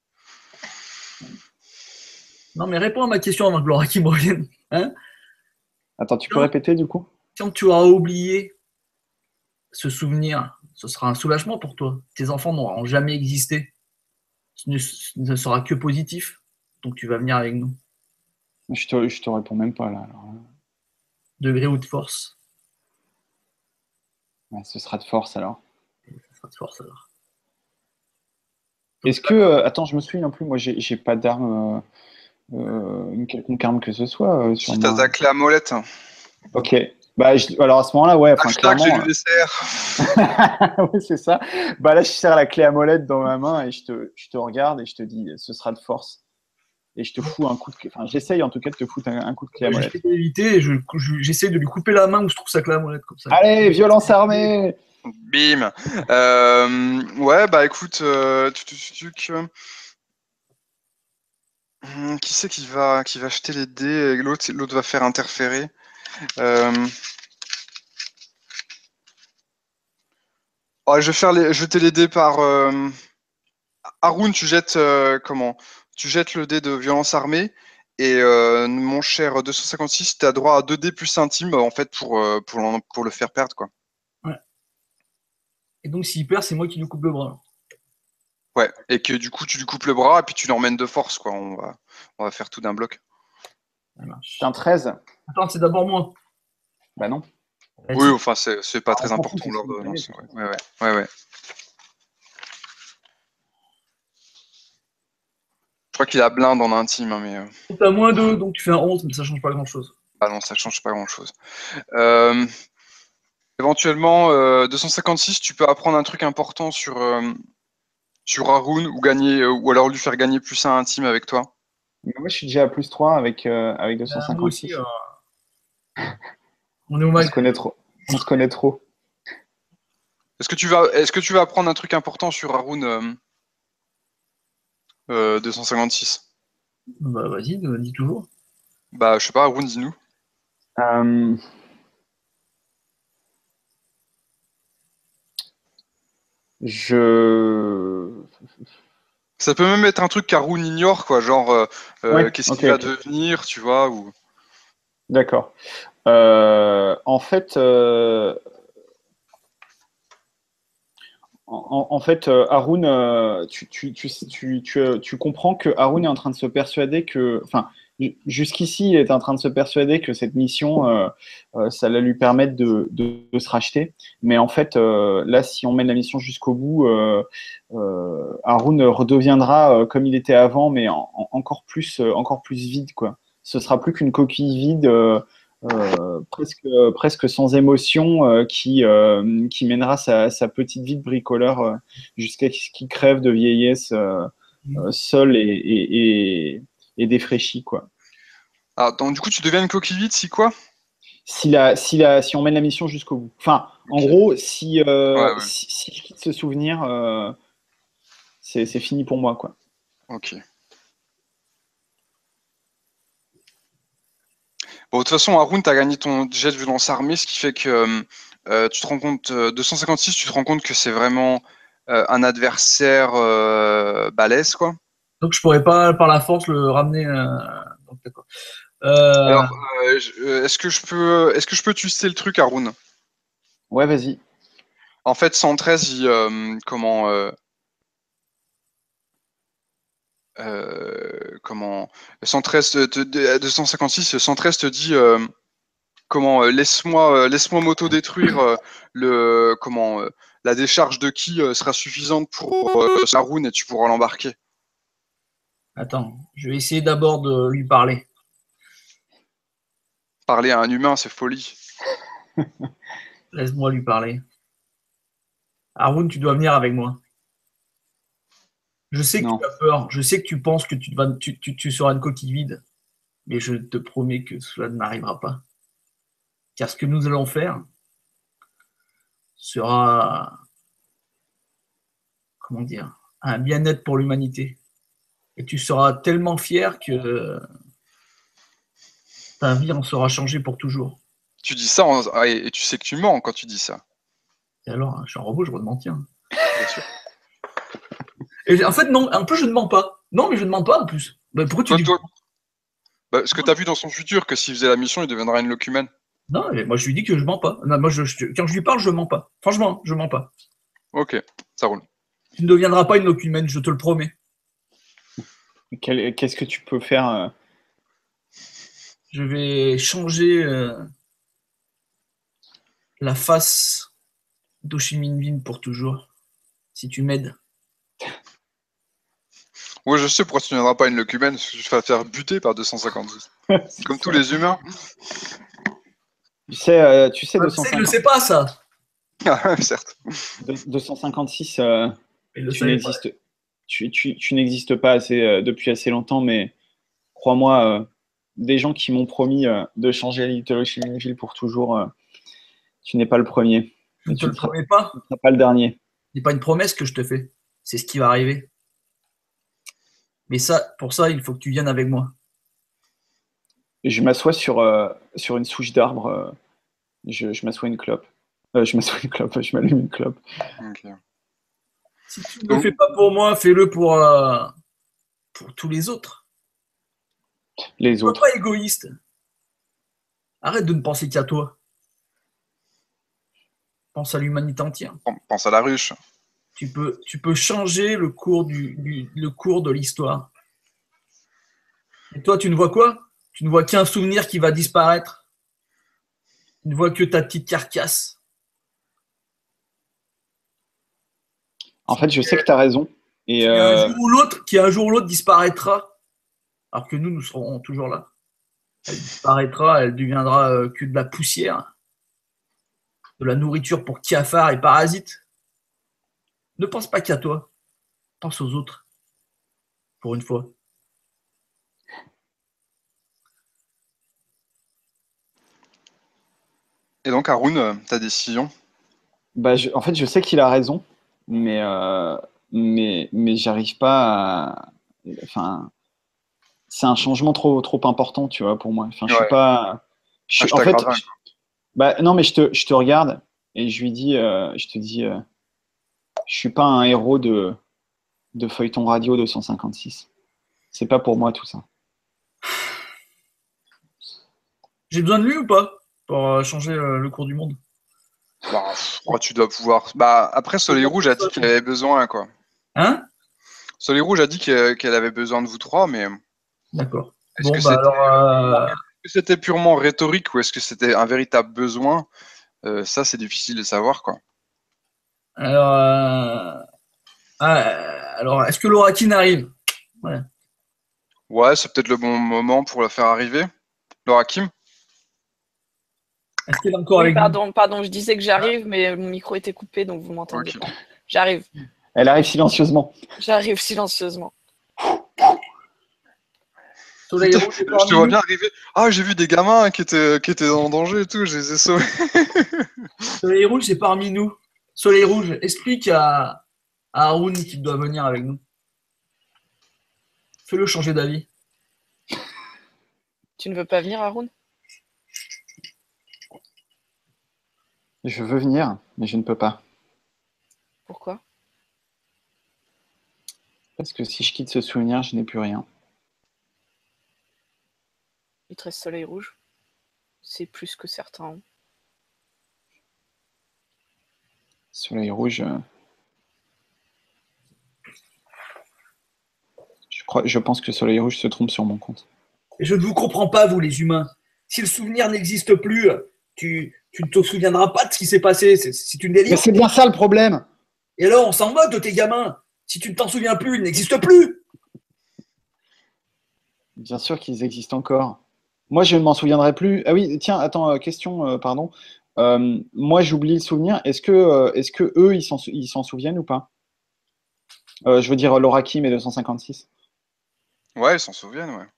Non, mais réponds à ma question avant que Laura Kim revienne. Hein? Attends, tu peux répéter du coup? Quand tu auras oublié ce souvenir, ce sera un soulagement pour toi. Tes enfants n'auront jamais existé. Ce ne sera que positif. Donc tu vas venir avec nous. Je te réponds même pas là. Alors. Degré ou de force? Ouais, ce sera de force alors. Ce sera de force alors. Est-ce que. Attends, je me souviens non plus, moi j'ai pas d'arme, une quelconque arme que ce soit. Si t'as ta clé à molette. Ok. Bah, alors à ce moment-là, ouais. Hashtag j'ai du dessert. Oui, c'est ça. Bah là, je serre la clé à molette dans ma main et je te regarde et je te dis, ce sera de force. Et je te fous un coup de clé. Enfin, j'essaye en tout cas de te foutre un coup de clé à molette. J'essaie d'éviter et j'essaie de lui couper la main où je trouve sa clé à molette comme ça. Allez, violence armée! Bim. Ouais, bah écoute, qui c'est qui va jeter les dés? L'autre va faire interférer. Ouais, je vais jeter les dés par. Haroun, tu jettes comment? Tu jettes le dé de violence armée. Et mon cher 256, tu as droit à 2 dés plus intime en fait pour le faire perdre, quoi. Ouais. Et donc s'il perd, c'est moi qui lui coupe le bras. Ouais, et que du coup tu lui coupes le bras et puis tu l'emmènes de force, quoi. On va faire tout d'un bloc. C'est un 13. Attends, c'est d'abord moi. Bah non. Oui, enfin c'est pas très important l'ordonnance. Ouais. Je crois qu'il a blinde en intime, hein, mais. T'as moins 2, donc tu fais un 11, mais ça change pas grand chose. Ah non, ça change pas grand chose. Éventuellement, 256, tu peux apprendre un truc important sur Haroun ou alors lui faire gagner plus 1 intime avec toi. Mais moi, je suis déjà à plus 3 avec 256. Moi aussi, on est au On max. se connaît trop. Est-ce que tu vas apprendre un truc important sur Haroun 256? Bah, vas-y, dis toujours. Bah, je sais pas, Haroun, dis-nous. Ça peut même être un truc qu'Haroun ignore, quoi, genre Ouais, qu'est-ce qu'il ok, va ok. devenir, tu vois, ou... D'accord. En fait, Haroun, tu comprends que Haroun est en train de se persuader que, enfin, jusqu'ici, il est en train de se persuader que cette mission, ça va lui permettre de se racheter. Mais en fait, là, si on mène la mission jusqu'au bout, Haroun redeviendra comme il était avant, mais encore plus vide, quoi. Ce sera plus qu'une coquille vide. Presque sans émotion, qui mènera sa petite vie de bricoleur jusqu'à ce qu'il crève de vieillesse, seul et défraîchi, quoi. Ah, donc du coup, tu deviens une coquille vide, si quoi? Si on mène la mission jusqu'au bout. Enfin, en Ok. gros, Ouais, ouais. si je quitte ce souvenir, c'est fini pour moi, quoi. Ok. Bon, de toute façon, Haroun, t'as gagné ton jet de violence armée, ce qui fait que tu te rends compte, 256, tu te rends compte que c'est vraiment un adversaire balèze, quoi. Donc, je pourrais pas, par la force, le ramener. Donc, d'accord. Alors, est-ce que je peux twister le truc, Haroun? Ouais, vas-y. En fait, 113, comment 113 256, 113 te dit laisse-moi m'auto-détruire la décharge de qui sera suffisante pour Haroun et tu pourras l'embarquer. Attends, je vais essayer d'abord de lui parler. Parler à un humain, c'est folie. Laisse-moi lui parler. Haroun, tu dois venir avec moi. Je sais que tu Non. as peur, je sais que tu penses que tu seras une coquille vide, mais je te promets que cela n'arrivera pas. Car ce que nous allons faire sera, comment dire, un bien-être pour l'humanité. Et tu seras tellement fier que ta vie en sera changée pour toujours. Tu dis ça et tu sais que tu mens quand tu dis ça. Et alors, hein, je suis un robot, je dois te mentir. Bien sûr. Et en fait, non, un peu, je ne mens pas. Non, mais je ne mens pas en plus. Ben, pourquoi tu Toi, dis toi, bah, ce que tu as vu dans son futur, que s'il faisait la mission, il deviendra une locumène. non, mais moi je lui dis que je mens pas. Non, moi, quand je lui parle, je mens pas. Franchement, je mens pas. Ok, ça roule. Tu ne deviendras pas une locumène, je te le promets. Qu'est-ce que tu peux faire Je vais changer la face d'Ho Chi Minh Vinh pour toujours, si tu m'aides. Ouais, je sais pourquoi tu ne deviendras pas une locumène, parce que tu te vas faire buter par 256. C'est Comme tous ça. les humains. Tu sais Ah, tu sais que je ne sais pas ça. Ah, certes. 256, Il le tu savait pas. n'existes tu n'existes pas depuis assez longtemps, mais crois-moi, des gens qui m'ont promis de changer la mythologie de ville pour toujours, tu n'es pas le premier Je et ne te le promets pas. tu ne seras pas le dernier. Ce n'est pas une promesse que je te fais. C'est ce qui va arriver. Mais ça, pour ça, il faut que tu viennes avec moi. Je m'assois sur une souche d'arbre, je m'assois une clope. Je m'assois une clope, je m'allume une clope. Ok. Si tu ne le Donc, fais pas pour moi, fais-le pour tous les autres. Les Sois autres. pas égoïste. Arrête de ne penser qu'à toi. Pense à l'humanité entière. pense à la ruche. Tu peux changer le cours, le cours de l'histoire. Et toi, tu ne vois quoi? Tu ne vois qu'un souvenir qui va disparaître. Tu ne vois que ta petite carcasse. En fait, je sais que tu as raison. Et Qui un jour ou l'autre disparaîtra. Alors que nous serons toujours là. Elle disparaîtra, elle deviendra que de la poussière, de la nourriture pour cafards et parasites. Ne pense pas qu'à toi. Pense aux autres. Pour une fois. Et donc, Haroun, ta décision? Bah, en fait, je sais qu'il a raison, mais, mais j'arrive pas à. Enfin, c'est un changement trop important, tu vois, pour moi. Enfin, je suis Ouais. pas. Ah, je En fait, t'aggrave un. bah, non, mais je te regarde et je lui dis, je te dis, je suis pas un héros de feuilleton radio 256. C'est pas pour moi tout ça. J'ai besoin de lui ou pas pour changer le cours du monde? Bah, tu dois pouvoir. Bah, après, Soleil Rouge a dit qu'elle avait besoin, quoi. Hein? Soleil Rouge a dit qu'elle avait besoin de vous trois, mais D'accord. est-ce que Bon, bah c'était alors, purement rhétorique ou est-ce que c'était un véritable besoin? Ça, c'est difficile de savoir, quoi. alors, ah, alors est-ce que l'Orakin arrive? Ouais. Ouais, c'est peut-être le bon moment pour la faire arriver. Laura Kim? Est-ce qu'elle est encore Oui, avec nous? pardon, je disais que j'arrive, mais mon micro était coupé, donc vous m'entendiez Ok. pas. J'arrive, Elle arrive silencieusement. j'arrive silencieusement. Soleil Rouge est Je te parmi vois nous? bien arriver. Ah, j'ai vu des gamins qui étaient en danger et tout, je les ai sauvés. Soleil Rouge est parmi nous. Soleil Rouge, explique à Haroun qu'il doit venir avec nous. Fais-le changer d'avis. Tu ne veux pas venir, Haroun? Je veux venir, mais je ne peux pas. Pourquoi? Parce que si je quitte ce souvenir, je n'ai plus rien. Il te reste Soleil Rouge. C'est plus que certains ont. Soleil rouge, je pense que Soleil rouge se trompe sur mon compte. Et je ne vous comprends pas, vous les humains. Si le souvenir n'existe plus, tu ne te souviendras pas de ce qui s'est passé. C'est une Mais délire. c'est bien ça le problème. Et alors, on s'en moque de tes gamins. Si tu ne t'en souviens plus, ils n'existent plus. Bien sûr qu'ils existent encore. Moi, je ne m'en souviendrai plus. Ah oui, tiens, attends, question, pardon. Moi, j'oublie le souvenir. Est-ce que eux, ils s'en souviennent ou pas? Je veux dire, Laura Kim et 256. Ouais, ils s'en souviennent, ouais.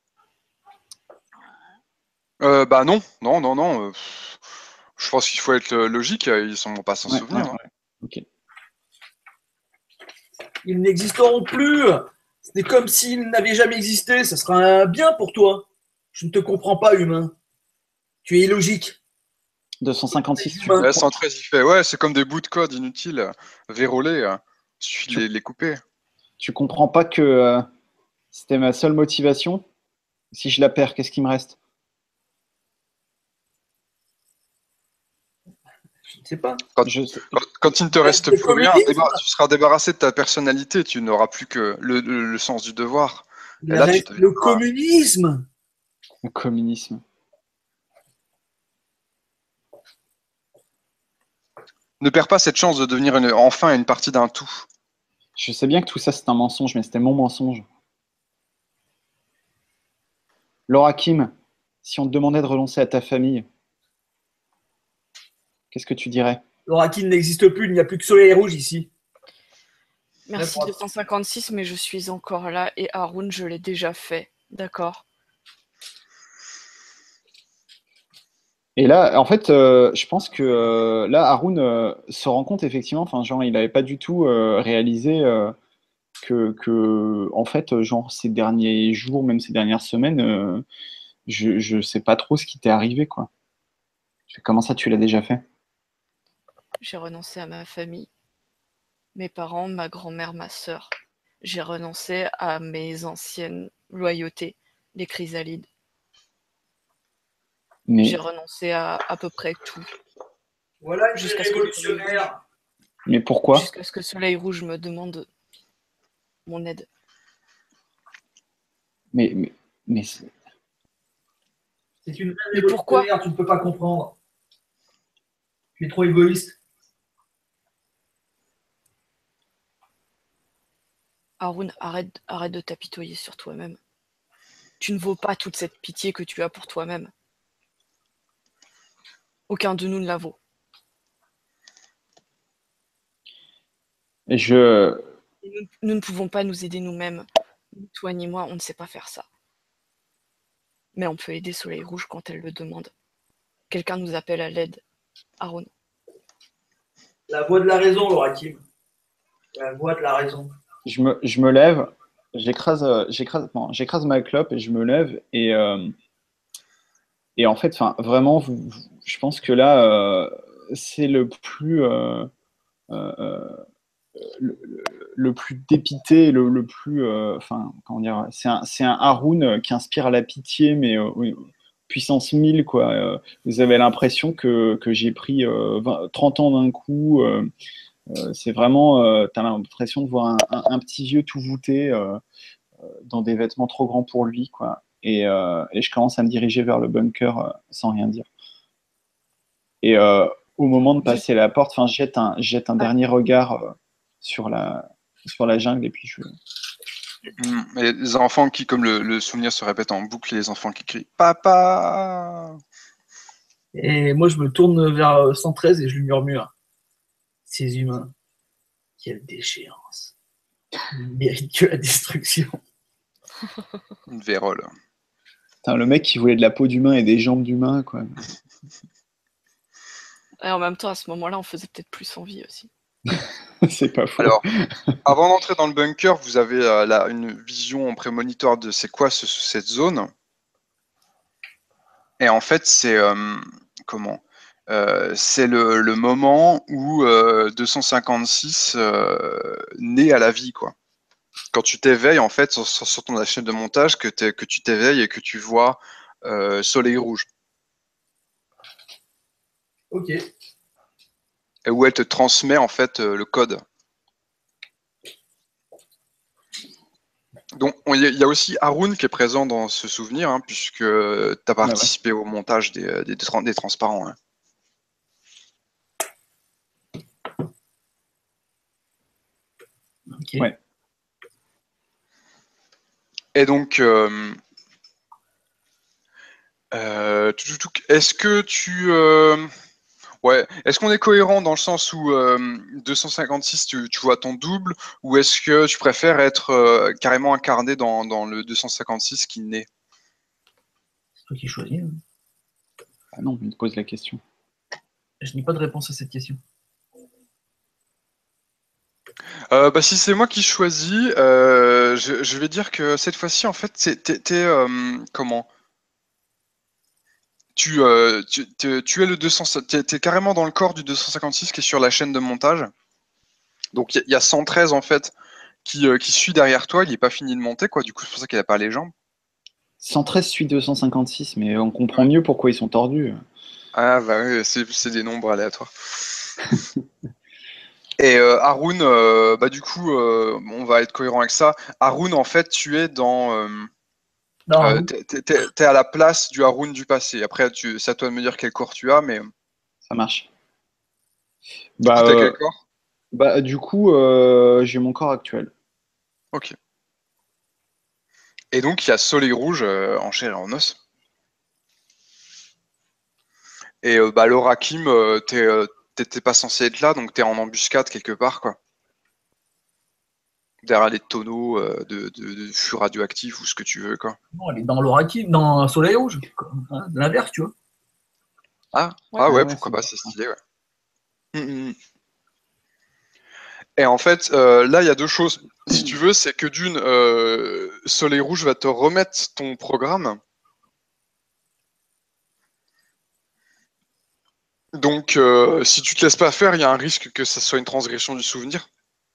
Bah non, non, non, non. Je pense qu'il faut être logique, ils sont pas s'en Ouais, souvenir, hein. ouais. Ok. Ils n'existeront plus. C'est comme s'ils n'avaient jamais existé. Ça sera un bien pour toi. Je ne te comprends pas, humain. Tu es illogique. 256, Humain. Ouais, 113, il fait, ouais, c'est comme des bouts de code inutiles, vérolés, il suffit de les couper. tu comprends pas que c'était ma seule motivation? Si je la perds, qu'est-ce qui me reste? Je ne sais pas. Quand, Je, quand il ne te reste Le plus rien, communisme. tu seras débarrassé de ta personnalité, tu n'auras plus que le sens du devoir. Et Il là, tu reste le deviendras. communisme. Le communisme. Ne perds pas cette chance de devenir enfin une partie d'un tout. Je sais bien que tout ça, c'est un mensonge, mais c'était mon mensonge. Laura Kim, si on te demandait de renoncer à ta famille, qu'est-ce que tu dirais? L'Orakin n'existe plus. Il n'y a plus que Soleil Rouge ici. Merci 256, mais je suis encore là et Haroun, je l'ai déjà fait. D'accord. Et là, en fait, je pense que là, Haroun se rend compte effectivement, enfin, genre, il n'avait pas du tout réalisé que, en fait, genre, ces derniers jours, même ces dernières semaines, je sais pas trop ce qui t'est arrivé, quoi. Comment ça, tu l'as déjà fait? J'ai renoncé à ma famille, mes parents, ma grand-mère, ma sœur. J'ai renoncé à mes anciennes loyautés, les chrysalides. J'ai Mais, renoncé à peu près tout. Voilà une Jusqu'à ce que révolutionnaire. mais pourquoi? jusqu'à ce que Soleil Rouge me demande mon aide. Mais, mais, mais C'est une Mais pourquoi? révolutionnaire. Tu ne peux pas comprendre. Tu es trop égoïste. Haroun, arrête de t'apitoyer sur toi-même. Tu ne vaux pas toute cette pitié que tu as pour toi-même. Aucun de nous ne la vaut. je, Nous ne pouvons pas nous aider nous-mêmes. Ni toi ni moi, on ne sait pas faire ça. Mais on peut aider Soleil Rouge quand elle le demande. Quelqu'un nous appelle à l'aide. Haroun. La voix de la raison, Laura Kim. La voix de la raison. Je me lève, j'écrase ma clope et je me lève et en fait, enfin, vraiment, je pense que là, c'est euh, le, le plus dépité, le plus, enfin, comment dire, c'est un Haroun qui inspire à la pitié, mais oui, puissance 1000, quoi. Vous avez l'impression que j'ai pris 30 ans d'un coup. C'est vraiment, tu as l'impression de voir un petit vieux tout voûté dans des vêtements trop grands pour lui, quoi. Et je commence à me diriger vers le bunker sans rien dire. Et au moment de passer la porte, enfin, je jette un dernier regard sur sur la jungle et puis je. Et les enfants qui, comme le souvenir se répète en boucle, les enfants qui crient Papa! Et moi, je me tourne vers 113 et je lui murmure. Ces humains, quelle déchéance. Ils méritent que la destruction. Une vérole. Putain, le mec qui voulait de la peau d'humain et des jambes d'humain, quoi. Et en même temps, à ce moment-là, on faisait peut-être plus envie aussi. C'est pas faux. Alors, avant d'entrer dans le bunker, vous avez là une vision en prémonitoire de c'est quoi cette zone. Et en fait, c'est comment c'est le moment où 256 naît à la vie, quoi. Quand tu t'éveilles, en fait, sur ton chaîne de montage, que tu t'éveilles et que tu vois Soleil Rouge. Ok. Et où elle te transmet, en fait, le code. Donc, il y a aussi Haroun qui est présent dans ce souvenir, hein, puisque tu as participé au montage des transparents. Hein. Ok. Ouais. Et donc, est-ce que est-ce qu'on est cohérent dans le sens où 256, tu vois ton double, ou est-ce que tu préfères être carrément incarné dans le 256 qui naît? C'est toi qui choisis. Hein. Ah non, il te pose la question. Je n'ai pas de réponse à cette question. Si c'est moi qui choisis, je vais dire que cette fois-ci, en fait, comment? Tu es le 200, t'es carrément dans le corps du 256 qui est sur la chaîne de montage. Donc il y a 113 en fait qui suit derrière toi, il n'est pas fini de monter, quoi. Du coup, c'est pour ça qu'il n'a pas les jambes. 113 suit 256, mais on comprend mieux pourquoi ils sont tordus. Ah bah oui, c'est des nombres aléatoires. Et Haroun, bah du coup, on va être cohérent avec ça. Haroun, en fait, tu es dans... Non, t'es à la place du Haroun du passé. Après, c'est à toi de me dire quel corps tu as, mais Ça marche. du coup, t'as quel corps? Du coup, j'ai mon corps actuel. Ok. Et donc, il y a Soleil Rouge en chair et en os. Et Laura Kim, t'étais pas censé être là, donc t'es en embuscade quelque part, quoi. Derrière les tonneaux de fûts radioactifs ou ce que tu veux, quoi. non, elle est dans l'Oraki, dans Soleil Rouge. Hein, l'inverse, tu vois. Ouais. Ouais, Ouais, pourquoi c'est pas, bien c'est ça. stylé, ouais. Et en fait, là, il y a deux choses. Si tu veux, c'est que d'une, Soleil Rouge va te remettre ton programme. Donc, si tu te laisses pas faire, il y a un risque que ça soit une transgression du souvenir.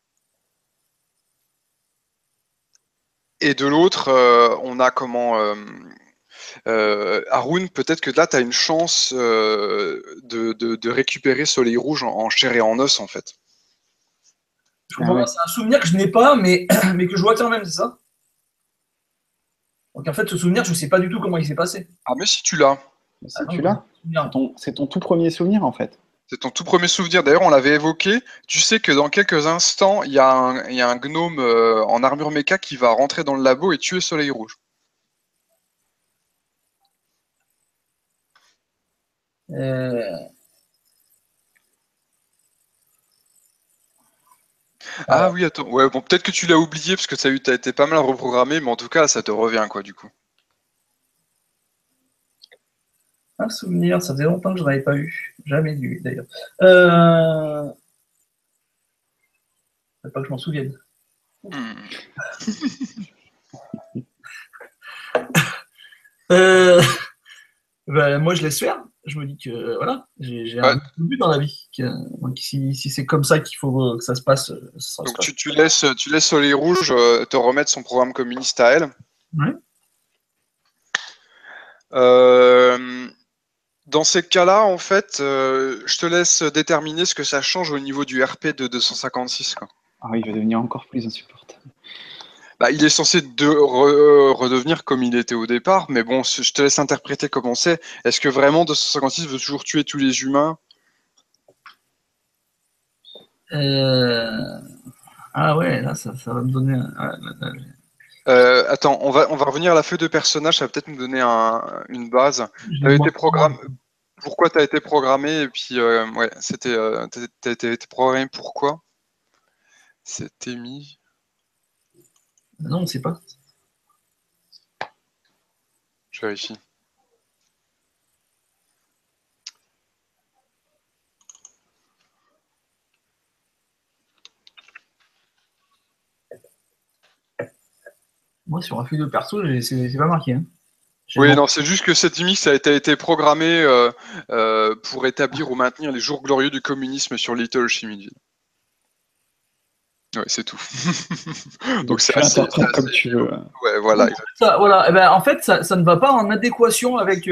Et de l'autre, on a comment Haroun, peut-être que là, tu as une chance de récupérer Soleil Rouge en chair et en os, en fait. Je Ah comprends ouais. pas, c'est un souvenir que je n'ai pas, mais, mais que je vois quand même, c'est ça? Donc en fait, ce souvenir, je ne sais pas du tout comment il s'est passé. Ah, mais si tu l'as. Ah Si non, tu j'ai pas l'as, de souvenir. c'est ton tout premier souvenir en fait. C'est ton tout premier souvenir. D'ailleurs, on l'avait évoqué. Tu sais que dans quelques instants, il y a un gnome en armure méca qui va rentrer dans le labo et tuer Soleil Rouge. Euh, Ah oui, attends. Ouais, bon, peut-être que tu l'as oublié parce que t'as été pas mal reprogrammé, mais en tout cas, ça te revient, quoi, du coup. un souvenir, ça faisait longtemps que je n'en avais pas eu. Jamais eu, d'ailleurs. Euh, Faut pas que je m'en souvienne. Ben, moi, je laisse faire. Je me dis que voilà, j'ai un but dans la vie. Donc, si c'est comme ça qu'il faut que ça se passe, ça Donc se passe. tu laisses Soleil Rouge te remettre son programme communiste à elle. Ouais. Dans ces cas-là, en fait, je te laisse déterminer ce que ça change au niveau du RP de 256. Quoi. Ah, il va devenir encore plus insupportable. Bah, il est censé redevenir comme il était au départ, mais bon, je te laisse interpréter comment c'est. Est-ce que vraiment 256 veut toujours tuer tous les humains? Ah ouais, là, ça va me donner. Attends, on va revenir à la feuille de personnage, ça va peut-être nous donner une base. Pourquoi tu as été programmé? Et puis, ouais, t'as été programmé pourquoi? C'était mis. Non, on ne sait pas. Je vérifie. Moi, sur un feuille de perso, c'est pas marqué. Hein. Oui, non, c'est juste que cette image ça a été programmée pour établir ou maintenir les jours glorieux du communisme sur Little Chimidville. Ouais, c'est tout. Donc c'est assez comme tu veux. Ouais, voilà. Ça, voilà. Eh ben, en fait, ça ne va pas en adéquation avec,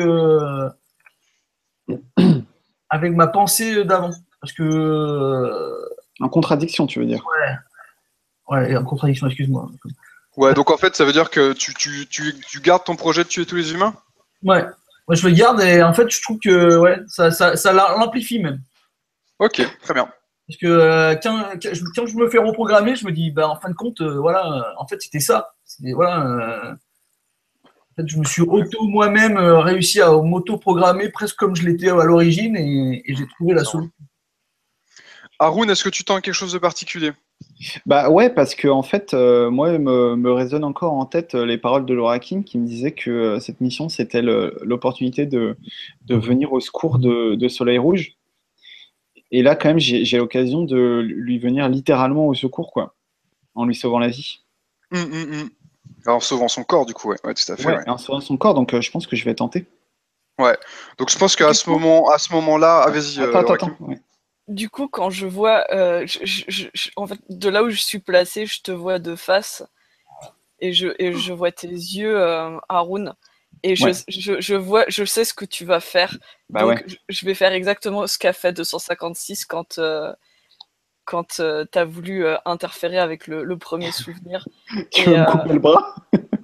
avec ma pensée d'avant. Parce que. En contradiction, tu veux dire? Ouais, en contradiction, excuse-moi. Ouais, donc en fait, ça veut dire que tu gardes ton projet de tuer tous les humains? Ouais. Moi, je le garde et en fait, je trouve que ouais, ça l'amplifie même. Ok, très bien. Parce que quand je me fais reprogrammer, je me dis, bah, en fin de compte, voilà, en fait, c'était ça. Voilà, en fait, je me suis moi-même réussi à m'auto-programmer presque comme je l'étais à l'origine et j'ai trouvé la solution. Haroun, est-ce que tu tends quelque chose de particulier? Bah ouais, parce que en fait, moi, me résonnent encore en tête les paroles de Laura King qui me disait que cette mission, c'était l'opportunité de venir au secours de Soleil Rouge. Et là, quand même, j'ai l'occasion de lui venir littéralement au secours, quoi, en lui sauvant la vie. En sauvant son corps, du coup, ouais, tout à fait. Ouais, en sauvant son corps, donc je pense que je vais tenter. Ouais, donc je pense qu'à ce moment-là, ah, vas-y. Attends. Ouais. Du coup, quand je vois, en fait, de là où je suis placé, je te vois de face et je vois tes yeux, Haroun, et je sais ce que tu vas faire. Bah donc, ouais. je vais faire exactement ce qu'a fait 256 quand tu as voulu interférer avec le premier souvenir. Tu veux me couper le bras?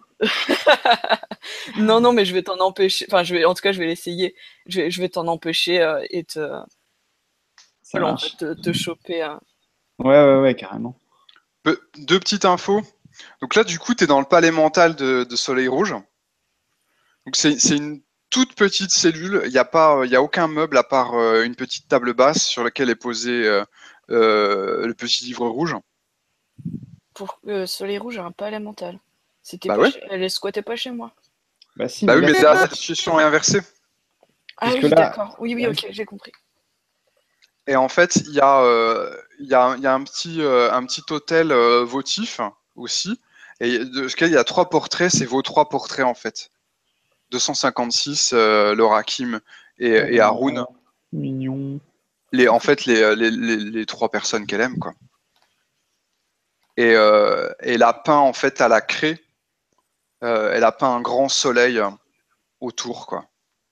Non, mais je vais t'en empêcher. Enfin, en tout cas, je vais l'essayer. Je vais t'en empêcher et Ça marche. te choper. Ouais, carrément. Deux petites infos. Donc là, du coup, tu es dans le palais mental de Soleil Rouge. Donc c'est une toute petite cellule. Il n'y a aucun meuble à part une petite table basse sur laquelle est posé le petit livre rouge. Pour Soleil Rouge a un palais mental. Elle squattait pas chez moi. Bah si, bah mais oui, mais là, la situation est inversée. Ah puisque oui, là- d'accord. Oui, ok, j'ai compris. Et en fait, il y a un petit hôtel votif aussi. Et de ce cas, il y a 3 portraits. C'est vos 3 portraits, en fait. 256, Laura Kim et Haroun. Mignon. En fait, les 3 personnes qu'elle aime, quoi. Et elle a peint, en fait, à la craie, elle a peint un grand soleil autour, quoi.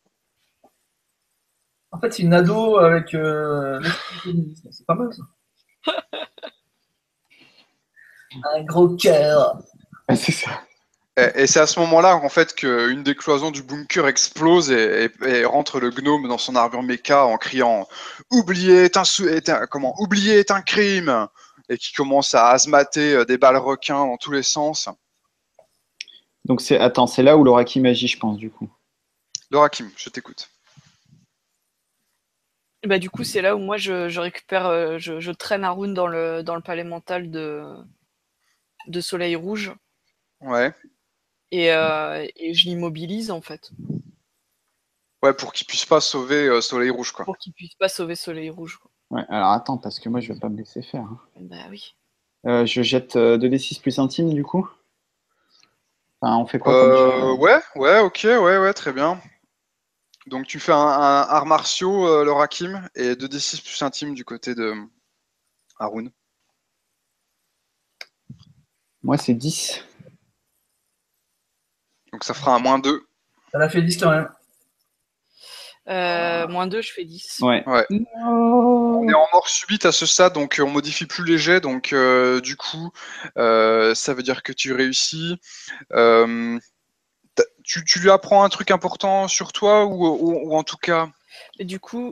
En fait, c'est une ado avec c'est pas mal ça. Un gros cœur. Ah, c'est ça. Et c'est à ce moment-là, en fait, qu'une des cloisons du bunker explose et rentre le gnome dans son armure méca en criant « Oublier oublier est un crime !» et qui commence à asmater des balles requins dans tous les sens. Donc c'est là où Laura Kim agit, je pense, du coup. Laura Kim, je t'écoute. Bah, du coup, c'est là où moi je récupère, je traîne Haroun dans le palais mental de Soleil Rouge. Ouais. Et je l'immobilise en fait. Ouais, pour qu'il puisse pas sauver Soleil Rouge, quoi. Pour qu'il puisse pas sauver Soleil Rouge. Quoi. Ouais, alors attends, parce que moi, je vais pas me laisser faire. Hein. Bah oui. Je jette 2d6 plus intime, du coup. Enfin, on fait quoi comme jet Ouais, ok, ouais, très bien. Donc tu fais un art martiaux, le Rakim, et 2d6 plus intime du côté de Haroun. Moi, c'est 10. Donc ça fera un -2. Elle a fait 10 quand même. -2, je fais 10. Ouais. Ouais. On est en mort subite à ce stade, donc on modifie plus les jets, donc du coup, ça veut dire que tu réussis. Tu lui apprends un truc important sur toi ou en tout cas. Et du coup,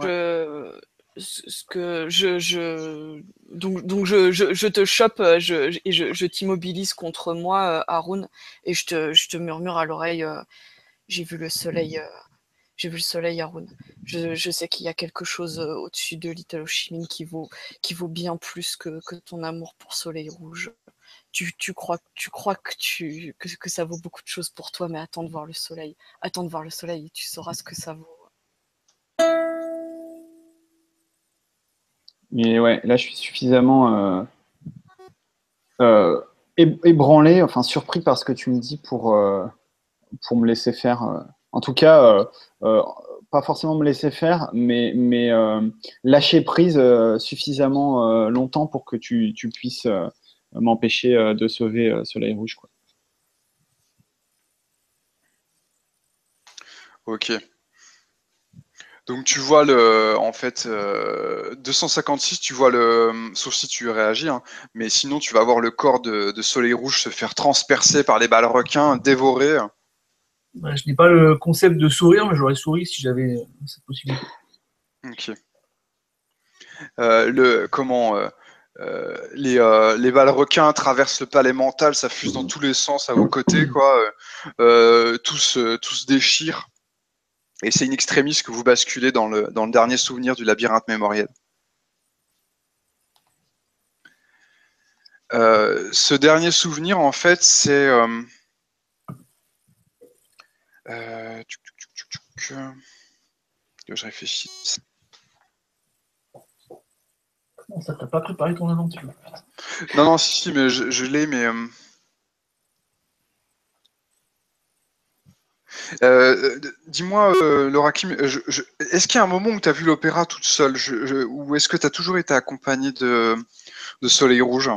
je te chope et je t'immobilise contre moi, Haroun, et je te murmure à l'oreille, j'ai vu le soleil, Haroun. Je sais qu'il y a quelque chose au-dessus de Little Oshimin qui vaut bien plus que ton amour pour Soleil Rouge. Tu crois que ça vaut beaucoup de choses pour toi, mais attends de voir le soleil. Attends de voir le soleil et tu sauras ce que ça vaut. Mais ouais, là, je suis suffisamment ébranlé, enfin surpris par ce que tu me dis pour me laisser faire. En tout cas, pas forcément me laisser faire, mais lâcher prise suffisamment longtemps pour que tu puisses m'empêcher de sauver Soleil Rouge, quoi. Ok. Donc tu vois en fait 256, tu vois sauf si tu réagis, hein, mais sinon tu vas voir le corps de Soleil Rouge se faire transpercer par les balles requins, dévorer. Ouais, je n'ai pas le concept de sourire, mais j'aurais souri si j'avais cette possibilité. Ok. Les balles requins traversent le palais mental, ça fuse dans tous les sens à vos côtés, quoi. Tout se déchire. Et c'est in extremis que vous basculez dans le dernier souvenir du labyrinthe mémoriel. Ce dernier souvenir, en fait, c'est... que je réfléchisse. Non, ça t'a pas préparé ton aventure. Non, si, mais je l'ai, mais... dis-moi, Laura Kim, est-ce qu'il y a un moment où tu as vu l'opéra toute seule ou est-ce que tu as toujours été accompagnée de Soleil Rouge?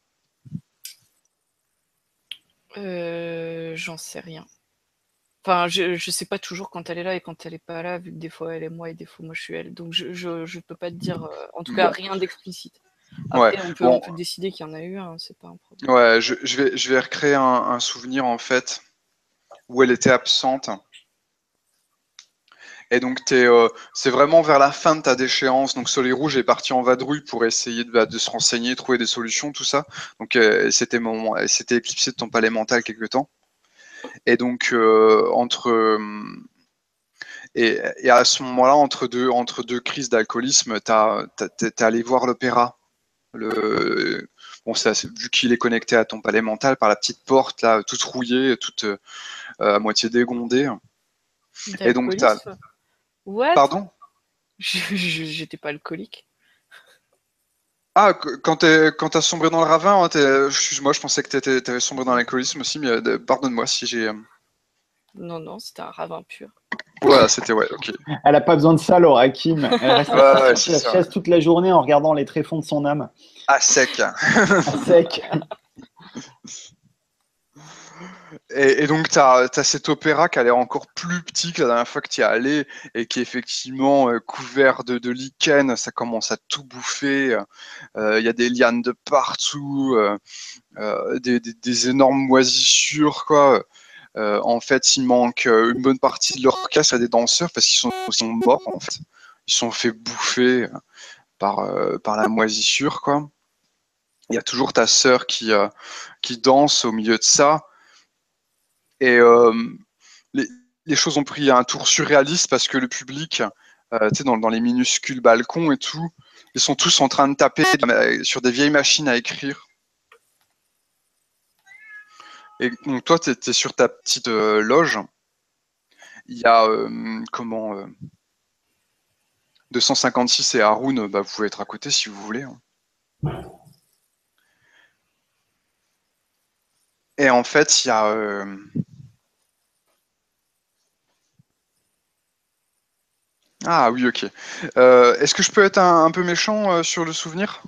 J'en sais rien. Enfin, je sais pas toujours quand elle est là et quand elle est pas là, vu que des fois elle est moi et des fois moi je suis elle. Donc je peux pas te dire, en tout cas Bon. rien d'explicite. Ouais, Après, on bon, peut décider qu'il y en a eu un, c'est pas un problème. ouais, je vais recréer un souvenir en fait où elle était absente. Et donc c'est vraiment vers la fin de ta déchéance. Donc Soleil Rouge est parti en vadrouille pour essayer de se renseigner, trouver des solutions, tout ça. Donc elle s'était éclipsée de ton palais mental quelque temps. Et donc et à ce moment-là, entre deux crises d'alcoolisme, t'es allé voir l'opéra. Bon, vu qu'il est connecté à ton palais mental par la petite porte là, toute rouillée, toute à moitié dégondée. Et donc D'alcoolisme? What? pardon? J'étais pas alcoolique. Ah, quand t'as sombré dans le ravin, hein, excuse-moi, je pensais que t'avais sombré dans l'alcoolisme aussi, mais pardonne-moi si j'ai. Non, c'était un ravin pur. Voilà, c'était ouais, ok. Elle n'a pas besoin de ça, Laura Kim. Elle reste assise Ouais, sur c'est sa ça. chaise toute la journée en regardant les tréfonds de son âme. À sec. À sec. Et donc, t'as cet opéra qui a l'air encore plus petit que la dernière fois que tu y es allé et qui est effectivement couvert de lichen. Ça commence à tout bouffer. Il y a des lianes de partout, des énormes moisissures, quoi. En fait, il manque une bonne partie de l'orchestre à des danseurs parce qu'ils sont morts, en fait. Ils sont fait bouffer par la moisissure, quoi. Il y a toujours ta sœur qui danse au milieu de ça. Et les, les choses ont pris un tour surréaliste parce que le public, tu sais, dans les minuscules balcons et tout, ils sont tous en train de taper sur des vieilles machines à écrire. Et donc toi, tu es sur ta petite loge. Il y a 256 et Haroun, bah, vous pouvez être à côté si vous voulez, hein. Et en fait, il y a... Ah oui, ok. Est-ce que je peux être un peu méchant sur le souvenir,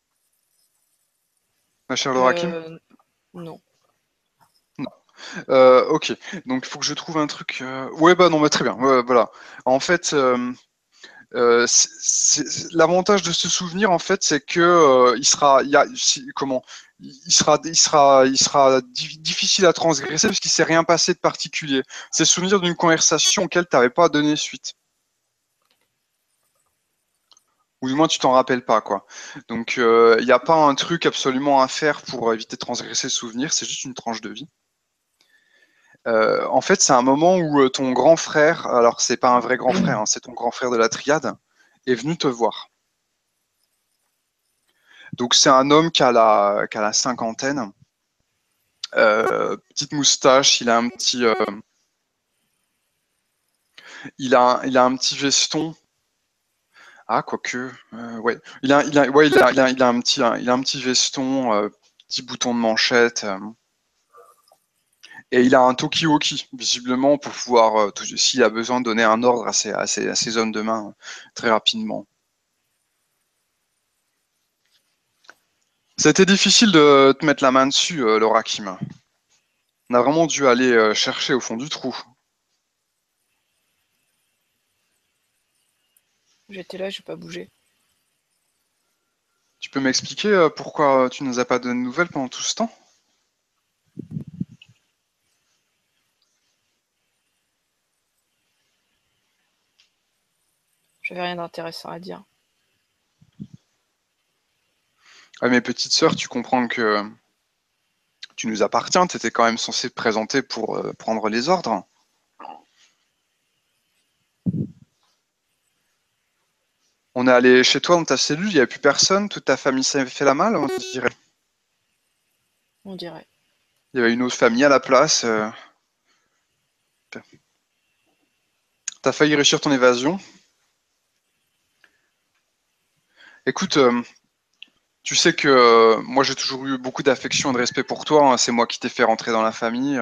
ma chère Laura Kim? Non. Non. Ok, donc il faut que je trouve un truc... Ouais, bah non, bah, très bien. Ouais, voilà. En fait, l'avantage de ce souvenir, en fait, c'est que il sera, comment, il sera difficile à transgresser parce qu'il s'est rien passé de particulier. C'est le souvenir d'une conversation auquel tu n'avais pas donné suite, ou du moins tu t'en rappelles pas, quoi. Donc il n'y a pas un truc absolument à faire pour éviter de transgresser le souvenir, c'est juste une tranche de vie. En fait, c'est un moment où ton grand frère, alors c'est pas un vrai grand frère, hein, c'est ton grand frère de la triade, est venu te voir. Donc c'est un homme qui a la cinquantaine, petite moustache, il a un petit veston. Ah, quoique, ouais, ouais, il a un petit veston, petit bouton de manchette, et il a un talkie-walkie, visiblement pour pouvoir, s'il a besoin de donner un ordre à ses hommes de main très rapidement. C'était difficile de te mettre la main dessus, Laura Kim. On a vraiment dû aller chercher au fond du trou. J'étais là, j'ai pas bougé. Tu peux m'expliquer pourquoi tu nous as pas donné de nouvelles pendant tout ce temps? J'avais rien d'intéressant à dire. Ah, mes petites sœurs, tu comprends que tu nous appartiens, tu étais quand même censé te présenter pour prendre les ordres. On est allé chez toi dans ta cellule, il n'y avait plus personne, toute ta famille s'est fait la malle, on dirait. On dirait. Il y avait une autre famille à la place. T'as failli réussir ton évasion. Écoute, tu sais que moi j'ai toujours eu beaucoup d'affection et de respect pour toi, hein, c'est moi qui t'ai fait rentrer dans la famille.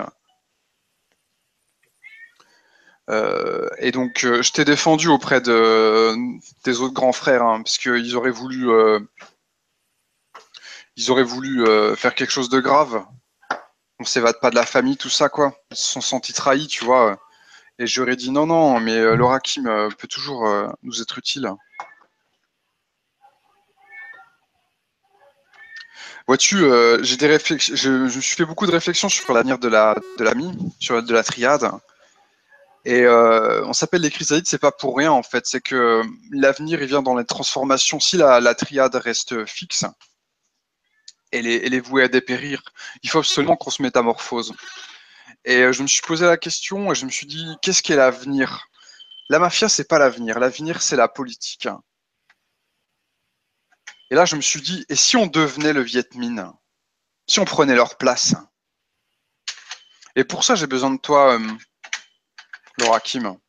Et donc je t'ai défendu auprès des autres grands frères, hein, parce qu'ils ils auraient voulu faire quelque chose de grave. On s'évade pas de la famille, tout ça, quoi. Ils se sont sentis trahis, tu vois. Et j'aurais dit non, non, mais Laura Kim peut toujours nous être utile. Vois-tu, j'ai des réflexions, je me suis fait beaucoup de réflexions sur l'avenir de l'ami, de la triade. Et on s'appelle les chrysalides, c'est pas pour rien en fait. C'est que l'avenir, il vient dans les transformations. Si la triade reste fixe, elle est vouée à dépérir. Il faut absolument qu'on se métamorphose. Et je me suis posé la question et je me suis dit, qu'est-ce qu'est l'avenir? La mafia, c'est pas l'avenir. L'avenir, c'est la politique. Et là, je me suis dit, et si on devenait le Viet Minh? Si on prenait leur place? Et pour ça, j'ai besoin de toi, Laura Kim.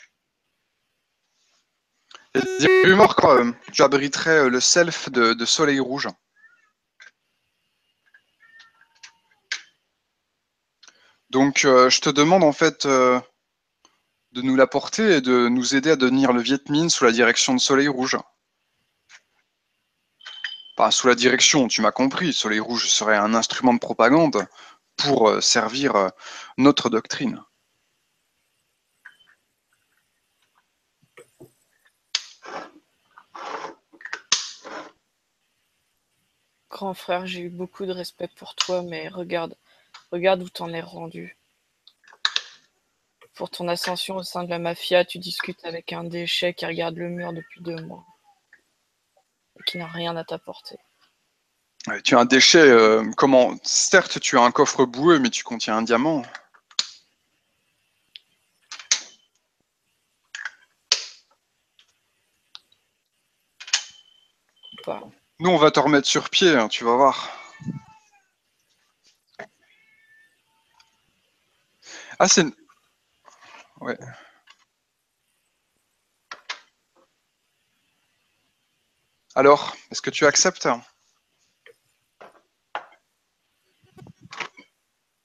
Il y a des rumeurs que tu abriterais le self de Soleil Rouge. Donc, je te demande en fait de nous l'apporter et de nous aider à devenir le Viet Minh sous la direction de Soleil Rouge. Enfin, sous la direction, tu m'as compris, Soleil Rouge serait un instrument de propagande pour servir notre doctrine. Grand frère, j'ai eu beaucoup de respect pour toi, mais regarde où t'en es rendu. Pour ton ascension au sein de la mafia, tu discutes avec un déchet qui regarde le mur depuis 2 mois et qui n'a rien à t'apporter. Tu as un déchet, comment? Certes, tu as un coffre boueux, mais tu contiens un diamant. Pas. Nous, on va te remettre sur pied, hein, tu vas voir. Ah, c'est... Ouais. Alors, est-ce que tu acceptes?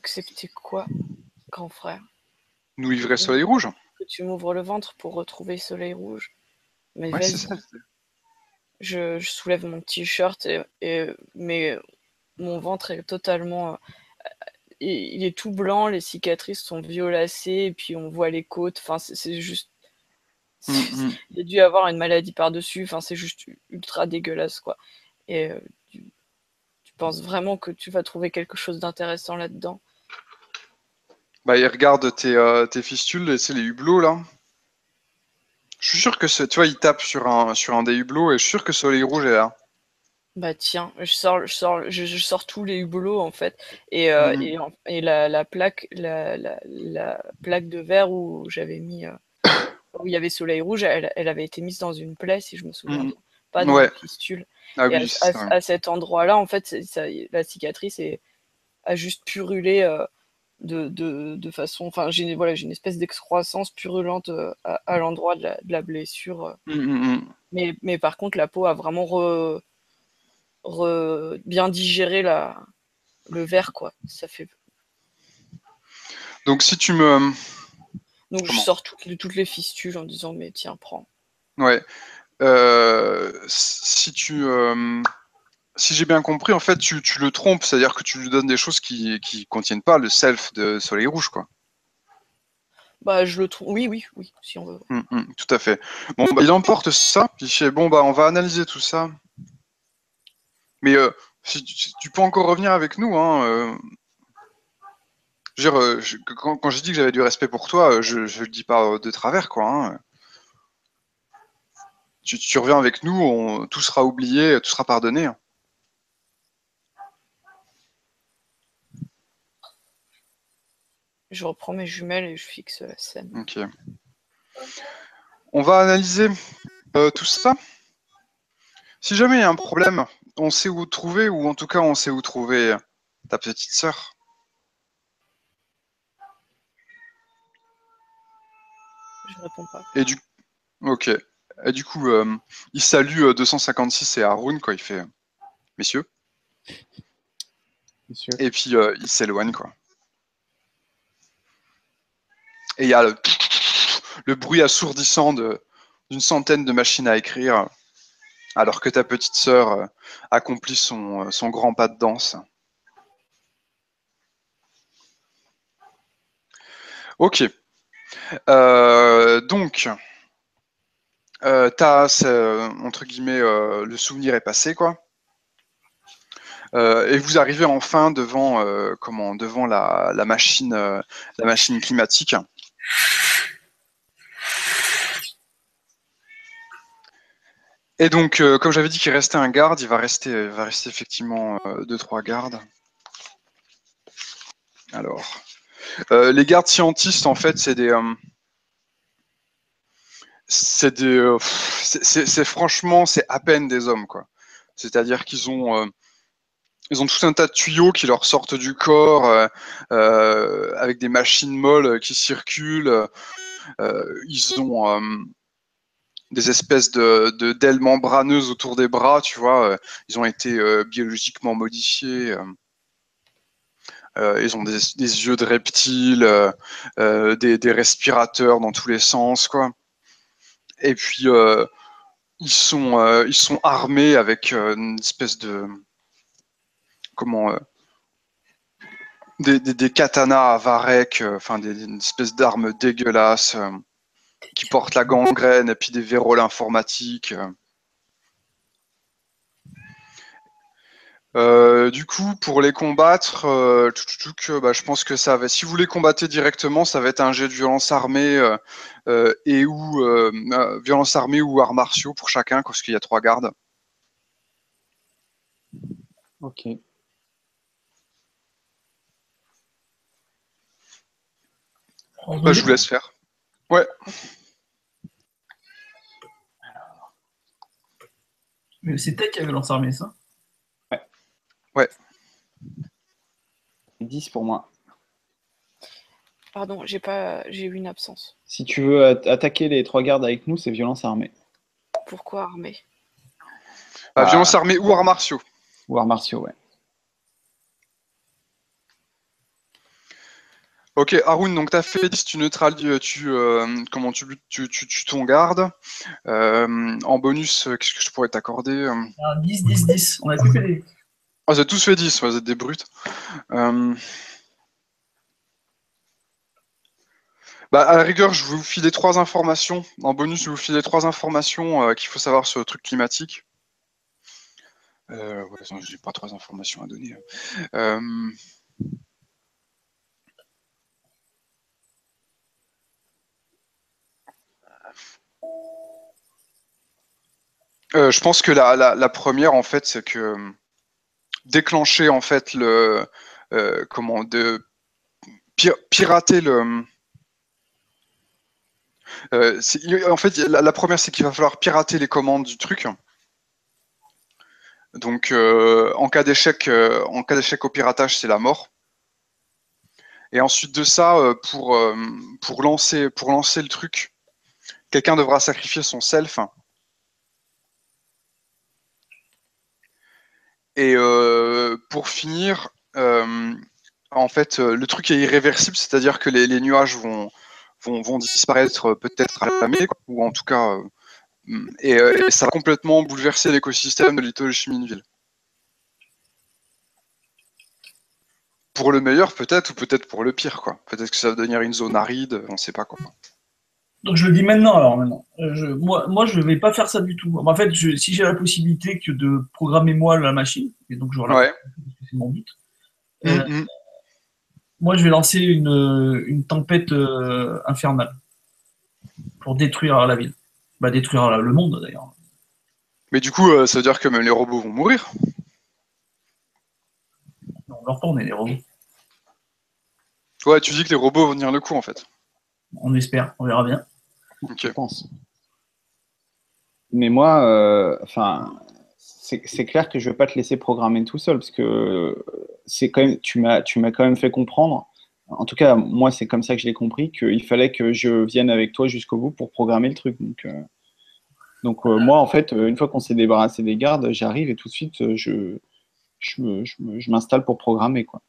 Accepter quoi, grand frère? Nous livrer Soleil Rouge. Que tu m'ouvres le ventre pour retrouver Soleil Rouge. Mais Ouais, c'est vas-y. ça. Je soulève mon t-shirt mais mon ventre est totalement... il est tout blanc, les cicatrices sont violacées, et puis on voit les côtes. Enfin, c'est juste... Il a dû avoir une maladie par-dessus. Enfin, c'est juste ultra dégueulasse, quoi. Et tu penses vraiment que tu vas trouver quelque chose d'intéressant là-dedans? Bah, il regarde tes fistules, c'est les hublots, là. Je suis sûr que tu vois, il tape sur un des hublots et je suis sûr que Soleil Rouge est là. Bah tiens, je sors tous les hublots en fait, et la plaque, la plaque de verre où j'avais mis, où il y avait Soleil Rouge, elle avait été mise dans une plaie, si je me souviens bien, pas dans la Ouais. fistule. Ah Et oui, c'est vrai. à cet endroit-là, en fait, la cicatrice a juste purulé de façon, enfin, j'ai une espèce d'excroissance purulente à l'endroit de la blessure. Mais par contre, la peau a vraiment bien digéré le verre, quoi. Ça fait... Donc si tu me... Donc je Comment? sors toutes les fistules en disant, mais tiens, prends. Ouais. Si j'ai bien compris, en fait, tu le trompes, c'est-à-dire que tu lui donnes des choses qui contiennent pas le self de Soleil Rouge, quoi. Bah, je le trouve. Oui, si on veut. Tout à fait. Bon, bah, il emporte ça, puis il fait, bon, bah, on va analyser tout ça. Mais si tu peux encore revenir avec nous, hein. Je veux dire, quand j'ai dit que j'avais du respect pour toi, je le dis pas de travers, quoi, hein. Tu reviens avec nous, tout sera oublié, tout sera pardonné, hein. Je reprends mes jumelles et je fixe la scène. Ok. On va analyser tout ça. Si jamais il y a un problème, on sait où te trouver, ou en tout cas on sait où trouver ta petite sœur. Je réponds pas. Ok. Et du coup, il salue 256 et Haroun quand il fait messieurs. Monsieur. Et puis il s'éloigne, quoi. Et il y a le bruit assourdissant d'une centaine de machines à écrire, alors que ta petite sœur accomplit son grand pas de danse. Ok. Donc, entre guillemets, le souvenir est passé, quoi. Et vous arrivez enfin devant la machine climatique. Et donc, comme j'avais dit qu'il restait un garde, il va rester effectivement 2-3 gardes. Alors, les gardes scientistes, en fait, franchement, c'est à peine des hommes, quoi. C'est-à-dire qu'ils ont tout un tas de tuyaux qui leur sortent du corps, avec des machines molles qui circulent. Ils ont des espèces d'ailes membraneuses autour des bras, tu vois. Ils ont été biologiquement modifiés. Ils ont des yeux de reptiles, des respirateurs dans tous les sens, quoi. Et puis ils sont armés avec une espèce de des katanas à varech, enfin une espèce d'armes dégueulasses qui portent la gangrène et puis des verrouilles informatiques. Du coup, pour les combattre, bah, je pense que si vous les combattez directement, ça va être un jet de violence armée violence armée ou arts martiaux pour chacun, parce qu'il y a 3 gardes. Ok. Bah, je vous laisse faire. Ouais. Mais c'est Tech qui avait lancé armée, ça? Ouais. 10 pour moi. Pardon, j'ai eu une absence. Si tu veux attaquer les 3 gardes avec nous, c'est violence armée. Pourquoi armée? Violence armée ou arts martiaux. Ou arts martiaux, ouais. Ok, Haroun, donc tu as fait 10, tu neutralises, comment tu tues ton garde. En bonus, qu'est-ce que je pourrais t'accorder 10, 10, 10. On a que fait des... Ah, vous avez tous fait 10, ouais, vous êtes des brutes. Bah, à la rigueur, je vais vous filer 3 informations. En bonus, je vais vous filer 3 informations qu'il faut savoir sur le truc climatique. Ouais, j'ai pas 3 informations à donner. Je pense que la première, en fait, c'est que déclencher, en fait, pirater le... en fait, la première, c'est qu'il va falloir pirater les commandes du truc. Donc, en cas d'échec au piratage, c'est la mort. Et ensuite de ça, pour lancer le truc, quelqu'un devra sacrifier son self. Et pour finir, en fait, le truc est irréversible, c'est-à-dire que les nuages vont disparaître peut-être à jamais, ou en tout cas, et ça va complètement bouleverser l'écosystème de Little Chiminville. Pour le meilleur peut-être, ou peut-être pour le pire, quoi. Peut-être que ça va devenir une zone aride, on sait pas quoi. Donc je le dis maintenant, alors maintenant. Moi, je vais pas faire ça du tout. En fait, si j'ai la possibilité que de programmer moi la machine, et donc je Ouais. c'est mon but, moi je vais lancer une tempête infernale pour détruire la ville. Bah, détruire le monde d'ailleurs. Mais du coup, ça veut dire que même les robots vont mourir. On leur tourne, les robots. Ouais, tu dis que les robots vont tenir le coup, en fait. On espère, on verra bien. Je pense. Mais moi, c'est clair que je ne vais pas te laisser programmer tout seul, parce que c'est quand même, tu m'as quand même fait comprendre, en tout cas, moi, c'est comme ça que je l'ai compris, qu'il fallait que je vienne avec toi jusqu'au bout pour programmer le truc. Donc moi, en fait, une fois qu'on s'est débarrassé des gardes, j'arrive et tout de suite, je m'installe pour programmer, quoi.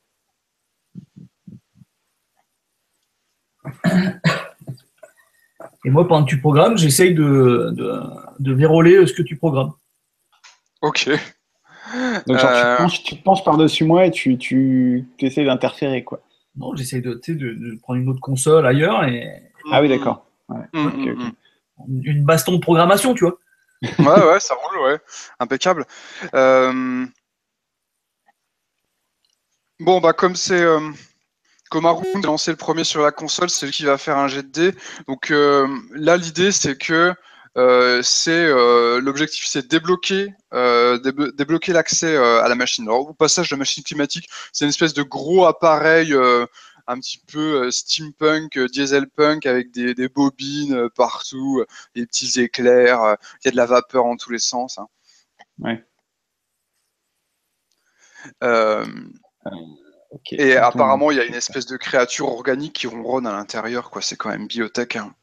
Et moi, pendant que tu programmes, j'essaye de verrouiller ce que tu programmes. Ok. Donc genre, tu te penches par-dessus moi et tu essaies d'interférer, quoi. Non, j'essaye de prendre une autre console ailleurs et Ah oui, d'accord. Ouais. Ok. une baston de programmation, tu vois. Ouais, ça roule, ouais. Impeccable. Bon, bah, comme Haroun a lancé le premier sur la console, c'est lui qui va faire un jet de dés. Donc là, l'idée, c'est que l'objectif, c'est de débloquer l'accès à la machine. Alors, au passage, la machine climatique, c'est une espèce de gros appareil un petit peu steampunk, dieselpunk, avec des bobines partout, des petits éclairs, il y a de la vapeur en tous les sens. Hein. Ouais. Okay, et apparemment, il y a une espèce de créature organique qui ronronne à l'intérieur, quoi. C'est quand même biotech. Hein.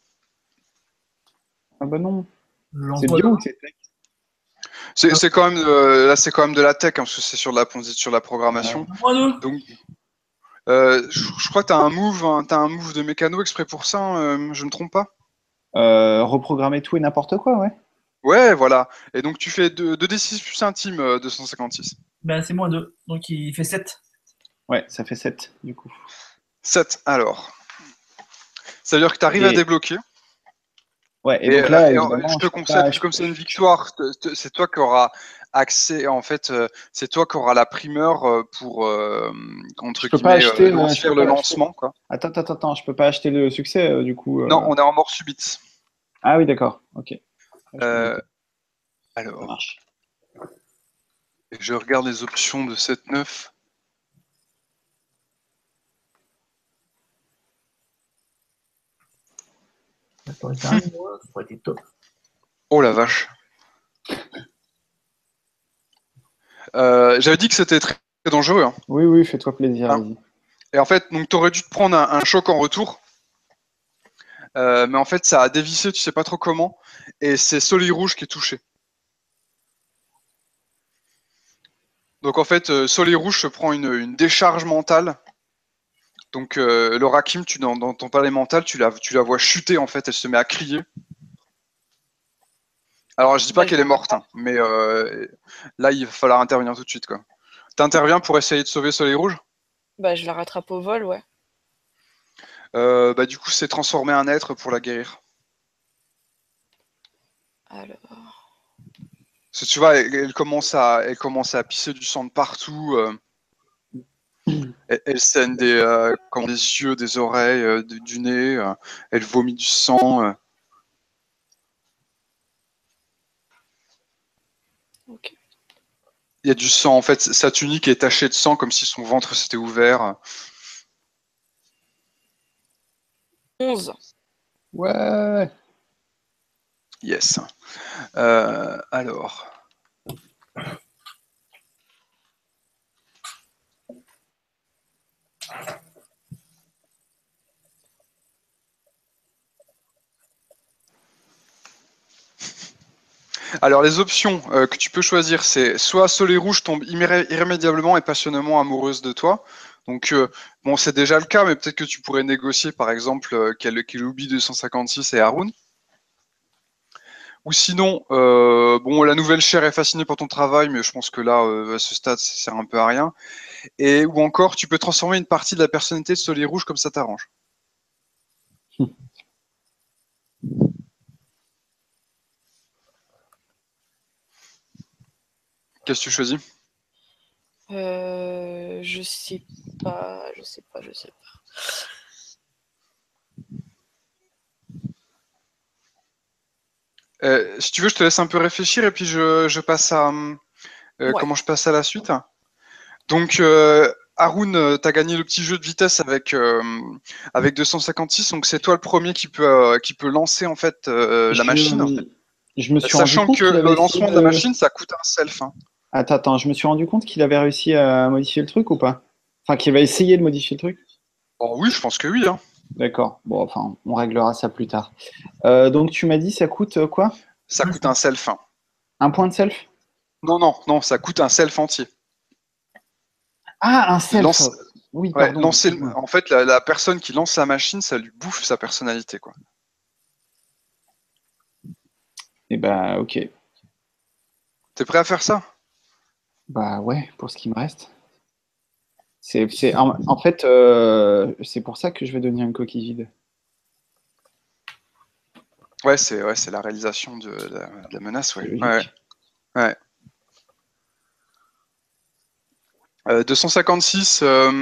Ah bah non. C'est bio ou c'est tech? C'est quand même là, c'est quand même de la tech, hein, parce que c'est sur la programmation. Donc, je crois que t'as un move de mécano exprès pour ça. Je me trompe pas? Reprogrammer tout et n'importe quoi, ouais. Ouais, voilà. Et donc tu fais 2d6 plus intime 256. Ben, c'est moins 2, donc il fait 7. Ouais, ça fait 7 du coup. 7, alors. Ça veut dire que tu arrives à débloquer. Ouais, et donc là, je te concède que comme c'est une victoire, c'est toi qui auras accès, en fait, c'est toi qui auras la primeur pour, entre guillemets, faire le lancement. Quoi. Attends, je peux pas acheter le succès du coup. Non, on est en mort subite. Ah oui, d'accord, ok. Alors, ça marche. Je regarde les options de 7-9. Ça aurait été top. Oh la vache. J'avais dit que c'était très dangereux. Hein. Oui, fais-toi plaisir. Hein. Et en fait, donc t'aurais dû te prendre un choc en retour. Mais en fait, ça a dévissé, tu sais pas trop comment. Et c'est Soleil Rouge qui est touché. Donc en fait, Soleil Rouge se prend une décharge mentale. Donc Laura Kim, dans ton palais mental, tu la vois chuter en fait, elle se met à crier. Alors je dis pas qu'elle est morte, hein, mais là il va falloir intervenir tout de suite quoi. T'interviens pour essayer de sauver Soleil Rouge? Bah, je la rattrape au vol, ouais. Bah du coup c'est transformer un être pour la guérir. Alors. Parce que tu vois, elle commence à pisser du sang de partout. Elle saigne des yeux, des oreilles, du nez. Elle vomit du sang. Ok. Il y a du sang. En fait, sa tunique est tachée de sang comme si son ventre s'était ouvert. 11. Ouais. Yes. Alors. Alors, les options que tu peux choisir, c'est soit Soleil Rouge tombe irrémédiablement et passionnément amoureuse de toi. Donc, bon, c'est déjà le cas, mais peut-être que tu pourrais négocier, par exemple, qu'elle oublie 256 et Haroun. Ou sinon, bon, la nouvelle chair est fascinée par ton travail, mais je pense que là, à ce stade, ça sert un peu à rien. Ou encore, tu peux transformer une partie de la personnalité de Soleil Rouge comme ça t'arrange. Qu'est-ce que tu choisis? Je sais pas. Si tu veux, je te laisse un peu réfléchir et puis je passe à Ouais. comment je passe à la suite. Donc, Haroun, tu as gagné le petit jeu de vitesse avec 256, donc c'est toi le premier qui peut lancer en fait la machine. Je me suis rendu Sachant compte que qu'il avait le essayé lancement de la machine, ça coûte un self. Hein. Attends, je me suis rendu compte qu'il avait réussi à modifier le truc ou pas? Enfin, qu'il va essayer de modifier le truc? Oh, oui, je pense que oui. Hein. D'accord. Bon, enfin, on réglera ça plus tard. Donc, tu m'as dit, ça coûte quoi? Ça coûte un self. Hein. Un point de self? Non, ça coûte un self entier. Ah, un self. Lance... Oui, Ouais, pardon. en fait, la personne qui lance la machine, ça lui bouffe sa personnalité, quoi. Eh ben, ok. T'es prêt à faire ça? Bah ouais, pour ce qui me reste. En fait, c'est pour ça que je vais devenir une coquille vide. Ouais, c'est la réalisation de la menace, ouais. Logique. Ouais. 256.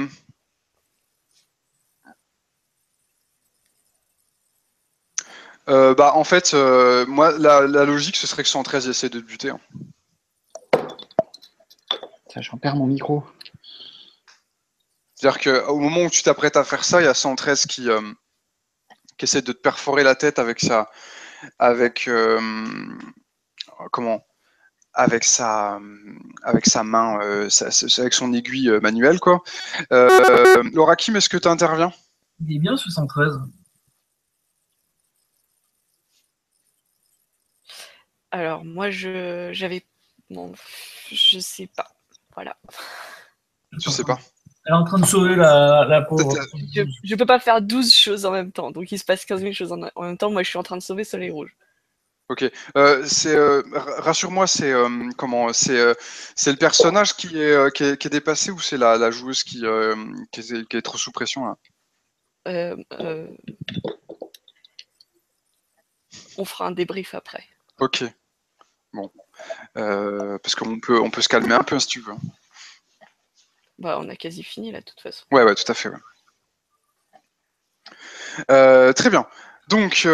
Bah, en fait, moi, la logique, ce serait que 113 essaie de te buter. Hein. Ça, j'en perds mon micro. C'est-à-dire qu'au moment où tu t'apprêtes à faire ça, il y a 113 qui essaie de te perforer la tête avec sa. Comment avec sa main, avec son aiguille manuelle, quoi. Laura Kim, est-ce que tu interviens? Il est bien 73. Alors, moi, j'avais. Non, je sais pas. Voilà. Tu sais pas. Elle est en train de sauver la pauvre. Je peux pas faire 12 choses en même temps. Donc, il se passe 15 000 choses en même temps. Moi, je suis en train de sauver Soleil Rouge. Ok. Rassure-moi, c'est le personnage qui est dépassé ou c'est la joueuse qui est trop sous pression là? On fera un débrief après. Ok. Bon. Parce qu'on peut se calmer un peu si tu veux. Bah, on a quasi fini là, de toute façon. Ouais, tout à fait. Ouais. Très bien. Donc,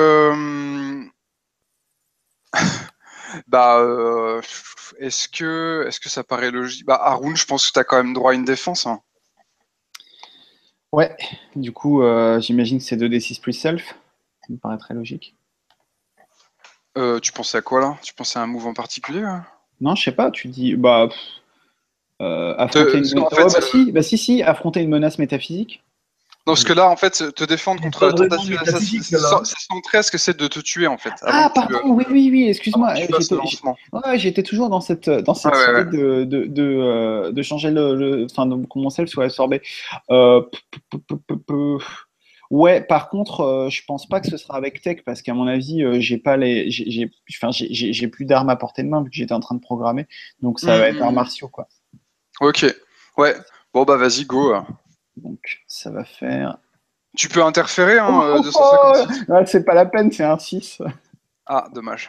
est-ce que ça paraît logique? Bah, Haroun, je pense que tu as quand même droit à une défense. Hein. Ouais, du coup, j'imagine que c'est 2d6 plus self. Ça me paraît très logique. Tu pensais à quoi là? Tu pensais à un move en particulier? Non, je sais pas, tu dis. Affronter une menace. Si, affronter une menace métaphysique. Non, parce que là, en fait, te défendre contre pas vraiment tentative métaphysique, d'assassinat, là. c'est 113 que c'est de te tuer, en fait. Ah, pardon, oui, Avant excuse-moi. que tu fasses le lancement. Ouais, j'étais toujours dans Ah, cette ouais, idée ouais. de changer enfin, que mon self soit absorbé. Euh, Ouais, par contre, je pense pas que ce sera avec Tech parce qu'à mon avis, j'ai pas enfin, j'ai plus d'armes à portée de main vu que j'étais en train de programmer. Donc ça va être arts Hmm. martiaux, quoi. Ok. Ouais. Bon, bah, vas-y, go. Donc ça va faire. Tu peux interférer, Oh, hein, oh, oh 256. ouais, c'est pas la peine, c'est un 6. Ah, dommage.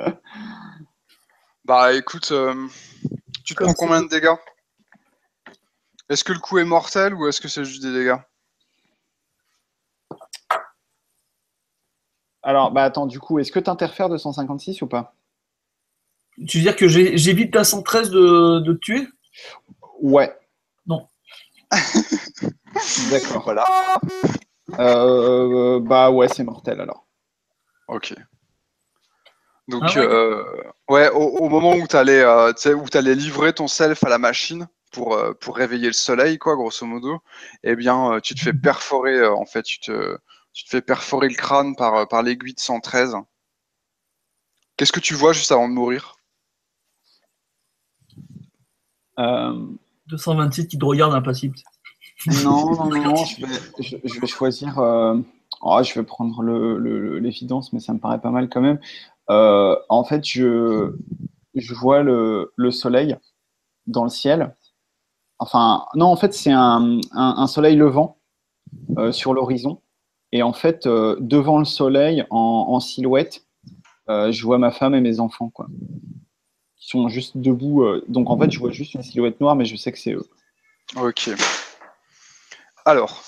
Bah, écoute, tu te Comme prends c'est combien de dégâts? Est-ce que le coup est mortel ou est-ce que c'est juste des dégâts? Alors, bah attends, du coup, est-ce que tu interfères de 156 ou pas? Tu veux dire que j'évite à 113 de te tuer? Ouais, Non. d'accord. Voilà. Bah ouais, c'est mortel alors. Ok. Ah Donc, ouais? ouais, au moment où t'allais livrer ton self à la machine pour réveiller le soleil, quoi, grosso modo, eh bien, tu te fais perforer, en fait, tu te fais perforer le crâne par l'aiguille de 113. Qu'est-ce que tu vois juste avant de mourir? Euh, 226 qui te regarde impassible. non, je vais choisir. Oh, je vais prendre l'évidence, mais ça me paraît pas mal quand même. En fait, je vois le soleil dans le ciel. Enfin, non, en fait, c'est un soleil levant sur l'horizon. Et en fait, devant le soleil, en silhouette, je vois ma femme et mes enfants, quoi, qui sont juste debout. Donc, en fait, je vois juste une silhouette noire, mais je sais que c'est eux. Ok. Alors,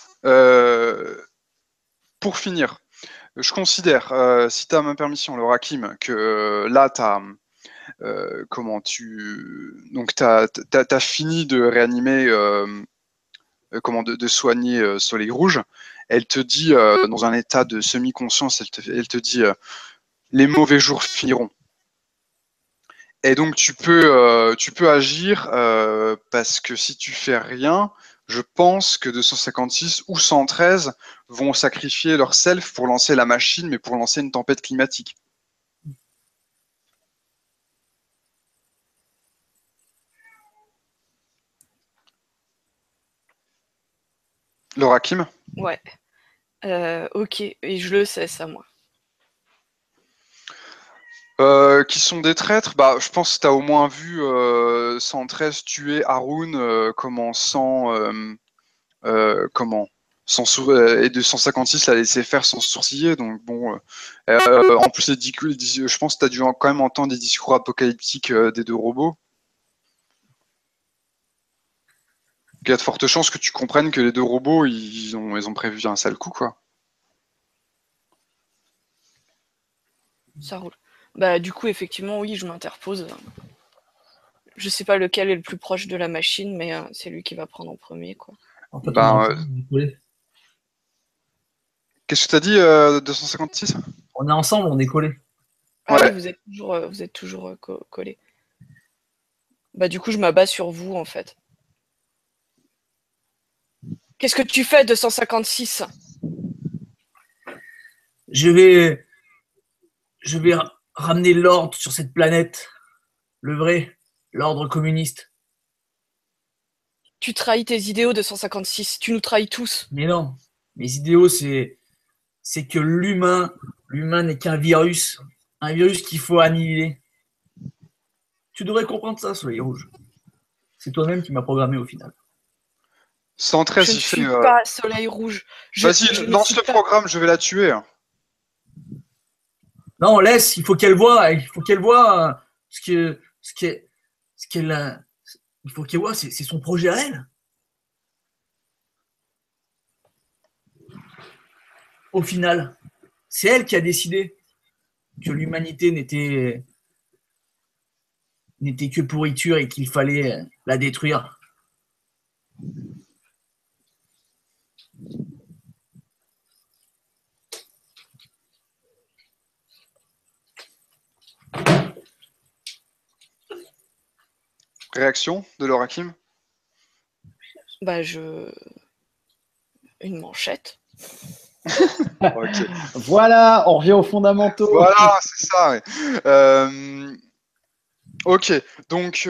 pour finir, je considère, si tu as ma permission, le Rakim, que là, tu as comment donc t'as fini de réanimer comment de soigner Soleil Rouge. Elle te dit dans un état de semi-conscience, elle te dit les mauvais jours finiront. Et donc tu peux agir parce que si tu fais rien, je pense que 256 ou 113 vont sacrifier leur self pour lancer la machine, mais pour lancer une tempête climatique. Laura Kim. Ouais. Ok, et je le sais, ça, moi. Qui sont des traîtres, bah, je pense que tu as au moins vu 113 tuer Haroun comment et 256 l'a laissé faire sans sourciller. Donc bon, en plus je pense que tu as dû quand même entendre des discours apocalyptiques des deux robots. Il y a de fortes chances que tu comprennes que les deux robots ils ont prévu un sale coup, quoi. Ça roule. Bah, du coup, effectivement, oui, je m'interpose. Je sais pas lequel est le plus proche de la machine, mais c'est lui qui va prendre en premier, quoi. En fait, on est Ben, ensemble, on est collés. qu'est-ce que tu as dit 256? On est ensemble, on est collés. Ah oui, Ouais. vous êtes toujours collés. Bah, du coup, je m'abats sur vous, en fait. Qu'est-ce que tu fais, 256? Je vais, je vais ramener l'ordre sur cette planète. Le vrai, l'ordre communiste. Tu trahis tes idéaux, 256. Tu nous trahis tous. Mais non, mes idéaux, c'est que l'humain n'est qu'un virus qu'il faut annihiler. Tu devrais comprendre ça, Soleil Rouge. C'est toi-même qui m'as programmé au final. 113, Je ne il fait. suis pas Soleil Rouge. Vas-y, Je ne lance suis le pas. programme, je vais la tuer. Non, laisse, il faut qu'elle voie ce qu'elle a. Il faut qu'elle voie, c'est son projet à elle. Au final, c'est elle qui a décidé que l'humanité n'était que pourriture et qu'il fallait la détruire. Réaction de Laura Kim? Bah, Une manchette. Ok. Voilà, on revient aux fondamentaux. Voilà, c'est ça. Ouais. Ok, donc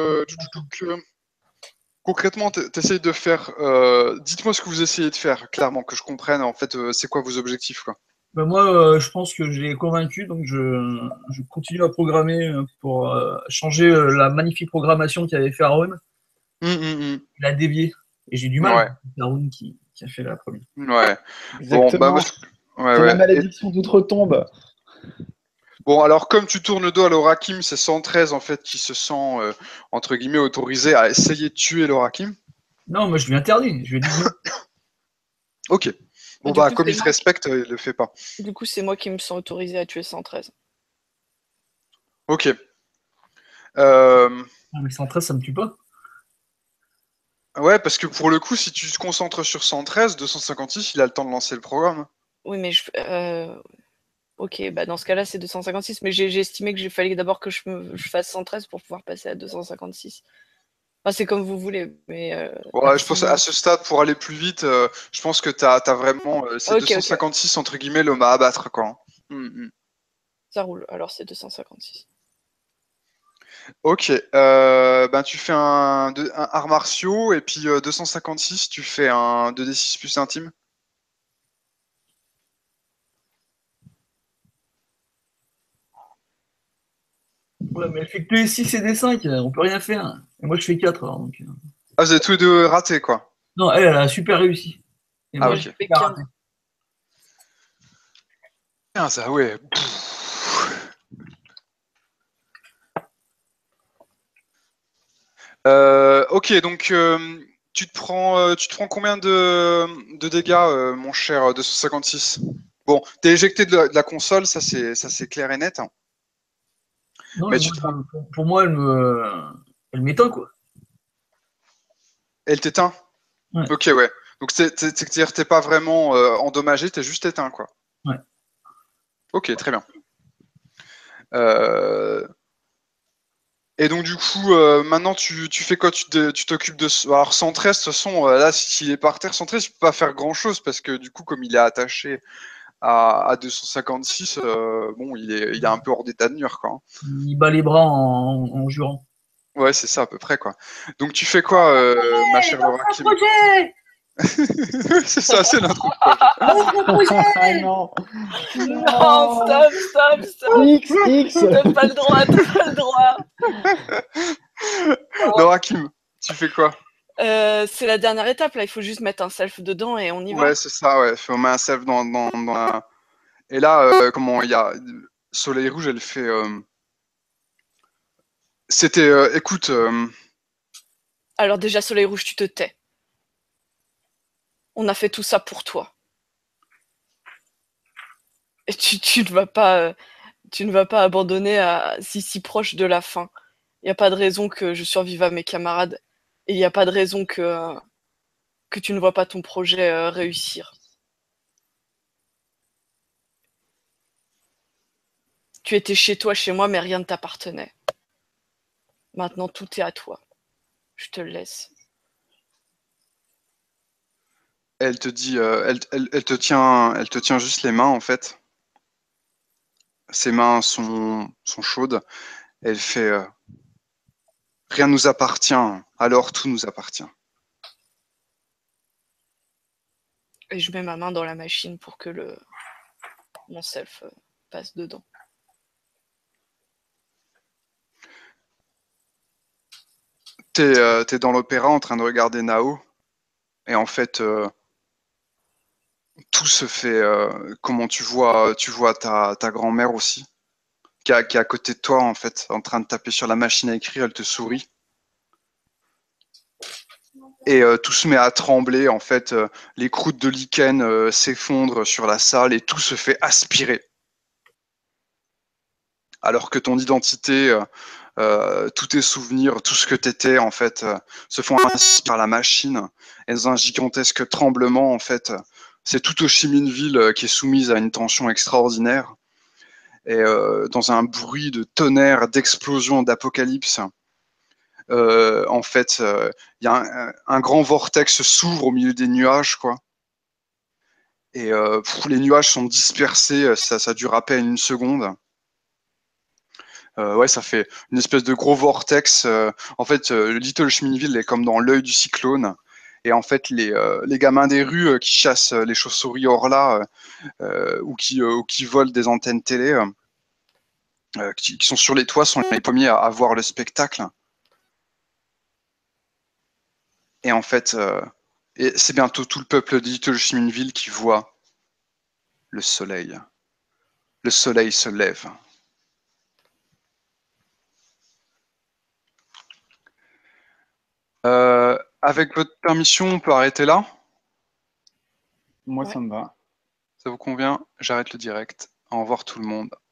concrètement, t'essayes de faire. Dites-moi ce que vous essayez de faire, clairement, que je comprenne. En fait, c'est quoi vos objectifs, quoi. Ben moi, je pense que j'ai convaincu, donc je continue à programmer pour changer la magnifique programmation qu'avait fait Aaron. Il a dévié. Et j'ai du mal Ouais, avec Aaron qui a fait la première. ouais. Bon, bah, Exactement. ouais, C'est la ouais. malédiction d'outre-tombe. Bon, alors, comme tu tournes le dos à l'Orakim, c'est 113 en fait qui se sent entre guillemets autorisé à essayer de tuer l'Orakim. Non, moi je lui interdis. Je lui ai dit non. Ok. Bon, Du bah, coup, comme il se respecte, il le fait pas. du coup, c'est moi qui me sens autorisé à tuer 113. Ok. Euh, Non, mais 113, ça me tue pas. Ouais, parce que pour le coup, si tu te concentres sur 113, 256, il a le temps de lancer le programme. Oui, mais ok, bah dans ce cas-là, c'est 256, mais j'ai estimé que fallait d'abord que je fasse 113 pour pouvoir passer à 256. Enfin, c'est comme vous voulez, mais Ouais, je pense à ce stade, pour aller plus vite, je pense que t'as vraiment. C'est ok, ok, 256 entre guillemets l'homme à abattre, quoi. ça roule. Alors c'est 256. Ok, ben tu fais un art martiaux et puis 256, tu fais un 2d6 plus intime. Ouais, mais elle fait que les 6 et des 5, on peut rien faire. Et moi je fais 4. Alors, donc, Ah, vous avez tous les deux raté, quoi. Non, elle a super réussi. Et Ah, moi Moi, j'ai j'ai ok. fait super 15. raté. Ah, ça, ouais. Ok, donc tu te prends combien de dégâts, mon cher 256? Bon, t'es éjecté de la console, ça c'est clair et net, hein. Non, Mais mais tu moi, te prends, pour moi, elle m'éteint, quoi. elle t'éteint. Ouais, Ok, ouais. Donc c'est-à-dire t'es pas vraiment endommagé, t'es juste éteint, quoi. ouais. Ok, très bien. Euh, Et donc du coup, maintenant tu fais quoi? Tu t'occupes de. Alors 113, de toute façon, là, s'il est par terre, 113, il peut pas faire grand-chose parce que du coup, comme il est attaché à 256, bon, il est un peu hors d'état de nuire, quoi, hein. Il bat les bras en jurant. Ouais, c'est ça à peu près, quoi. Donc tu fais quoi, ma chère Laura Kim? Projet. C'est ça, c'est l'intro de projet. Ah non. Non, stop, stop, stop. X. T'as pas le droit, t'as pas le droit. Laura Kim, tu fais quoi? C'est la dernière étape là, il faut juste mettre un self dedans et on y va. Ouais, c'est ça, ouais. On met un save dans la. Et là, comment il y a Soleil Rouge, elle fait. C'était, écoute, Alors déjà, Soleil Rouge, tu te tais. On a fait tout ça pour toi. Et tu ne vas pas abandonner si proche de la fin. Il n'y a pas de raison que je survive à mes camarades. Et il n'y a pas de raison que tu ne vois pas ton projet réussir. Tu étais chez toi, chez moi, mais rien ne t'appartenait. Maintenant, tout est à toi. Je te le laisse. elle te dit, elle te tient juste les mains en fait. Ses mains sont chaudes. Elle fait, rien nous appartient, alors tout nous appartient. Et je mets ma main dans la machine pour que mon self passe dedans. T'es dans l'opéra en train de regarder Nao, et en fait, tout se fait. Comment tu vois ta grand-mère aussi, qui est à côté de toi en fait, en train de taper sur la machine à écrire. Elle te sourit. Et tout se met à trembler, en fait, les croûtes de lichen s'effondrent sur la salle et tout se fait aspirer. Alors que ton identité, tous tes souvenirs, tout ce que tu étais, en fait, se font aspirer par la machine. Et dans un gigantesque tremblement, en fait, c'est toute Ho Chi Minh Ville qui est soumise à une tension extraordinaire. Et dans un bruit de tonnerre, d'explosion, d'apocalypse, en fait, il y a un grand vortex s'ouvre au milieu des nuages, quoi. Et les nuages sont dispersés, ça dure à peine une seconde. Ouais, ça fait une espèce de gros vortex. En fait, Little Schminville est comme dans l'œil du cyclone. Et en fait, les gamins des rues qui chassent les chauves-souris Orla ou qui volent des antennes télé, qui sont sur les toits, sont les premiers à voir le spectacle. Et en fait, c'est bientôt tout le peuple de Little Schminville qui voit le soleil. Le soleil se lève. Avec votre permission, on peut arrêter là? Moi, ça me va. Ça vous convient? J'arrête le direct. Au revoir tout le monde.